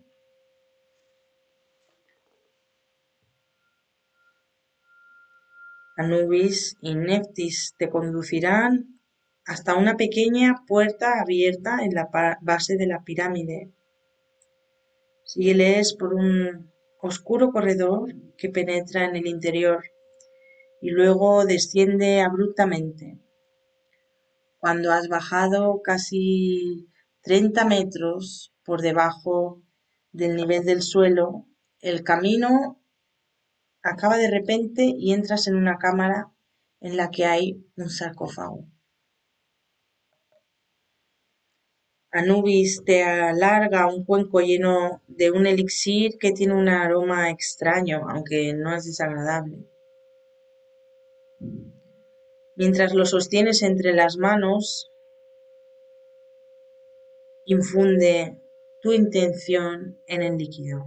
Anubis y Neftis te conducirán hasta una pequeña puerta abierta en la base de la pirámide. Sígueles por un oscuro corredor que penetra en el interior y luego desciende abruptamente. Cuando has bajado casi treinta metros por debajo del nivel del suelo, el camino acaba de repente y entras en una cámara en la que hay un sarcófago. Anubis te alarga un cuenco lleno de un elixir que tiene un aroma extraño, aunque no es desagradable. Mientras lo sostienes entre las manos, infunde tu intención en el líquido.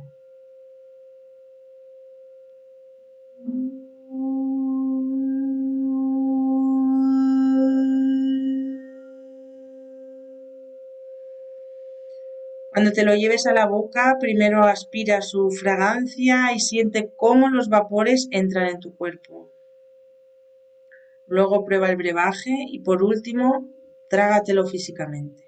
Cuando te lo lleves a la boca, primero aspira su fragancia y siente cómo los vapores entran en tu cuerpo. Luego prueba el brebaje y por último, trágatelo físicamente.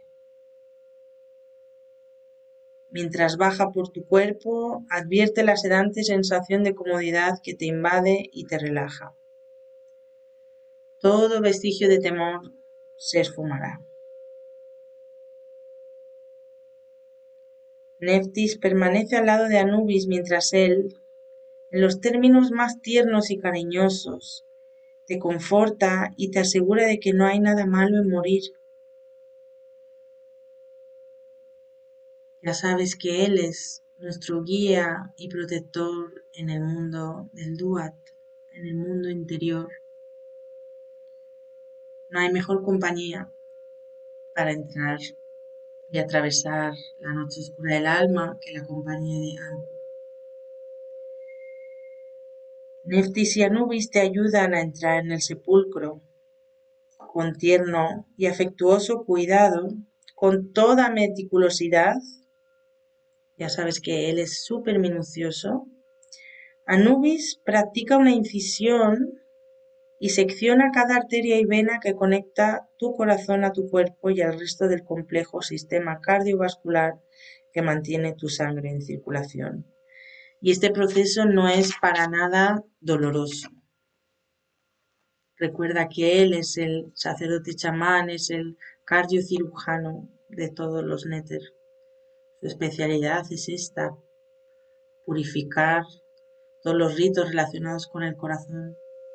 Mientras baja por tu cuerpo, advierte la sedante sensación de comodidad que te invade y te relaja. Todo vestigio de temor se esfumará. Neftis permanece al lado de Anubis mientras él, en los términos más tiernos y cariñosos, te conforta y te asegura de que no hay nada malo en morir. Ya sabes que Él es nuestro guía y protector en el mundo del Duat, en el mundo interior. No hay mejor compañía para entrar y atravesar la noche oscura del alma que la compañía de Anpu. Neftis y Anubis te ayudan a entrar en el sepulcro con tierno y afectuoso cuidado, con toda meticulosidad. Ya sabes que él es súper minucioso. Anubis practica una incisión y secciona cada arteria y vena que conecta tu corazón a tu cuerpo y al resto del complejo sistema cardiovascular que mantiene tu sangre en circulación. Y este proceso no es para nada doloroso. Recuerda que él es el sacerdote chamán, es el cardiocirujano de todos los néter. Su especialidad es esta, purificar todos los ritos relacionados con el corazón.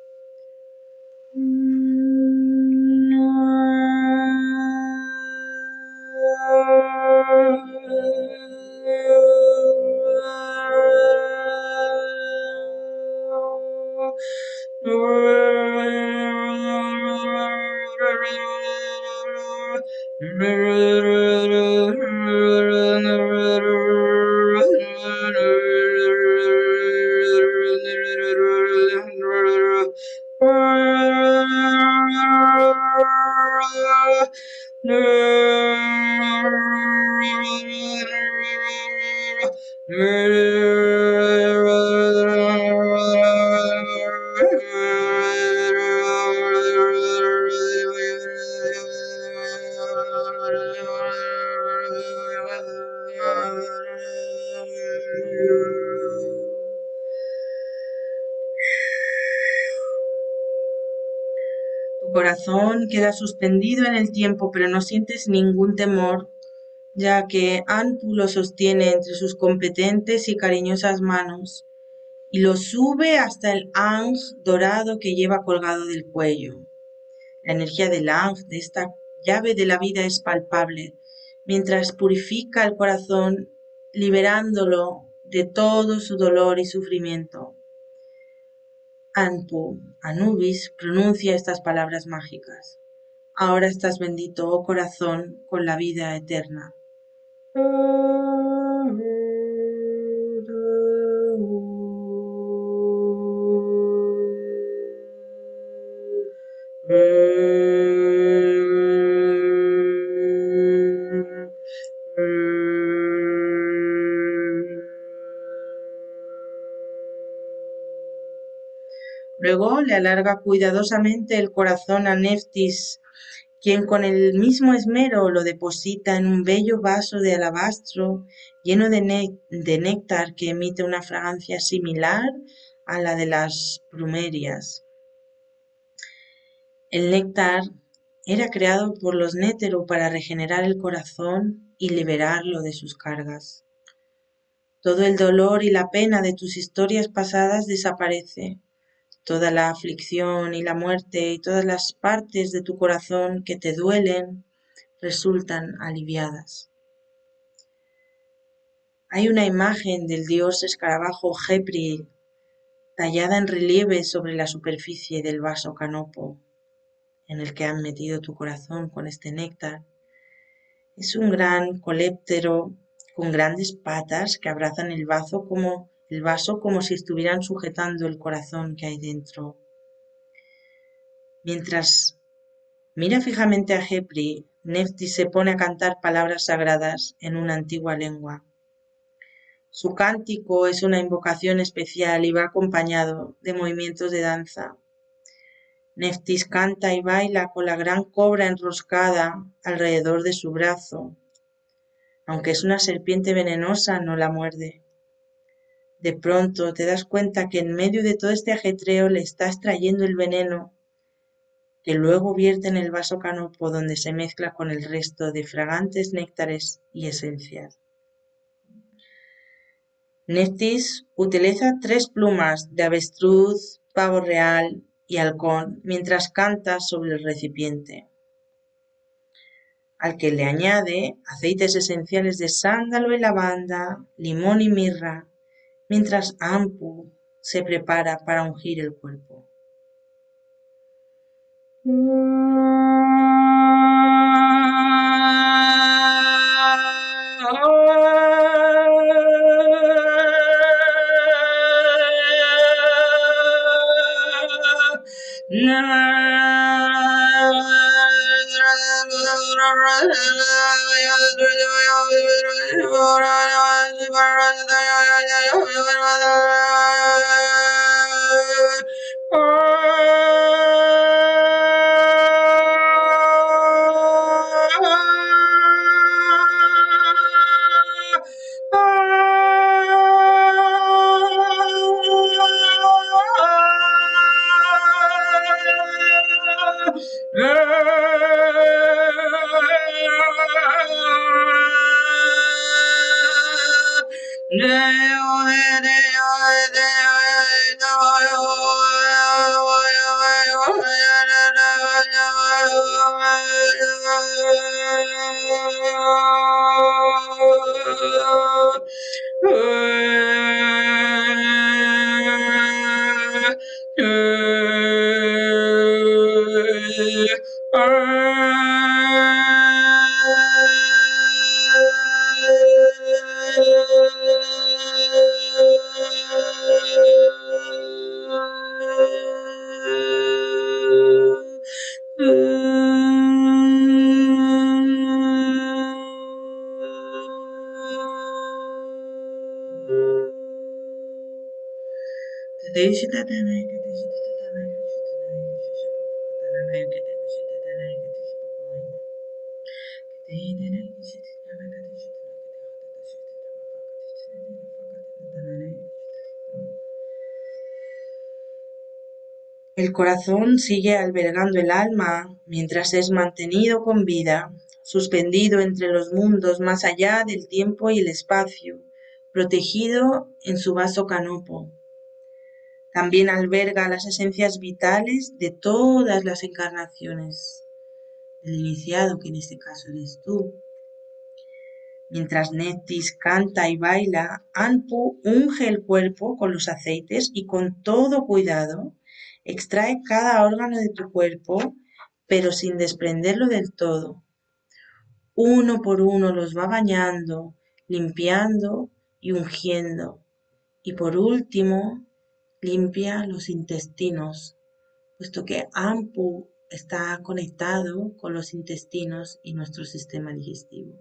Tu corazón queda suspendido en el tiempo, pero no sientes ningún temor, ya que Anpu lo sostiene entre sus competentes y cariñosas manos y lo sube hasta el Ang dorado que lleva colgado del cuello. La energía del Ang, de esta llave de la vida, es palpable, mientras purifica el corazón, liberándolo de todo su dolor y sufrimiento. Anpu, Anubis, pronuncia estas palabras mágicas. Ahora estás bendito, oh corazón, con la vida eterna. Luego le alarga cuidadosamente el corazón a Neftis, quien con el mismo esmero lo deposita en un bello vaso de alabastro lleno de, né- de néctar que emite una fragancia similar a la de las bromelias. El néctar era creado por los nétero para regenerar el corazón y liberarlo de sus cargas. Todo el dolor y la pena de tus historias pasadas desaparece. Toda la aflicción y la muerte y todas las partes de tu corazón que te duelen resultan aliviadas. Hay una imagen del dios escarabajo Jepri tallada en relieve sobre la superficie del vaso canopo en el que han metido tu corazón con este néctar. Es un gran coléptero con grandes patas que abrazan el vaso como, el vaso como si estuvieran sujetando el corazón que hay dentro. Mientras mira fijamente a Jepri, Neftis se pone a cantar palabras sagradas en una antigua lengua. Su cántico es una invocación especial y va acompañado de movimientos de danza. Neftis canta y baila con la gran cobra enroscada alrededor de su brazo. Aunque es una serpiente venenosa, no la muerde. De pronto te das cuenta que en medio de todo este ajetreo le está extrayendo el veneno que luego vierte en el vaso canopo donde se mezcla con el resto de fragantes néctares y esencias. Neftis utiliza tres plumas de avestruz, pavo real y halcón mientras canta sobre el recipiente, al que le añade aceites esenciales de sándalo y lavanda, limón y mirra, mientras Anpu se prepara para ungir el cuerpo. El corazón sigue albergando el alma mientras es mantenido con vida, suspendido entre los mundos más allá del tiempo y el espacio, protegido en su vaso canopo. También alberga las esencias vitales de todas las encarnaciones, del iniciado, que en este caso eres tú. Mientras Neptis canta y baila, Anpu unge el cuerpo con los aceites y con todo cuidado extrae cada órgano de tu cuerpo, pero sin desprenderlo del todo. Uno por uno los va bañando, limpiando y ungiendo. Y por último, limpia los intestinos, puesto que Anpu está conectado con los intestinos y nuestro sistema digestivo.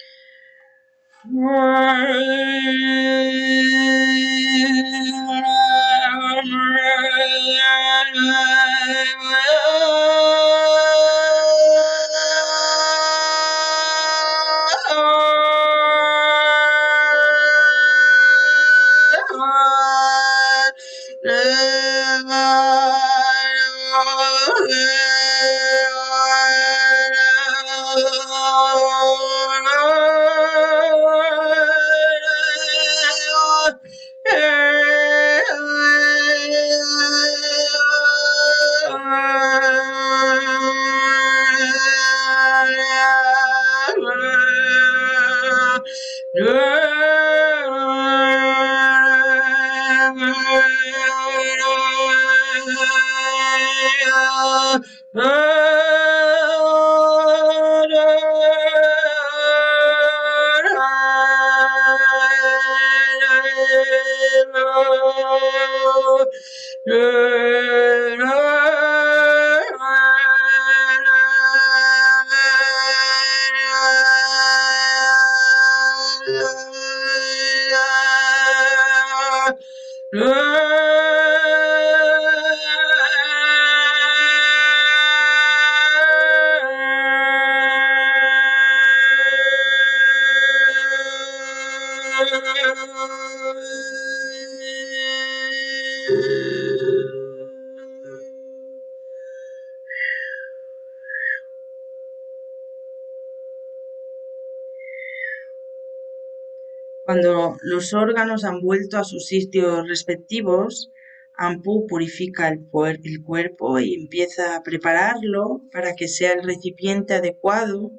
Cuando los órganos han vuelto a sus sitios respectivos, Anpu purifica el, puer- el cuerpo y empieza a prepararlo para que sea el recipiente adecuado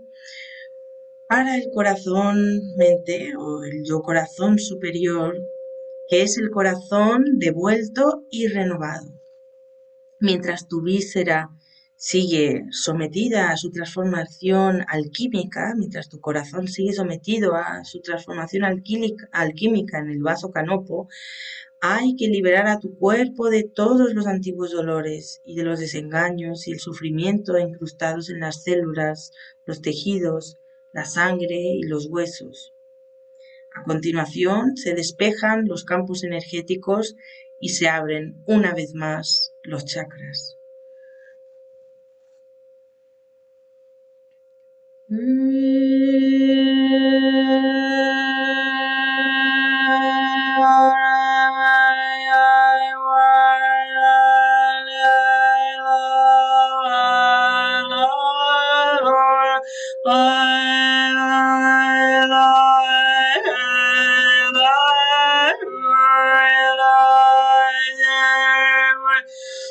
para el corazón-mente o el yo corazón superior, que es el corazón devuelto y renovado. Mientras tu víscera sigue sometida a su transformación alquímica, mientras tu corazón sigue sometido a su transformación alquílica- alquímica en el vaso canopo, hay que liberar a tu cuerpo de todos los antiguos dolores y de los desengaños y el sufrimiento incrustados en las células, los tejidos, la sangre y los huesos. A continuación, se despejan los campos energéticos y se abren una vez más los chakras.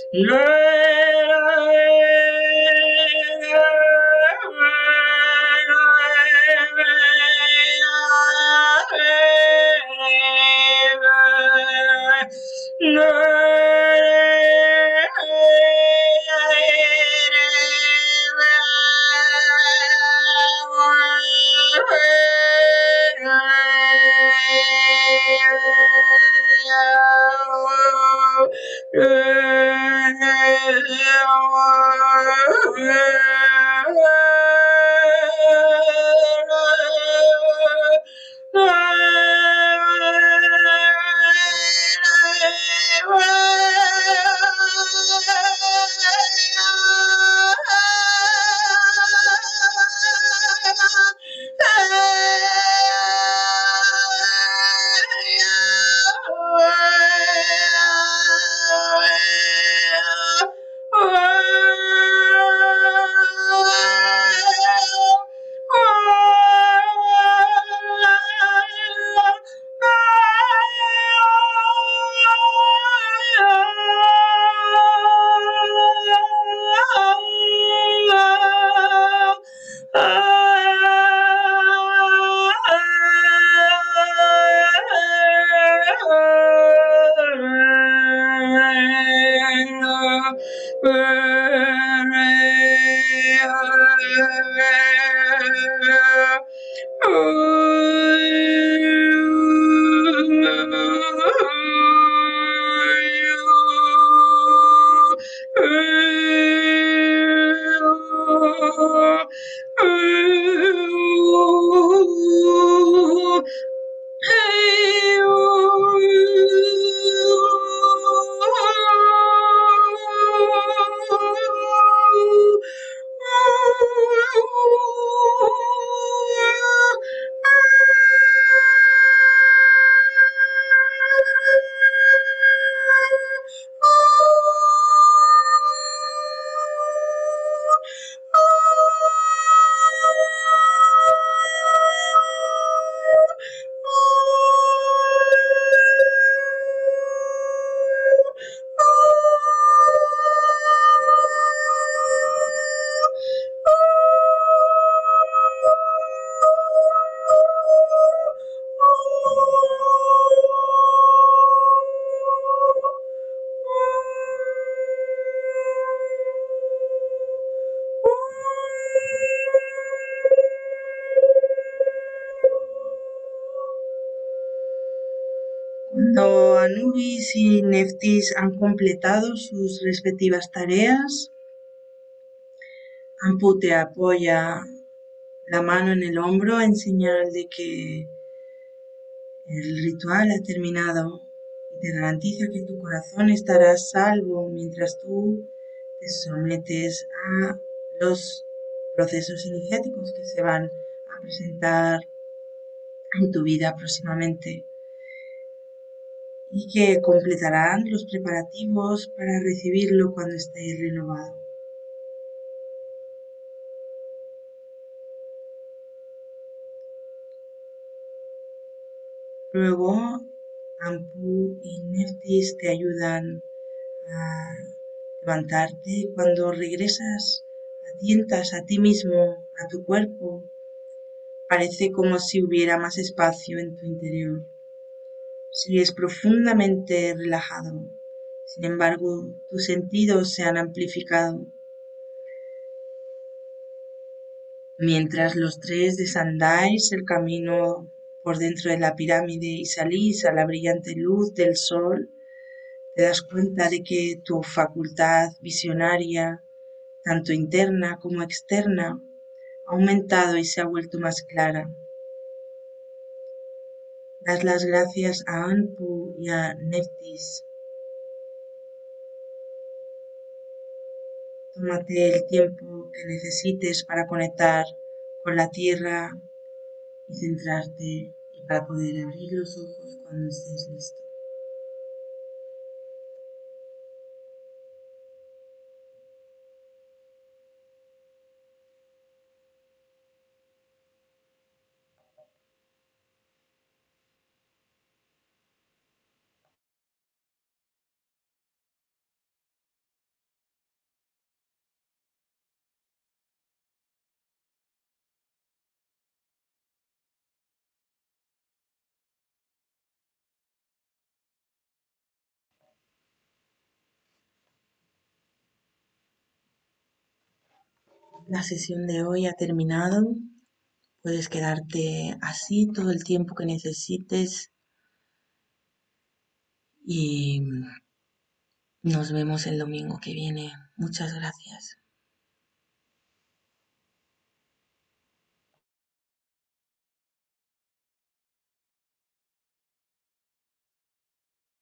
Cuando Anubis y Neftis han completado sus respectivas tareas, Anpu te apoya la mano en el hombro en señal de que el ritual ha terminado y te garantiza que tu corazón estará a salvo mientras tú te sometes a los procesos iniciáticos que se van a presentar en tu vida próximamente y que completarán los preparativos para recibirlo cuando esté renovado. Luego, Anpu y Neftis te ayudan a levantarte y cuando regresas, atientas a ti mismo, a tu cuerpo, parece como si hubiera más espacio en tu interior. Sigues profundamente relajado, sin embargo, tus sentidos se han amplificado. Mientras los tres desandáis el camino por dentro de la pirámide y salís a la brillante luz del sol, te das cuenta de que tu facultad visionaria, tanto interna como externa, ha aumentado y se ha vuelto más clara. Das las gracias a Anpu y a Neftis. Tómate el tiempo que necesites para conectar con la tierra y centrarte y para poder abrir los ojos cuando estés listo. La sesión de hoy ha terminado. Puedes quedarte así todo el tiempo que necesites y nos vemos el domingo que viene. Muchas gracias.